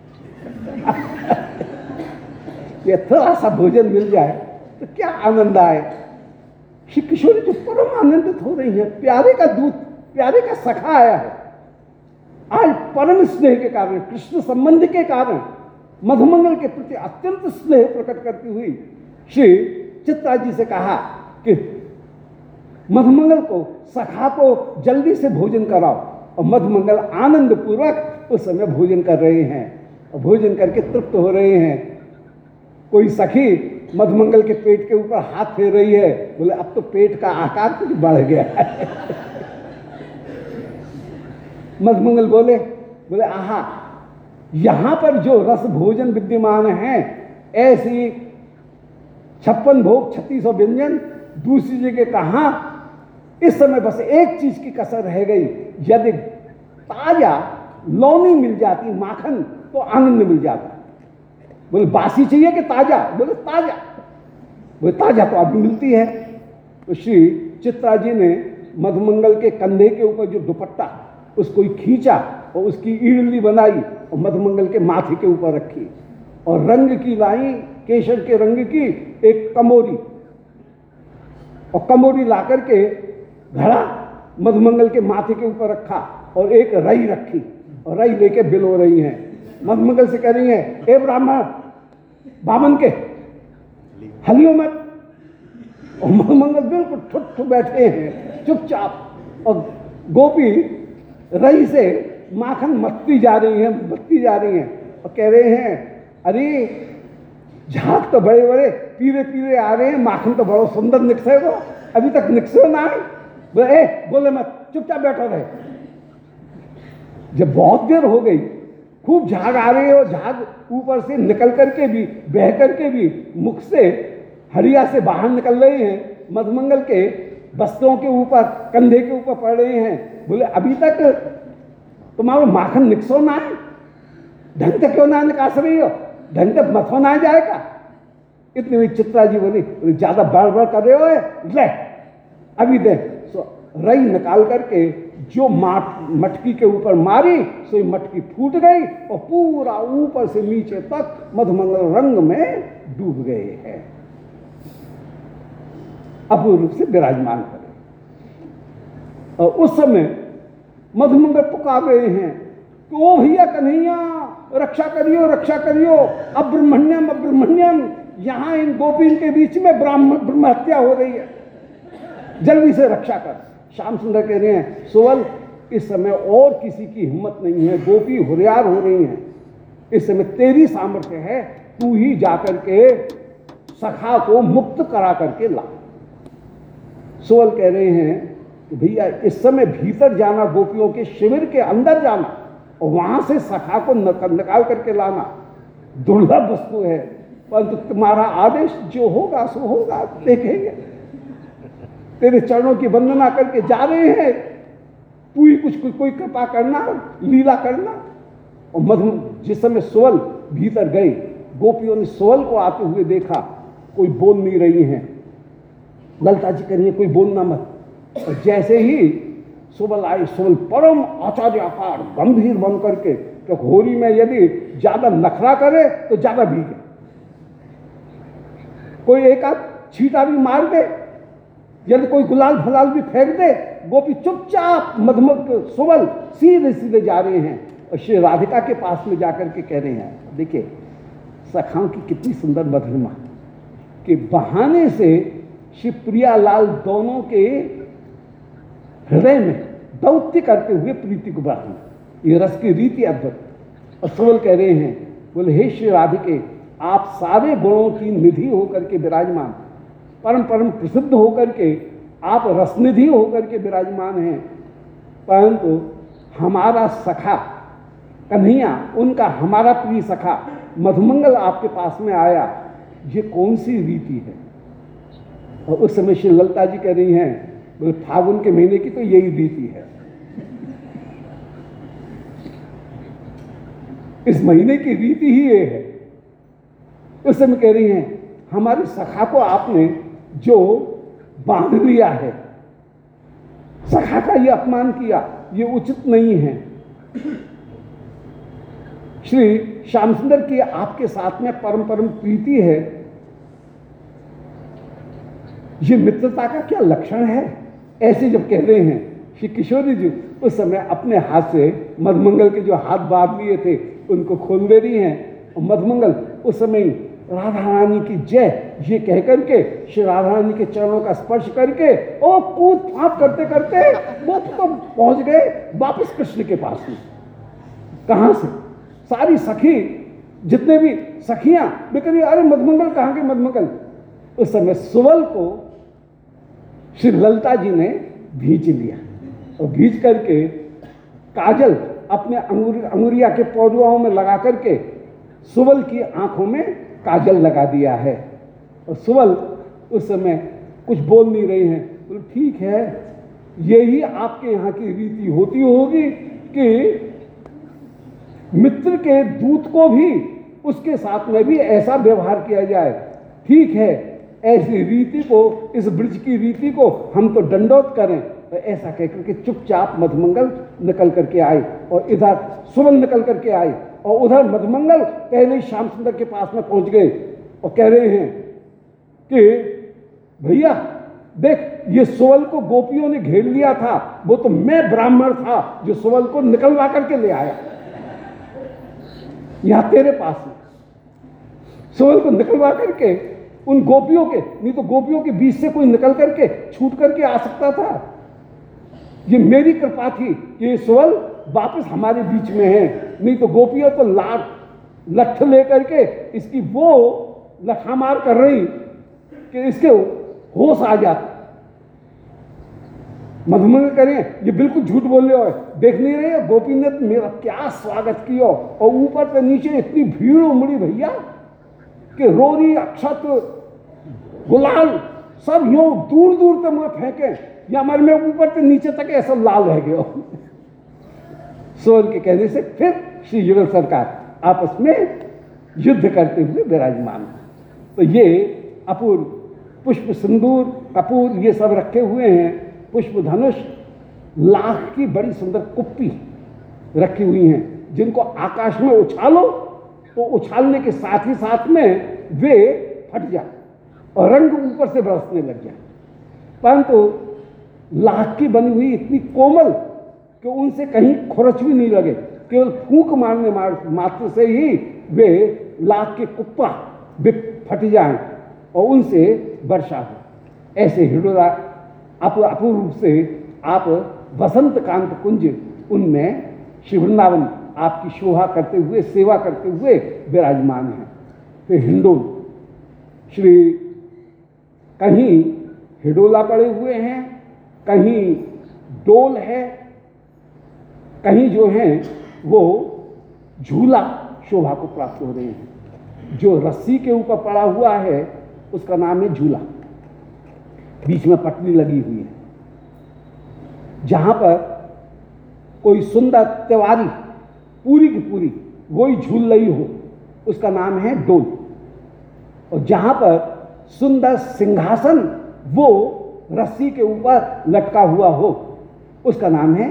ये थोड़ा सा भोजन मिल जाए तो क्या आनंद आए। श्री किशोरी जो परम आनंदित हो रही है, प्यारे का दूत, प्यारे का सखा आया है। आज परम स्नेह के कारण, कृष्ण संबंध के कारण मधुमंगल के प्रति अत्यंत स्नेह प्रकट करती हुई श्री चित्रा जी से कहा कि मधुमंगल को, सखा को जल्दी से भोजन कराओ। और मधुमंगल आनंद पूर्वक उस समय भोजन कर रहे हैं और भोजन करके तृप्त हो रहे हैं। कोई सखी मधुमंगल के पेट के ऊपर हाथ फेर रही है। बोले अब तो पेट का आकार कुछ बढ़ गया है। मधुमंगल बोले बोले आहा, यहां पर जो रस भोजन विद्यमान है, ऐसी छप्पन भोग छत्तीस व्यंजन दूसरी जगह कहां। इस समय बस एक चीज की कसर रह गई, यदि ताजा लौनी मिल जाती, माखन, तो आनंद मिल जाता। बोले बासी चाहिए कि ताजा? बोले ताजा। बोले ताजा तो अभी मिलती है। तो श्री चित्रा जी ने मधुमंगल के कंधे के ऊपर जो दुपट्टा, उसको खींचा और उसकी ईडली बनाई और मधुमंगल के माथे के ऊपर रखी, और रंग की लाई, केशर के रंग की एक कमोरी, और कमोरी ला करके घड़ा मधुमंगल के माथे के ऊपर रखा, और एक रई रखी, और रई लेके बिलो रही हैं। मधुमंगल से कह रही हैं, ए ब्राह्मण बामन के हलियो मत। और मधुमंगल बिल्कुल ठुठ बैठे हैं चुपचाप, और गोपी रई से माखन मत्ती जा रही हैं, मत्ती जा रही हैं, और कह रहे हैं, अरे झाग तो बड़े बड़े पीरे पीरे आ रहे हैं, माखन तो बड़ो सुंदर निकसे हो, अभी तक निकसे ना है। बोले ए बोले मत, चुपचाप बैठा रहे। जब बहुत देर हो गई, खूब झाग आ रही है, और झाग ऊपर से निकल करके भी, बह करके भी मुख से हड़िया से बाहर निकल रहे हैं, मधुमंगल के वस्त्रों के ऊपर, कंधे के ऊपर पड़ रहे हैं। बोले अभी तक तुम्हारा माखन निकसो ना है, ढंग से क्यों ना निकास रही हो, ढंग से मथो ना जाएगा। इतनी भी चित्रा जी बोली, ज्यादा बड़ बड़ कर रहे हो, ले अभी दे। सो रई निकाल करके जो माट मटकी के ऊपर मारी, सो मटकी फूट गई, और पूरा ऊपर से नीचे तक मधुमंगल रंग में डूब गए हैं, अपूर्व रूप से विराजमान करे। और उस समय मधुमंगल पुकार रहे हैं कि ओ भैया कन्हैया, रक्षा करियो, रक्षा करियो, अब्रह्मण्यम अब्रह्मण्यम, यहां इन गोपीन के बीच में ब्राह्मण ब्रह्म हत्या हो रही है, जल्दी से रक्षा कर। श्याम सुंदर कह रहे हैं, सोवल इस समय और किसी की हिम्मत नहीं है, गोपी हुरियार हो रही हैं, इस समय तेरी सामर्थ्य है, तू ही जाकर के सखा को मुक्त करा करके ला। सोवल कह रहे हैं कि भैया इस समय भीतर जाना, गोपियों के शिविर के अंदर जाना, और वहां से सखा को निकाल करके लाना दुर्लभ वस्तु है, परंतु तुम्हारा आदेश जो होगा सो होगा, देखेंगे। तेरे चरणों की वंदना करके जा रहे हैं, तू ही कुछ कोई कृपा करना, लीला करना। और मधु जिस समय सोवल भीतर गए, गोपियों ने सोवल को आते हुए देखा, कोई बोल नहीं रही हैं। ललिता जी कह रही है, कोई बोलना मत। और जैसे ही सोवल आए, सोवल परम आचार्य आकार गंभीर बन करके, तो होरी में यदि ज्यादा नखरा करे तो ज्यादा भीगे, कोई एक आध छींटा भी मार दे, यदि कोई गुलाल फलाल भी फेंक दे, गोपी चुपचाप मधुमक सोवल सीधे सीधे जा रहे हैं, और श्री राधिका के पास में जाकर के कह रहे हैं, देखिए सखाओं की कितनी सुंदर मधुरमा, कि बहाने से श्री प्रियालाल दोनों के हृदय में दौत्य करते हुए प्रीति को बढ़ाना, ये रस की रीति अद्भुत। और सोवल कह रहे हैं, बोले हे श्री राधिके, आप सारे गुणों की निधि होकर के विराजमान, परम परम प्रसिद्ध होकर के आप रसनिधि होकर के विराजमान हैं, परंतु हमारा सखा कन्हैया, उनका हमारा प्रिय सखा मधुमंगल आपके पास में आया, ये कौन सी रीति है। और उस समय श्री ललिता जी कह रही हैं, बोले फागुन के महीने की तो यही रीति है, इस महीने की रीति ही ये है। उस समय कह रही हैं, हमारे सखा को आपने जो बांध लिया है, सखा का ये अपमान किया, ये उचित नहीं है। श्री श्याम सुंदर की आपके साथ में परम परम प्रीति है, ये मित्रता का क्या लक्षण है। ऐसे जब कह रहे हैं श्री किशोरी जी, उस समय अपने हाथ से मधुमंगल के जो हाथ बांध लिए थे उनको खोल दे रही हैं, और मधुमंगल उस समय राधा रानी की जय ये कह करके श्री राधा रानी के चरणों का स्पर्श करके और कूद फाँप करते करते वो तो पहुंच गए वापस कृष्ण के पास में। कहाँ से सारी सखी जितने भी सखियां वे कभी अरे मधुमंगल कहाँ के मधुमंगल। उस समय सुवल को श्री ललिता जी ने भींच लिया और भींच करके काजल अपने अंगुर अंगुरिया के पौधुआओं में लगा करके सुवल की आंखों में काजल लगा दिया है। और सुवल उस समय कुछ बोल नहीं रही हैं। तो ठीक है, यही आपके यहाँ की रीति होती होगी कि मित्र के दूत को भी उसके साथ में भी ऐसा व्यवहार किया जाए। ठीक है, ऐसी रीति को, इस ब्रज की रीति को हम तो दंडोत करें। तो ऐसा कहकर के चुपचाप मधुमंगल निकल करके आए और इधर सुवल निकल करके आए और उधर मधुमंगल पहले ही श्याम सुंदर के पास में पहुंच गए और कह रहे हैं कि भैया देख, ये सुवल को गोपियों ने घेर लिया था, वो तो मैं ब्राह्मण था जो सुवल को निकलवा करके ले आया यहां तेरे पास में। सुवल को निकलवा करके उन गोपियों के, नहीं तो गोपियों के बीच से कोई निकल करके छूट करके आ सकता था। ये मेरी कृपा थी कि ये सुवल वापस हमारे बीच में है, नहीं तो गोपियों तो लाठ लठ लेकर के इसकी वो लठामार कर रही कि इसके होश आ जाता। मधुमंगल करें ये बिल्कुल झूठ बोल रहे हो, देख नहीं रहे हो गोपी ने तो मेरा क्या स्वागत किया और ऊपर से नीचे इतनी भीड़ उमड़ी भैया कि रोरी अक्षत गुलाल सब यूं दूर दूर तक मुझे फेंके, या हमारे में ऊपर से नीचे तक ऐसा लाल रह गया। सुवल के कहने से फिर श्री युगल सरकार आपस में युद्ध करते हुए विराजमान। तो ये अपूर्व पुष्प सिंदूर कपूर ये सब रखे हुए हैं, पुष्प धनुष लाख की बड़ी सुंदर कुप्पी रखी हुई हैं, जिनको आकाश में उछालो तो उछालने के साथ ही साथ में वे फट जाए और रंग ऊपर से बरसने लग जाए। परंतु लाख की बनी हुई इतनी कोमल कि उनसे कहीं खुरच भी नहीं लगे, केवल फूंक मारने मात्र से ही वे लाख के कुप्पा वे फट जाएं और उनसे वर्षा हो। ऐसे हिडोरा अपूर्व रूप से आप वसंत कांत कुंज उनमें श्री वृंदावन आपकी शोभा करते हुए सेवा करते हुए विराजमान है। फिर हिंडोल श्री कहीं हिडोला पड़े हुए हैं, कहीं डोल है, कहीं जो है वो झूला शोभा को प्राप्त हो रहे हैं। जो रस्सी के ऊपर पड़ा हुआ है उसका नाम है झूला, बीच में पटरी लगी हुई है। जहां पर कोई सुंदर त्योहारी पूरी की पूरी वही झूल रही हो उसका नाम है डोल, और जहां पर सुंदर सिंहासन वो रस्सी के ऊपर लटका हुआ हो उसका नाम है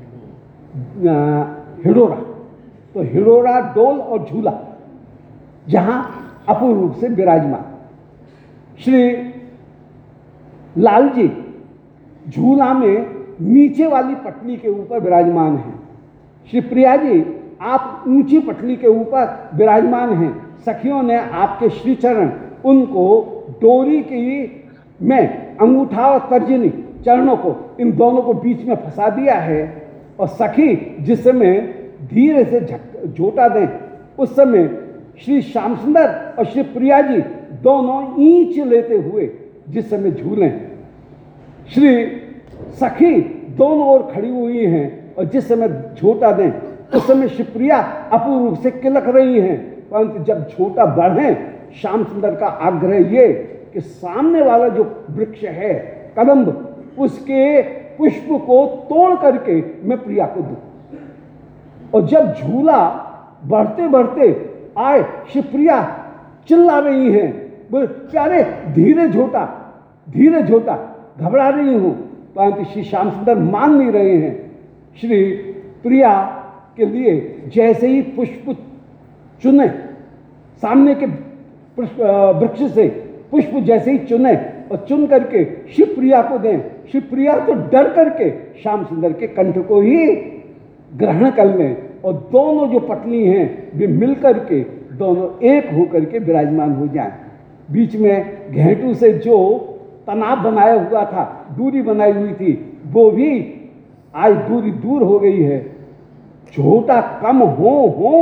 हिडोरा। तो हिडोरा, डोल और झूला जहां अपूर्व रूप से विराजमान। श्री लाल जी झूला में नीचे वाली पटली के ऊपर विराजमान हैं। श्री प्रिया जी आप ऊंची पटली के ऊपर विराजमान हैं। सखियों ने आपके श्री चरण उनको डोरी की में अंगूठा और तर्जनी चरणों को, इन दोनों को बीच में फंसा दिया है। और सखी जिस समय धीरे से झोटा दें उस समय श्री श्याम सुंदर और श्री प्रिया जी दोनों ईंच लेते हुए जिस समय झूलें, श्री सखी दोनों ओर खड़ी हुई हैं और जिस समय झोटा दें उस समय श्री प्रिया अपूर्व रूप से किलक रही हैं। परंतु जब झोटा बढ़े, श्याम सुंदर का आग्रह ये कि सामने वाला जो वृक्ष है कदम्ब, उसके पुष्प को तोड़ करके मैं प्रिया को दूं। और जब झूला बढ़ते बढ़ते आए, श्री प्रिया चिल्ला रही हैं, बोले प्यारे धीरे झोटा, धीरे झोटा, घबरा रही हूं। परंतु श्री श्याम सुंदर मान नहीं रहे हैं। श्री प्रिया के लिए जैसे ही पुष्प चुने, सामने के वृक्ष से पुष्प जैसे ही चुने और चुन करके शिवप्रिया को दें, शिवप्रिया तो डर करके श्याम सुंदर के कंठ को ही ग्रहण कर लें और दोनों जो पटली हैं वे मिल करके दोनों एक होकर के विराजमान हो जाएं। बीच में घेंटू से जो तनाव बनाया हुआ था, दूरी बनाई हुई थी, वो भी आज दूरी दूर हो गई है। झोटा कम हो हो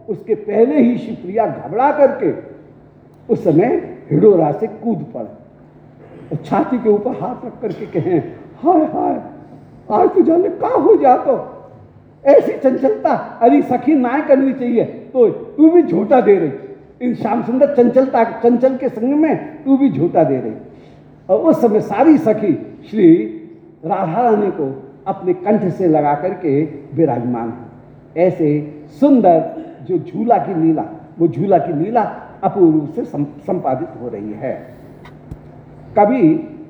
उसके पहले ही शिवप्रिया घबरा करके उस समय हिडोरा से कूद पड़े और छाती के ऊपर हाथ रख करके कहें, हाय हाय आज तो जाने का हो जा, तो ऐसी चंचलता अरे सखी ना करनी चाहिए, तो तू भी झूठा दे रही, इन श्याम सुंदर चंचलता चंचल के संग में तू भी झूठा दे रही। और उस समय सारी सखी श्री राधा रानी को अपने कंठ से लगा करके विराजमान है। ऐसे सुंदर जो झूला की लीला, वो झूला की लीला अपूर्व रूप से संपादित हो रही है। कभी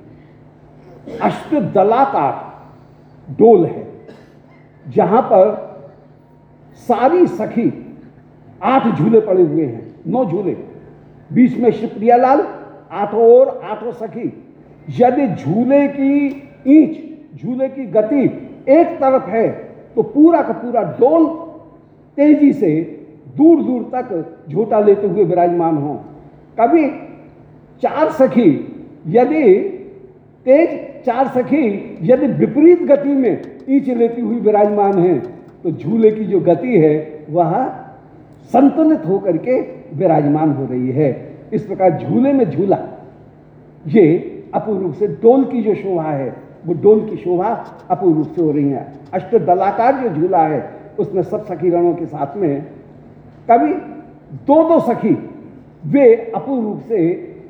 अष्टदलाकार डोल है जहां पर सारी सखी, आठ झूले पड़े हुए हैं, नौ झूले, बीच में शिवप्रिया लाल, आठों और आठों सखी। यदि झूले की ईंच, झूले की गति एक तरफ है तो पूरा का पूरा डोल तेजी से दूर दूर तक झूठा लेते हुए विराजमान हो। कभी चार सखी यदि तेज, चार सखी यदि विपरीत गति में ईंच लेती हुई विराजमान है तो झूले की जो गति है वह संतुलित होकर के विराजमान हो रही है। इस प्रकार झूले में झूला, ये अपूर्व रूप से डोल की जो शोभा है वो डोल की शोभा अपूर्व रूप से हो रही है। अष्टदलाकार जो झूला है उसमें सब सखी गणों के साथ में कभी दो दो सखी वे अपूर्व रूप से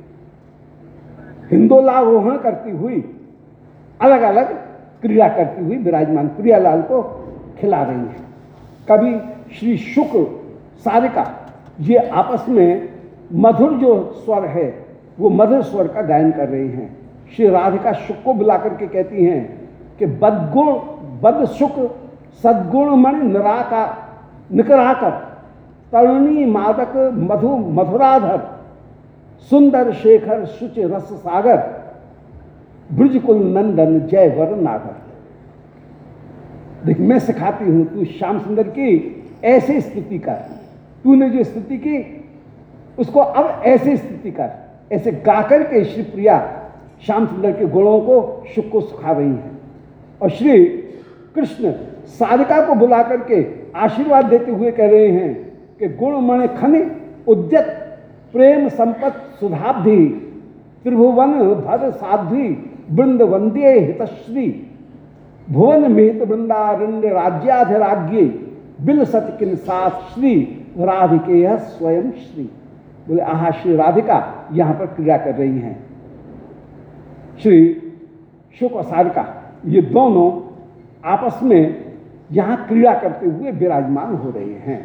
हिंदोलारोहण करती हुई अलग अलग क्रीड़ा करती हुई विराजमान प्रियालाल को खिला रही हैं। कभी श्री शुक्र सारिका ये आपस में मधुर जो स्वर है वो मधुर स्वर का गायन कर रही हैं। श्री राधिका शुक को बुला करके कहती हैं कि बदगुण बद शुक सद्गुण मणि निराका निकराकर तरुणी मादक मधु मधुराधर सुंदर शेखर शुच रस सागर ब्रजकुल नंदन जय वर नागर। देख मैं सिखाती हूं, तू श्याम सुंदर की ऐसे स्तुति कर, तूने जो स्तुति की उसको अब ऐसे स्तुति कर। ऐसे गाकर के श्री प्रिया श्याम सुंदर के गुणों को शुक को सुखा रही हैं। और श्री कृष्ण सारिका को बुला करके आशीर्वाद देते हुए कह रहे हैं कि गुणमण खनि उद्यत प्रेम संपत सुधाब्धि त्रिभुवन भद साध्वी वृंद वंद्ये हितश्री भुवन मेहित वृंदारण्य राज्याधिराज्ञे बिल सत किन साथ श्री राधिके स्वयं श्री। बोले आहा श्री राधिका यहां पर क्रीड़ा कर रही हैं। श्री शुक और सारिका ये दोनों आपस में यहां क्रीड़ा करते हुए विराजमान हो रहे हैं।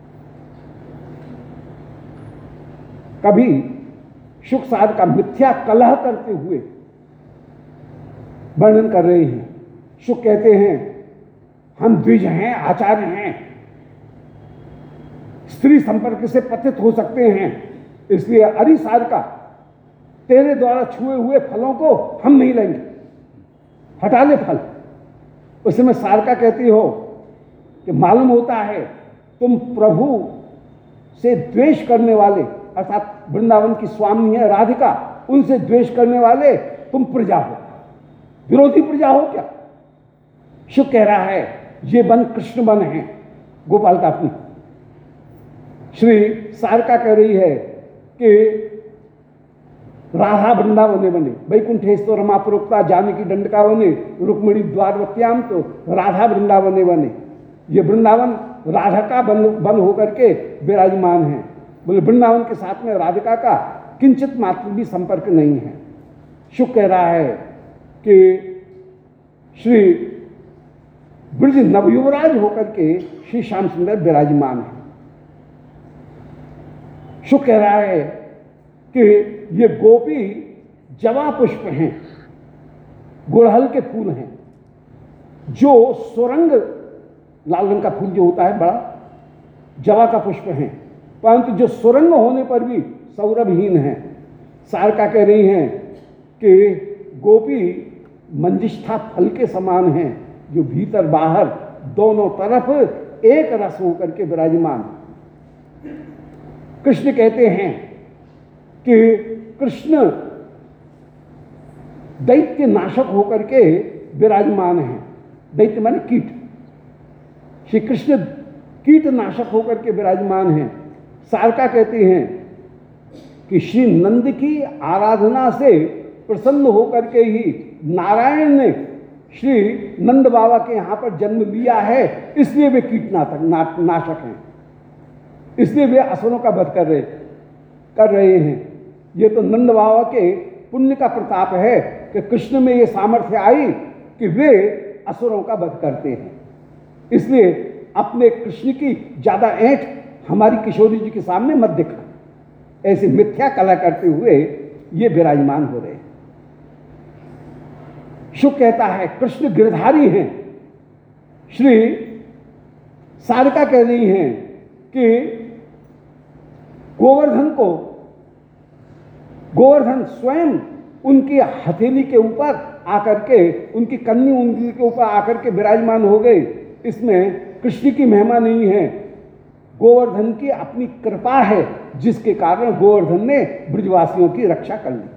कभी शुक सारिका मिथ्या कलह करते हुए वर्णन कर रहे हैं। शुक कहते हैं हम द्विज हैं, आचार्य हैं, स्त्री संपर्क से पतित हो सकते हैं, इसलिए अरे सारिका तेरे द्वारा छुए हुए फलों को हम नहीं लेंगे, हटा ले फल। उस समय सारिका कहती हो कि मालूम होता है तुम प्रभु से द्वेष करने वाले, अर्थात वृंदावन की स्वामी है राधिका, उनसे द्वेष करने वाले तुम प्रजा हो, विरोधी प्रजा हो क्या? शुक कह रहा है ये वन कृष्ण वन है, गोपाल का अपनी। श्री सारिका कह रही है कि राधा वृंदावने बने वैकुंठेश तो रमा प्रोक्ता जानकी दंडका बने रुक्मिणी द्वारवत्याम तो राधा वृंदावने बने। ये वृंदावन राधा का बन बन होकर के विराजमान है। बोले वृंदावन के साथ में राधिका का किंचित मात्र भी संपर्क नहीं है। शुक कह रहा है कि श्री ब्रज नवयुवराज होकर के श्री श्याम सुंदर विराजमान है। शुक कह रहा है कि ये गोपी जवा पुष्प हैं, गुड़हल के फूल हैं, जो सुरंग लाल रंग का फूल जो होता है बड़ा, जवा का पुष्प हैं, परंतु जो सुरंग होने पर भी सौरभहीन है। सारिका कह रही हैं कि गोपी मंजिष्ठा फल के समान हैं, जो भीतर बाहर दोनों तरफ एक रस होकर के विराजमान। कृष्ण कहते हैं कि कृष्ण दैत्य नाशक होकर के विराजमान हैं। दैत्य माने कीट। श्री कृष्ण कीटनाशक होकर के विराजमान हैं। सारका कहते हैं कि श्री नंद की आराधना से प्रसन्न होकर के ही नारायण ने श्री नंद बाबा के यहाँ पर जन्म लिया है, इसलिए वे कीटनाशक ना, नाशक हैं, इसलिए वे असुरों का वध कर रहे कर रहे हैं। ये तो नंद बाबा के पुण्य का प्रताप है कि कृष्ण में ये सामर्थ्य आई कि वे असुरों का वध करते हैं। इसलिए अपने कृष्ण की ज्यादा ऐंठ हमारी किशोरी जी के सामने मत दिखा, ऐसे मिथ्या कला करते हुए ये विराजमान हो रहे हैं। शुक कहता है कृष्ण गिरधारी हैं। श्री सारिका कह रही हैं कि गोवर्धन को गोवर्धन स्वयं उनकी हथेली के ऊपर आकर के, उनकी कन्नी उंगली के ऊपर आकर के विराजमान हो गए। इसमें कृष्ण की महिमा नहीं है, गोवर्धन की अपनी कृपा है, जिसके कारण गोवर्धन ने ब्रजवासियों की रक्षा कर ली।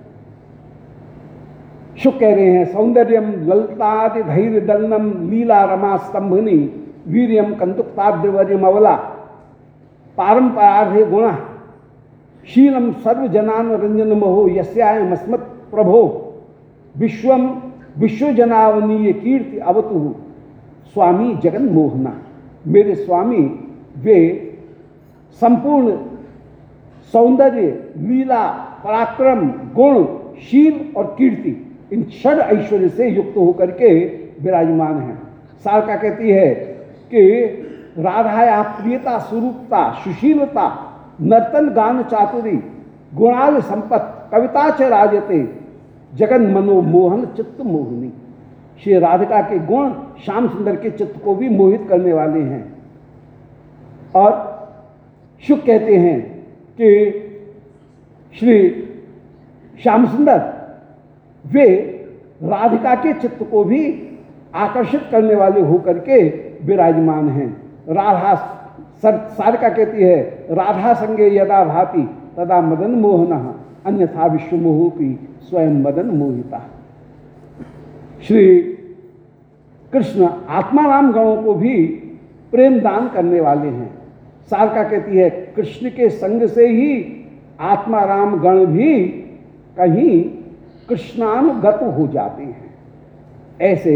शुक कह रहे हैं सौंदर्यम ललतादि धैर्य दलनम लीला रमा स्तंभनी वीरियम कंदुक्ताद्रवर्यम अवला पारंपरार्थे गुणा शीलम सर्वजनान रंजन महो यस्याय मस्मत् प्रभो विश्वम विश्वजनावनीय कीर्ति अवतु स्वामी जगन मोहना। मेरे स्वामी वे संपूर्ण सौंदर्य, लीला, पराक्रम, गुण, शील और कीर्ति, इन षड ऐश्वर्य से युक्त होकर के विराजमान हैं। सारका कहती है कि राधाया प्रियता, स्वरूपता, सुशीलता, नर्तन गान चातुरी, गुणाल संपत्त, कविता च राजते, जगन मनोमोहन चित्त मोहिनी। श्री राधिका के गुण श्याम सुंदर के चित्त को भी मोहित करने वाले हैं। और शुक कहते हैं कि श्री श्याम सुंदर वे राधिका के चित्त को भी आकर्षित करने वाले होकर के विराजमान हैं। राधा सारिका कहती है राधा संगे यदा भाति तदा मदन मोहनः अन्यथा विश्व मोहोपि स्वयं मदन मोहिता। श्री कृष्ण आत्माराम गणों को भी प्रेम दान करने वाले हैं। सारिका कहती है कृष्ण के संग से ही आत्माराम गण भी कहीं कृष्णानुगत हो जाते हैं। ऐसे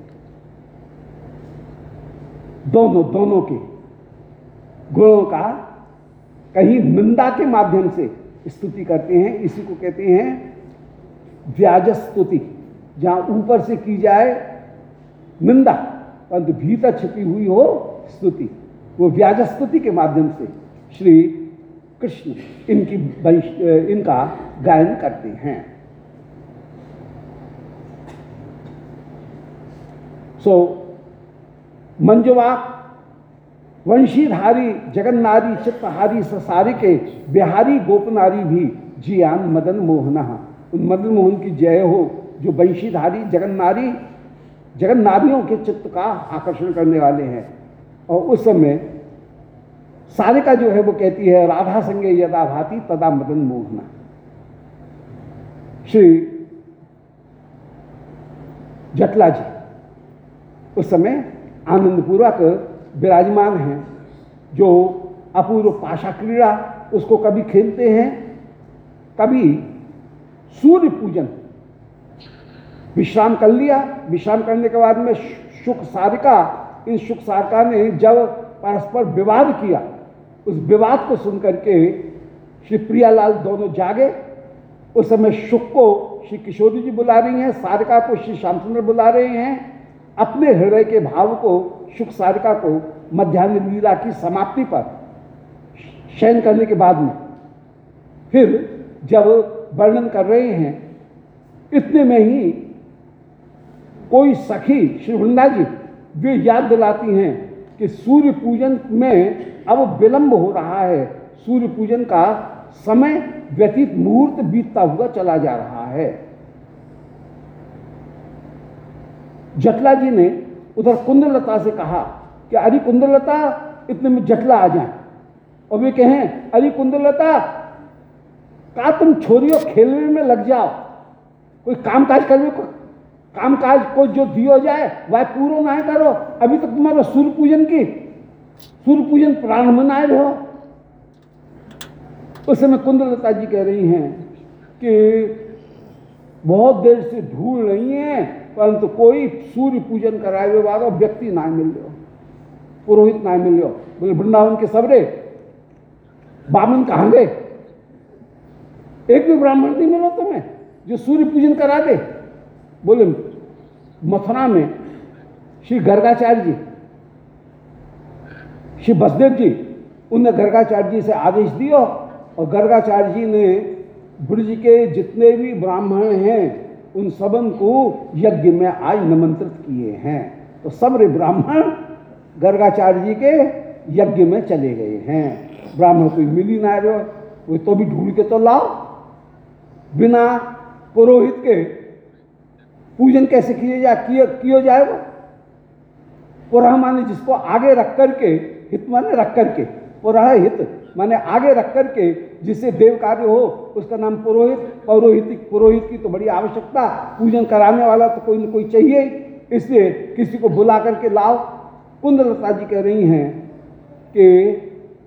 दोनों दोनों के गुणों का कहीं निंदा के माध्यम से स्तुति करते हैं। इसी को कहते हैं व्याज स्तुति, जहां ऊपर से की जाए निंदा परंतु भीतर छिपी हुई हो स्तुति, वो व्याज स्तुति के माध्यम से श्री कृष्ण इनकी इनका गायन करते हैं। सो मंजुवाक वंशीधारी जगन्नारी चित्तहारी ससारी के बिहारी गोपनारी भी जियान मदन मोहना। उन मदन मोहन की जय हो जो वंशीधारी जगन्नारी जगन्नारियों के चित्त का आकर्षण करने वाले हैं। और उस समय सारिका जो है वो कहती है राधा संगे यदा भाति तदा मदन मोहना। श्री जटला जी उस समय आनंद पूर्वक विराजमान हैं, जो अपूर्व पाशा क्रीड़ा उसको कभी खेलते हैं, कभी सूर्य पूजन। विश्राम कर लिया, विश्राम करने के बाद में शुक सारिका इन शुक सारिका ने जब परस्पर विवाद किया, उस विवाद को सुनकर के श्री प्रियालाल दोनों जागे। उस समय शुक को श्री किशोरी जी बुला रही हैं, सारिका को श्री श्यामचंद्र बुला रहे हैं। अपने हृदय के भाव को शुक सारिका को मध्यान्ह लीला की समाप्ति पर शयन करने के बाद में फिर जब वर्णन कर रहे हैं, इतने में ही कोई सखी श्री वृंदा जी वे याद दिलाती हैं कि सूर्य पूजन में अब विलंब हो रहा है, सूर्य पूजन का समय व्यतीत मुहूर्त बीतता हुआ चला जा रहा है। जटला जी ने उधर कुंदलता से कहा कि अरे कुंदलता इतने में जटला आ जाए, और वे कहें अरे कुंदलता का तुम छोरियों खेलने में लग जाओ, कोई काम काज करने को काम काज को जो दियो जाए वह पूरा ना करो, अभी तक तो तुम्हारा सूर्य पूजन की सूर्य पूजन प्राण मनाए रहो। उस समय कुंदलता जी कह रही हैं कि बहुत देर से धूल नहीं है, परंतु कोई सूर्य पूजन कराए हुए वाला व्यक्ति ना मिल लो, पुरोहित ना मिल लो। बोले वृंदावन के सबरे बामन कहाँ गए? एक भी ब्राह्मण नहीं मिला तुम्हें जो सूर्य पूजन करा दे? बोले मथुरा में श्री गर्गाचार्य जी, श्री बसदेव जी, उनने गर्गाचार्य जी से आदेश दिया और गर्गाचार्य जी ने ब्रज के जितने भी ब्राह्मण हैं उन सबन को यज्ञ में आज निमंत्रित किए हैं। तो सबरे ब्राह्मण गर्गाचार्य जी के यज्ञ में चले गए हैं। ब्राह्मण कोई मिल ही ना रहे, वो तो भी ढूंढ के तो लाओ। बिना पुरोहित के पूजन कैसे किए जा किए किया जाएगा? पुरह माने जिसको आगे रख करके, हित माने रख करके, पुरह हित माने आगे रख करके जिससे देव कार्य हो उसका नाम पुरोहित। पौरोहित पुरोहित की तो बड़ी आवश्यकता, पूजन कराने वाला तो कोई न कोई चाहिए, इसलिए किसी को बुला करके लाओ। कुंदलता जी कह रही हैं कि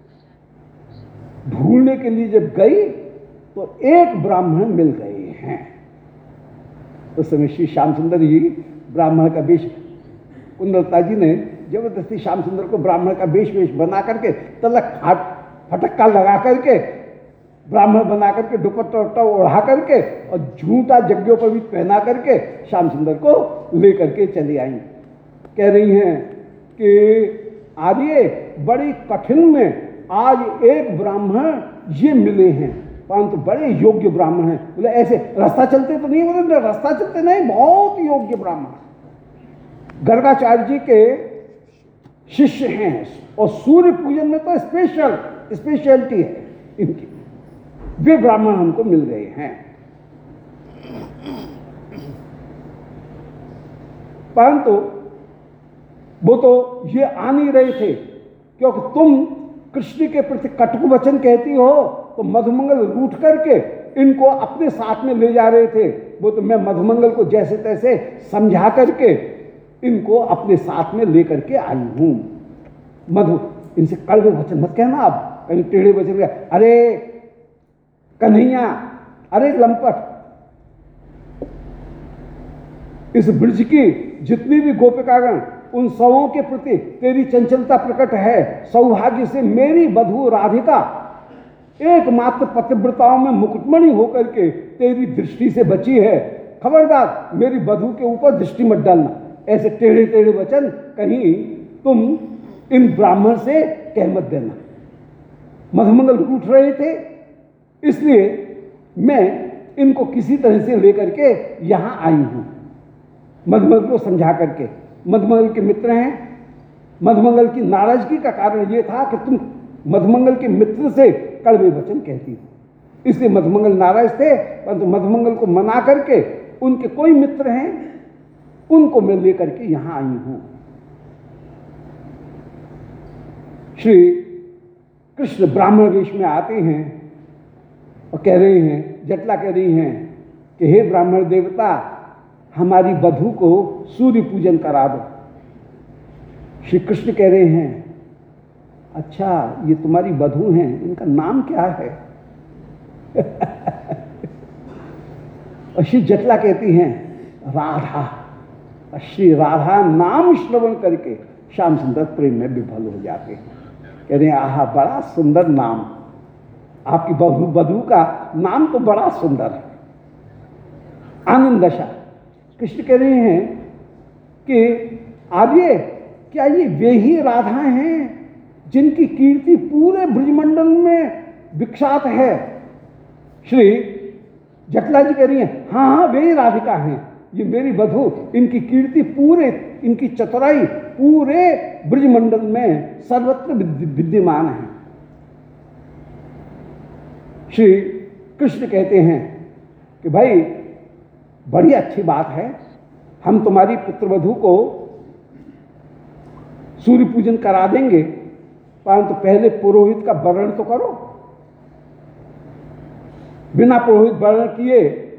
ढूंढने के लिए जब गई तो एक ब्राह्मण मिल गए हैं। उस समय श्री श्याम सुंदर जी ब्राह्मण का वेश, कुंदलता जी ने जबरदस्ती श्याम सुंदर को ब्राह्मण का वेश वेश बना करके, तलक फटक्का लगा करके, ब्राह्मण बना करके, दुपट्टा वट्टा ओढ़ा करके और झूठा जग्गों पर भी पहना करके श्याम सुंदर को लेकर के चली आई। कह रही हैं कि आर्य बड़ी कठिन में आज एक ब्राह्मण ये मिले हैं, परंतु बड़े योग्य ब्राह्मण हैं। बोले ऐसे रास्ता चलते तो नहीं? बोले रास्ता चलते नहीं, बहुत योग्य ब्राह्मण गर्गाचार्य जी के शिष्य हैं और सूर्य पूजन में तो स्पेशल स्पेशलिटी है इनकी। वे ब्राह्मण हमको मिल गए हैं, परंतु वो तो ये आ नहीं रहे थे, क्योंकि तुम कृष्ण के प्रति कटु वचन कहती हो तो मधुमंगल रूठ करके इनको अपने साथ में ले जा रहे थे। वो तो मैं मधुमंगल को जैसे तैसे समझा करके इनको अपने साथ में लेकर के आई हूं। मधु इनसे कड़वे वचन मत कहना, आप कहीं टेढ़े वचन कह, अरे कन्हैया, अरे लंपट। इस ब्रज की जितनी भी गोपिकागण उन सबों के प्रति तेरी चंचलता प्रकट है। सौभाग्य से मेरी बधू राधिका एकमात्र पतिव्रताओं में मुकुटमणि होकर के तेरी दृष्टि से बची है। खबरदार मेरी बधू के ऊपर दृष्टि मत डालना। ऐसे टेढ़े टेढ़े वचन कहीं तुम इन ब्राह्मण से कह मत देना। मधुमंगल उठ रहे थे, इसलिए मैं इनको किसी तरह से लेकर के यहां आई हूं, मधुमंगल को समझा करके। मधुमंगल के मित्र हैं। मधुमंगल की नाराजगी का कारण यह था कि तुम मधुमंगल के मित्र से कड़वे वचन कहती हो, इसलिए मधुमंगल नाराज थे। परंतु मधुमंगल को मना करके उनके कोई मित्र हैं उनको मैं लेकर के यहां आई हूं। श्री कृष्ण ब्राह्मण वेश में आते हैं और कह रहे हैं, जटला कह रही हैं कि हे ब्राह्मण देवता, हमारी बधू को सूर्य पूजन करा दो। श्री कृष्ण कह रहे हैं, अच्छा ये तुम्हारी बधू हैं, इनका नाम क्या है? और श्री जटला कहती हैं राधा। और श्री राधा नाम श्रवण करके श्याम सुंदर प्रेम में विफल हो जाते हैं। कह रहे हैं, आहा बड़ा सुंदर नाम, आपकी बधू बधू का नाम तो बड़ा सुंदर है। आनंद दशा। कृष्ण कह रहे हैं कि आर्य, क्या ये वे ही राधा हैं जिनकी कीर्ति पूरे ब्रजमंडल में विख्यात है? श्री जटला जी कह रही हैं, हाँ हाँ वे ही राधिका हैं, ये मेरी बधू, इनकी कीर्ति पूरे, इनकी चतुराई पूरे ब्रजमंडल में सर्वत्र विद्यमान है। श्री कृष्ण कहते हैं कि भाई बड़ी अच्छी बात है, हम तुम्हारी पुत्रवधू को सूर्य पूजन करा देंगे, परंतु पहले पुरोहित का वर्ण तो करो। बिना पुरोहित वर्ण किए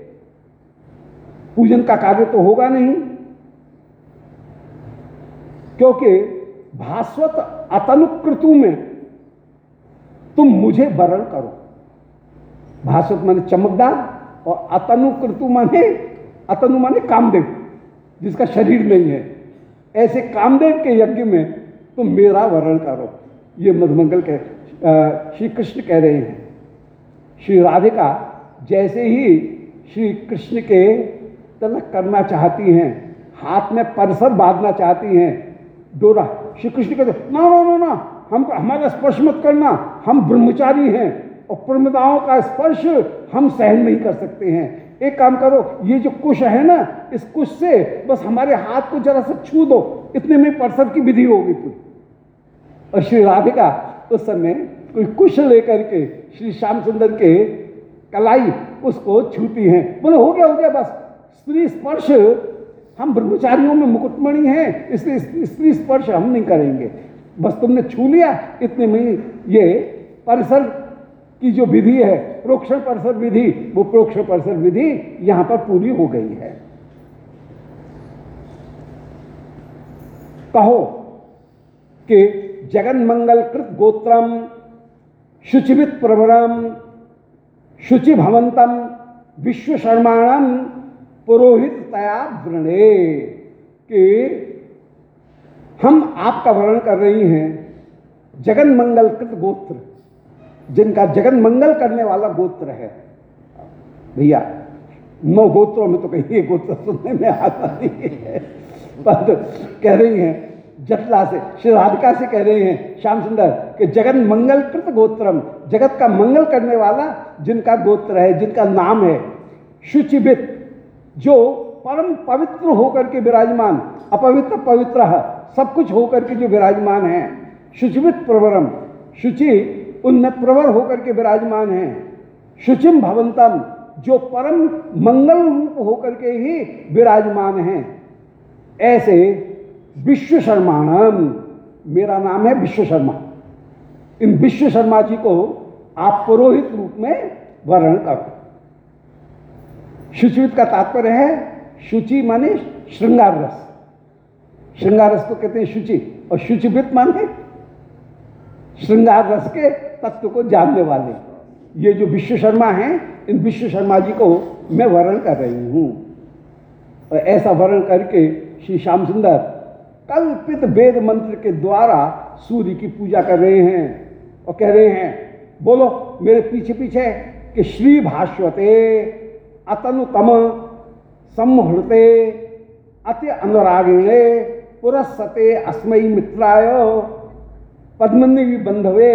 पूजन का कार्य तो होगा नहीं, क्योंकि भास्वत अतनुक्रतु में तुम मुझे वरण करो। भास्वत माने चमकदार, और अतनुक्रतु माने, अतनु माने कामदेव, जिसका शरीर नहीं है। ऐसे कामदेव के यज्ञ में तुम मेरा वरण करो। ये मधुमंगल कह श्री कृष्ण कह रहे हैं। श्री राधिका जैसे ही श्री कृष्ण के तलक करना चाहती हैं, हाथ में परिसर बांधना चाहती हैं, डोरा, श्री कृष्ण कहते ना ना ना ना, हमको हमारा स्पर्श मत करना, हम ब्रह्मचारी हैं और प्रमदाओं का स्पर्श हम सहन नहीं कर सकते हैं। एक काम करो, ये जो कुश है ना, इस कुश से बस हमारे हाथ को जरा सा छू दो, इतने में परिसर की विधि होगी पूरी। और श्री राधिका उस समय कोई कुश लेकर के श्री श्याम सुंदर के कलाई उसको छूती हैं। बोले हो गया हो गया, बस स्त्री स्पर्श, हम ब्रह्मचारियों में मुकुटमणि हैं, इसलिए स्त्री स्पर्श हम नहीं करेंगे। बस तुमने छू लिया, इतने में ये परिसर की जो विधि है, प्रोक्षण परिसर विधि, वो प्रोक्षण परिसर विधि यहां पर पूरी हो गई है। कहो कि जगन मंगल कृत गोत्रम शुचिवित प्रभरम शुचि भवंतम विश्व शर्माणम पुरोहित तया वृणे, कि हम आपका वर्णन कर रही हैं जगन मंगल कृत गोत्र, जिनका जगन मंगल करने वाला गोत्र है। भैया नौ गोत्रों में तो कहीं एक गोत्र सुनने में आता नहीं है, पर कह रही हैं जटला से, श्री राधिका से कह रहे हैं श्याम सुंदर कि जगन मंगल कृत गोत्रम, जगत का मंगल करने वाला जिनका गोत्र है, जिनका नाम है शुचिवित, जो परम पवित्र होकर के विराजमान, अपवित्र पवित्र सब कुछ होकर के जो विराजमान है। शुचिवित प्रवरम, शुचि उनमें प्रवर होकर के विराजमान है। शुचिम भवंतम, जो परम मंगल रूप होकर के ही विराजमान हैं। ऐसे विश्व शर्माणम, मेरा नाम है विश्व शर्मा, इन विश्व शर्मा जी को आप पुरोहित रूप में वर्ण करो। शुचिवित का तात्पर्य है, शुचि माने श्रृंगार रस, श्रृंगार रस को कहते हैं शुचि, और शुचिवित माने श्रृंगार रस के तत्व को जानने वाले। ये जो विश्व शर्मा हैं, इन विश्व शर्मा जी को मैं वर्ण कर रही हूं। और ऐसा वर्ण करके श्री श्याम सुंदर कल्पित वेद मंत्र के द्वारा सूर्य की पूजा कर रहे हैं और कह रहे हैं, बोलो मेरे पीछे पीछे कि श्री भास्वते अतनुतम संहृते अति अनुरागिणे पुरस्सते अस्मै मित्राय पद्मनि बंधवे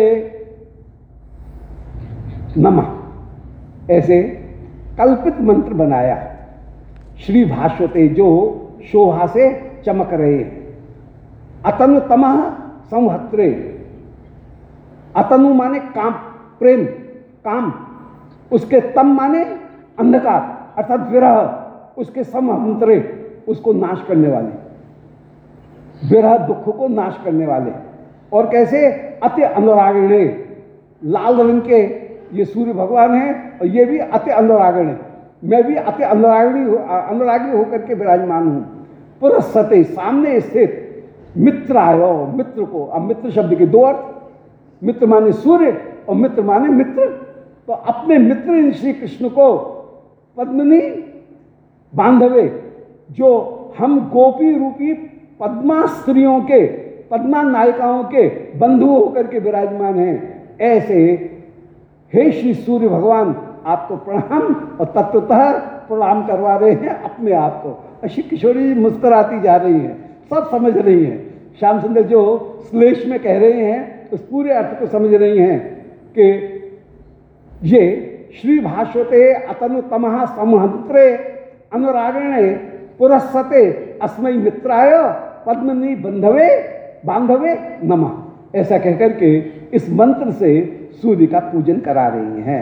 नमः। ऐसे कल्पित मंत्र बनाया। श्री भास्वते, जो शोभा से चमक रहे हैं। अतनुतम संहत्रे, अतनु माने काम, प्रेम, काम, उसके तम माने अंधकार अर्थात विरह, उसके समहंत्रे, उसको नाश करने वाले, विरह दुख को नाश करने वाले। और कैसे? अति अनुरागिणे, लाल रंग के ये सूर्य भगवान हैं और ये भी अति अनुरागिणी, मैं भी अति अनुरागिणी अनुरागी होकर के विराजमान हूं। पुरस्सते, सामने स्थित, मित्रायो, मित्र को। अब मित्र शब्द के दो अर्थ, मित्र माने सूर्य और मित्र माने मित्र। तो अपने मित्र श्री कृष्ण को पद्मनि बांधवे, जो हम गोपी रूपी पद्मा स्त्रियों के, पद्मा नायिकाओं के बंधु होकर के विराजमान हैं। ऐसे हे श्री सूर्य भगवान, आपको प्रणाम, और तत्वतः प्रणाम करवा रहे हैं अपने आप को। श्री किशोरी जी मुस्कुराती जा रही हैं, सब समझ रही हैं। श्याम सुंदर जो श्लेष में कह रहे हैं उस पूरे अर्थ को समझ रही हैं कि ये श्री भास्वते अतनुतमः समहंत्रे अनुरागिणे पुरस्सते अस्मै मित्राय पद्मनि बंधवे बांधवे नमः। ऐसा कहकर के इस मंत्र से सूर्य का पूजन करा रही हैं।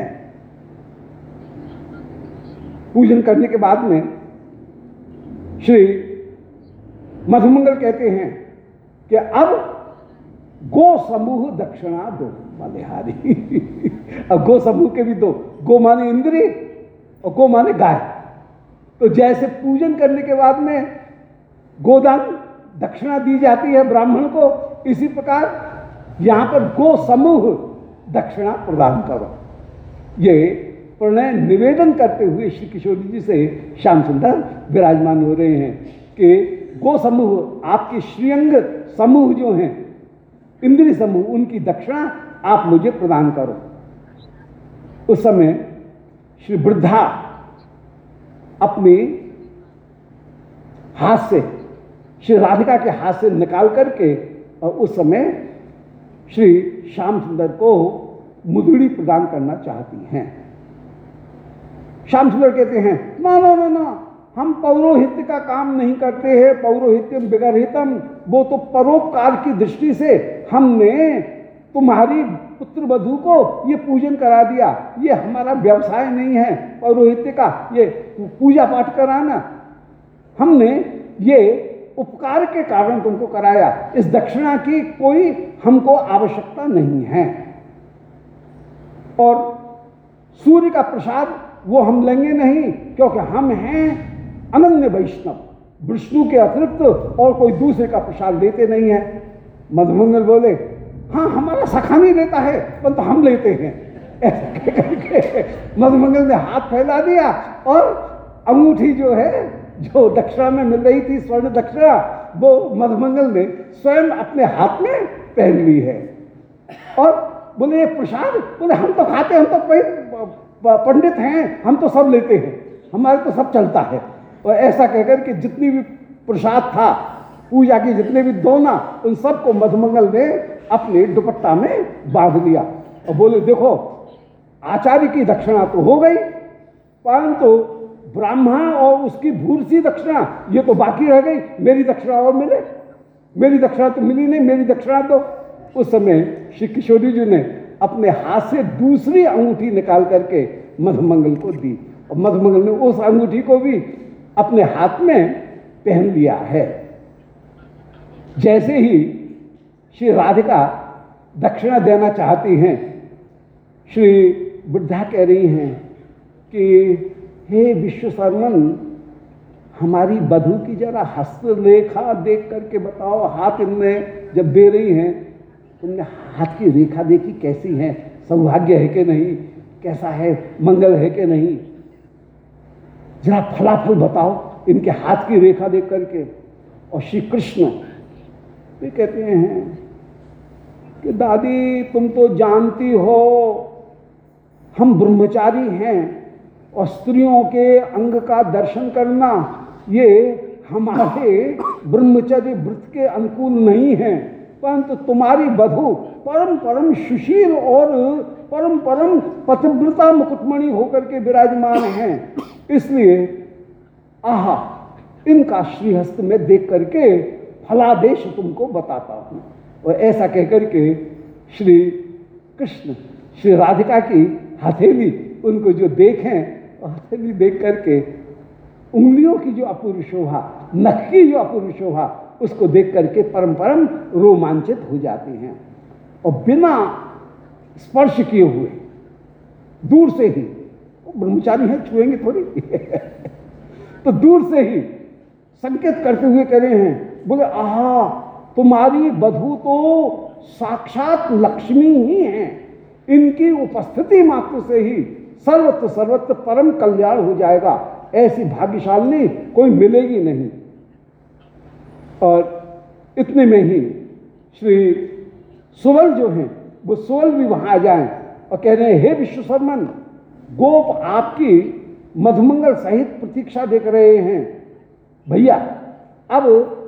पूजन करने के बाद में श्री मधुमंगल कहते हैं कि अब गो समूह दक्षिणा दो बलिहारी। अब गो समूह के भी दो, गो माने इंद्री और गो माने गाय। तो जैसे पूजन करने के बाद में गोदान दक्षिणा दी जाती है ब्राह्मण को, इसी प्रकार यहां पर गो समूह दक्षिणा प्रदान करो। ये प्रणय निवेदन करते हुए श्री किशोरी जी से श्याम सुंदर विराजमान हो रहे हैं कि गो समूह, आपके श्रीअंग समूह जो हैं, इंद्रिय समूह, उनकी दक्षिणा आप मुझे प्रदान करो। उस समय श्री वृद्धा अपने हाथ से, श्री राधिका के हाथ से निकाल करके और उस समय श्री श्याम सुंदर को मुद्री प्रदान करना चाहती हैं। श्याम सुंदर कहते हैं ना ना ना ना, हम पौरोहित्य का काम नहीं करते हैं, पौरोहित्यम विगरहितम, वो तो परोपकार की दृष्टि से हमने तुम्हारी पुत्र वधू को ये पूजन करा दिया। ये हमारा व्यवसाय नहीं है पौरोहित्य का, ये पूजा पाठ कराना, हमने ये उपकार के कारण तुमको कराया। इस दक्षिणा की कोई हमको आवश्यकता नहीं है। और सूर्य का प्रसाद वो हम लेंगे नहीं, क्योंकि हम हैं अनन्य वैष्णव, विष्णु के अतिरिक्त और कोई दूसरे का प्रसाद लेते नहीं है। मधुमंगल बोले हाँ, हमारा सखा नहीं लेता है, परंतु हम लेते हैं। ऐसे करके मधुमंगल ने हाथ फैला दिया और अंगूठी जो है, जो दक्षिणा में मिल रही थी, स्वर्ण दक्षिणा, वो मधुमंगल ने स्वयं अपने हाथ में पहन ली है। और बोले ये प्रसाद, बोले हम तो खाते, हम तो पंडित हैं, हम तो सब लेते हैं, हमारे तो सब चलता है। और ऐसा कहकर के जितनी भी प्रसाद था पूजा की, जितने भी दोना, उन सबको मधुमंगल ने अपने दुपट्टा में बांध लिया और बोले देखो, आचार्य की दक्षिणा तो हो गई, परंतु ब्राह्मण और उसकी भूर्सी दक्षिणा ये तो बाकी रह गई। मेरी दक्षिणा और मिले, मेरी दक्षिणा तो मिली नहीं, मेरी दक्षिणा तो। उस समय श्री किशोरी जी ने अपने हाथ से दूसरी अंगूठी निकाल करके मधुमंगल को दी और मधुमंगल ने उस अंगूठी को भी अपने हाथ में पहन लिया है। जैसे ही श्री राधिका दक्षिणा देना चाहती हैं, श्री वृद्धा कह रही हैं कि हे विश्वशर्मन, हमारी वधू की जरा हस्तरेखा देख करके बताओ। हाथ इनमें जब दे रही हैं, तुमने हाथ की रेखा देखी कैसी है, सौभाग्य है कि नहीं, कैसा है, मंगल है कि नहीं, जरा फलाफल बताओ इनके हाथ की रेखा देख करके। और श्री कृष्ण वे कहते हैं कि दादी तुम तो जानती हो हम ब्रह्मचारी हैं और स्त्रियों के अंग का दर्शन करना ये हमारे ब्रह्मचर्य व्रत के अनुकूल नहीं है, परंतु तुम्हारी वधू परम परम सुशील और परम परम पतिव्रता मुकुटमणि होकर के विराजमान हैं, इसलिए आहा इनका श्रीहस्त में देख करके फलादेश तुमको बताता हूं। और ऐसा कहकर के श्री कृष्ण श्री राधिका की हथेली उनको जो देखें, हथेली देख करके उंगलियों की जो अपूर्व शोभा, नख की जो अपूर्व शोभा, उसको देख करके परम परम रोमांचित हो जाते हैं और बिना स्पर्श किए हुए दूर से ही, ब्रह्मचारी हैं छुएंगे थोड़ी तो दूर से ही संकेत करते हुए कह रहे हैं, बोले आहा तुम्हारी वधू तो साक्षात लक्ष्मी ही है, इनकी उपस्थिति मात्र से ही सर्वत्र सर्वत्र परम कल्याण हो जाएगा, ऐसी भाग्यशाली कोई मिलेगी नहीं। और इतने में ही श्री सुवल जो हैं वो सुवल भी वहां आ जाएं और कह रहे हैं हे विश्वशर्मन, गोप आपकी मधुमंगल सहित प्रतीक्षा देख रहे हैं। भैया अब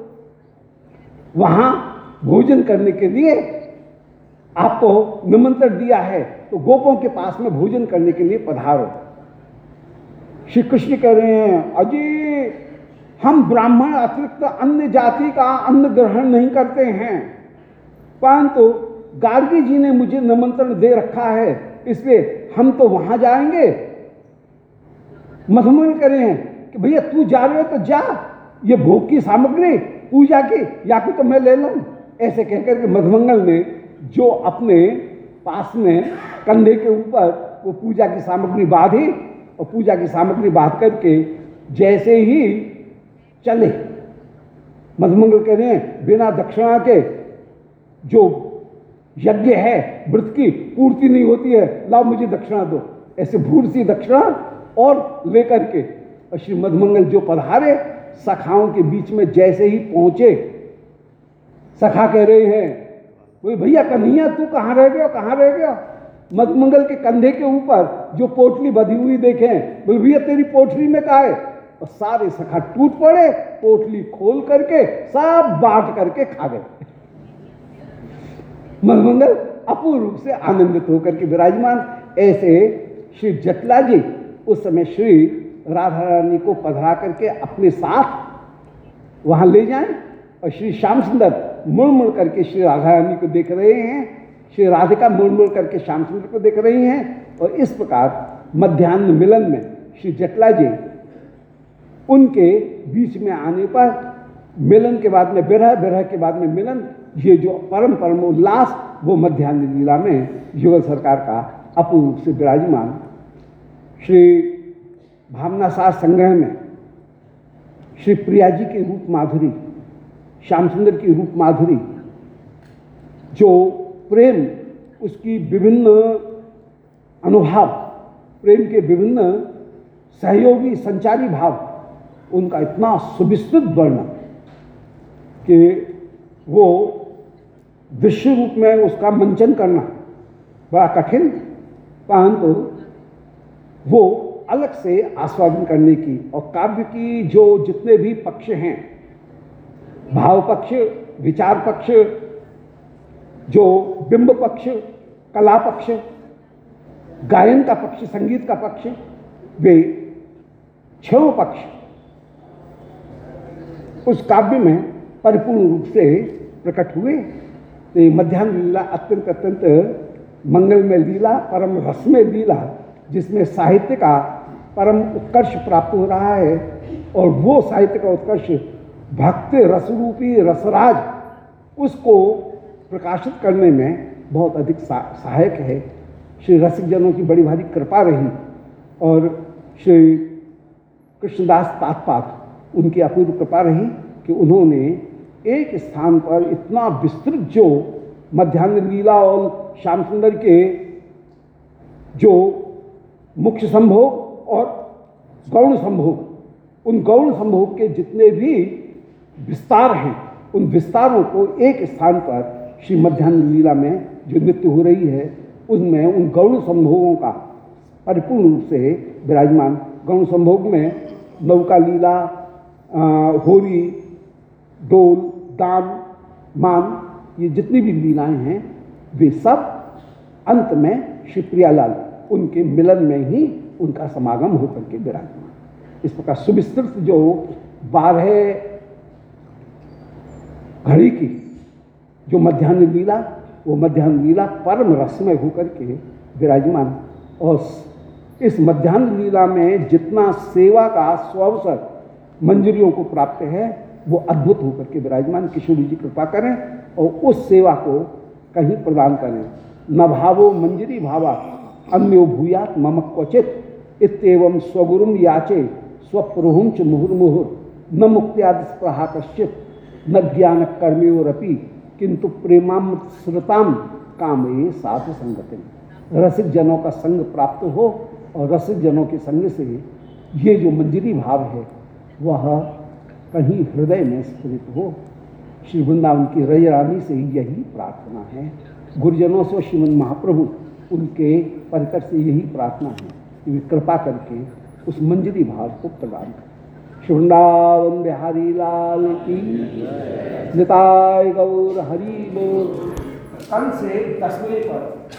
वहां भोजन करने के लिए आपको निमंत्रण दिया है, तो गोपों के पास में भोजन करने के लिए पधारो। श्री कृष्ण कह रहे हैं अजी हम ब्राह्मण अतिरिक्त अन्य जाति का अन्न ग्रहण नहीं करते हैं, परंतु गार्गी जी ने मुझे निमंत्रण दे रखा है, इसलिए हम तो वहां जाएंगे। मधुमंगल कह रहे हैं कि भैया तू जा रहे हो तो जा, ये भोग की सामग्री पूजा की या फिर तो मैं ले लूं। ऐसे कहकर के मधुमंगल ने जो अपने पास में कंधे के ऊपर वो पूजा की सामग्री बांधी और पूजा की सामग्री बांध करके जैसे ही चले, मधुमंगल कह रहे हैं बिना दक्षिणा के जो यज्ञ है, व्रत की पूर्ति नहीं होती है, लाओ मुझे दक्षिणा दो, ऐसे भूर सी दक्षिणा और लेकर के और श्री मधुमंगल जो पधारे, सखाओं के बीच में जैसे ही पहुंचे, सखा कह रहे हैं बोले भैया कन्हैया तू कहाँ रह गया, कहाँ रह गया। मधुमंगल के कंधे के ऊपर जो पोटली बधी हुई देखें, बोले भैया तेरी पोटली में क्या है। और सारे सखा टूट पड़े, पोटली खोल करके सब बांट करके खा गए। मधुमंगल अपूर्व रूप से आनंदित होकर के विराजमान। ऐसे श्री जटला जी उस समय श्री राधा रानी को पधरा करके अपने साथ वहां ले जाएं और श्री श्याम सुंदर मुड़ मुड़ करके श्री राधा रानी को देख रहे हैं, श्री राधिका मुड़ मुड़ करके श्याम सुंदर को देख रही हैं। और इस प्रकार मध्याह्न मिलन में श्री जटला जी उनके बीच में आने पर मिलन के बाद में विरह, विरह के बाद में मिलन, ये जो परम परम उल्लास वो मध्याह्न लीला में युगल सरकार का अपूर्व रूप से विराजमान। श्री भावनासार संग्रह में श्री प्रिया जी की रूप माधुरी, श्याम सुंदर की रूप माधुरी, जो प्रेम उसकी विभिन्न अनुभव, प्रेम के विभिन्न सहयोगी संचारी भाव, उनका इतना सुविस्तृत वर्णन कि वो दृश्य रूप में उसका मंचन करना बड़ा कठिन, परंतु वो अलग से आस्वादन करने की। और काव्य की जो जितने भी पक्ष हैं, भाव पक्ष, विचार पक्ष, जो बिंब पक्ष, कला पक्ष, गायन का पक्ष, संगीत का पक्ष, वे छह पक्ष उस काव्य में परिपूर्ण रूप से प्रकट हुए। तो ये मध्याह्न लीला अत्यंत अत्यंत मंगलमय लीला, परम रसमय लीला, जिसमें साहित्य का परम उत्कर्ष प्राप्त हो रहा है। और वो साहित्य का उत्कर्ष भक्ति रसरूपी रसराज, उसको प्रकाशित करने में बहुत अधिक सहायक है। श्री रसिक जनों की बड़ी भारी कृपा रही और श्री कृष्णदास तात्पाद उनकी अपूर्व कृपा रही कि उन्होंने एक स्थान पर इतना विस्तृत जो मध्याह्न लीला और श्याम सुंदर के जो मुख्य संभोग और गौण संभोग, उन गौण संभोग के जितने भी विस्तार हैं, उन विस्तारों को एक स्थान पर श्री मध्याह्न लीला में जो नृत्य हो रही है, उनमें उन गौण संभोगों का परिपूर्ण रूप से विराजमान। गौण संभोग में नौका लीला, होरी, डोल, दान, मान, ये जितनी भी लीलाएं हैं, वे सब अंत में श्री प्रियालाल उनके मिलन में ही उनका समागम होकर के विराजमान। इस प्रकार सुविस्तृत जो बारह घड़ी की जो मध्याह्न लीला, वो मध्याह्न लीला परम रसमय होकर के विराजमान। और इस मध्याह्न लीला में जितना सेवा का स्वावसर मंजरियों को प्राप्त है, वो अद्भुत होकर के विराजमान। किशोरी जी कृपा करें और उस सेवा को कहीं प्रदान करें। न भावो मंजरी भावा अन्यो भूयात मम क्वचित इत्येवं स्वगुरुम याचे स्वप्रहुम च मुहुर्मुहुर न मुक्त्यादि स्प्रहा कश्चित न ज्ञान कर्मयोरपि किंतु प्रेमामृत श्रुताम कामे साधु संगतिम। रसिक जनों का संग प्राप्त हो और रसिक जनों के संग से ये जो मंजरी भाव है वह कहीं हृदय में स्फुरित हो। श्री वृंदावन की रज रानी से यही प्रार्थना है। गुरुजनों से श्रीमन महाप्रभु उनके परिकर से यही प्रार्थना है कि वे कृपा करके उस मंजरी भाव को प्रदान करें। श्री वृंदावन बिहारी लाल की निताय गौर हरि बोल। कल से दसवें पर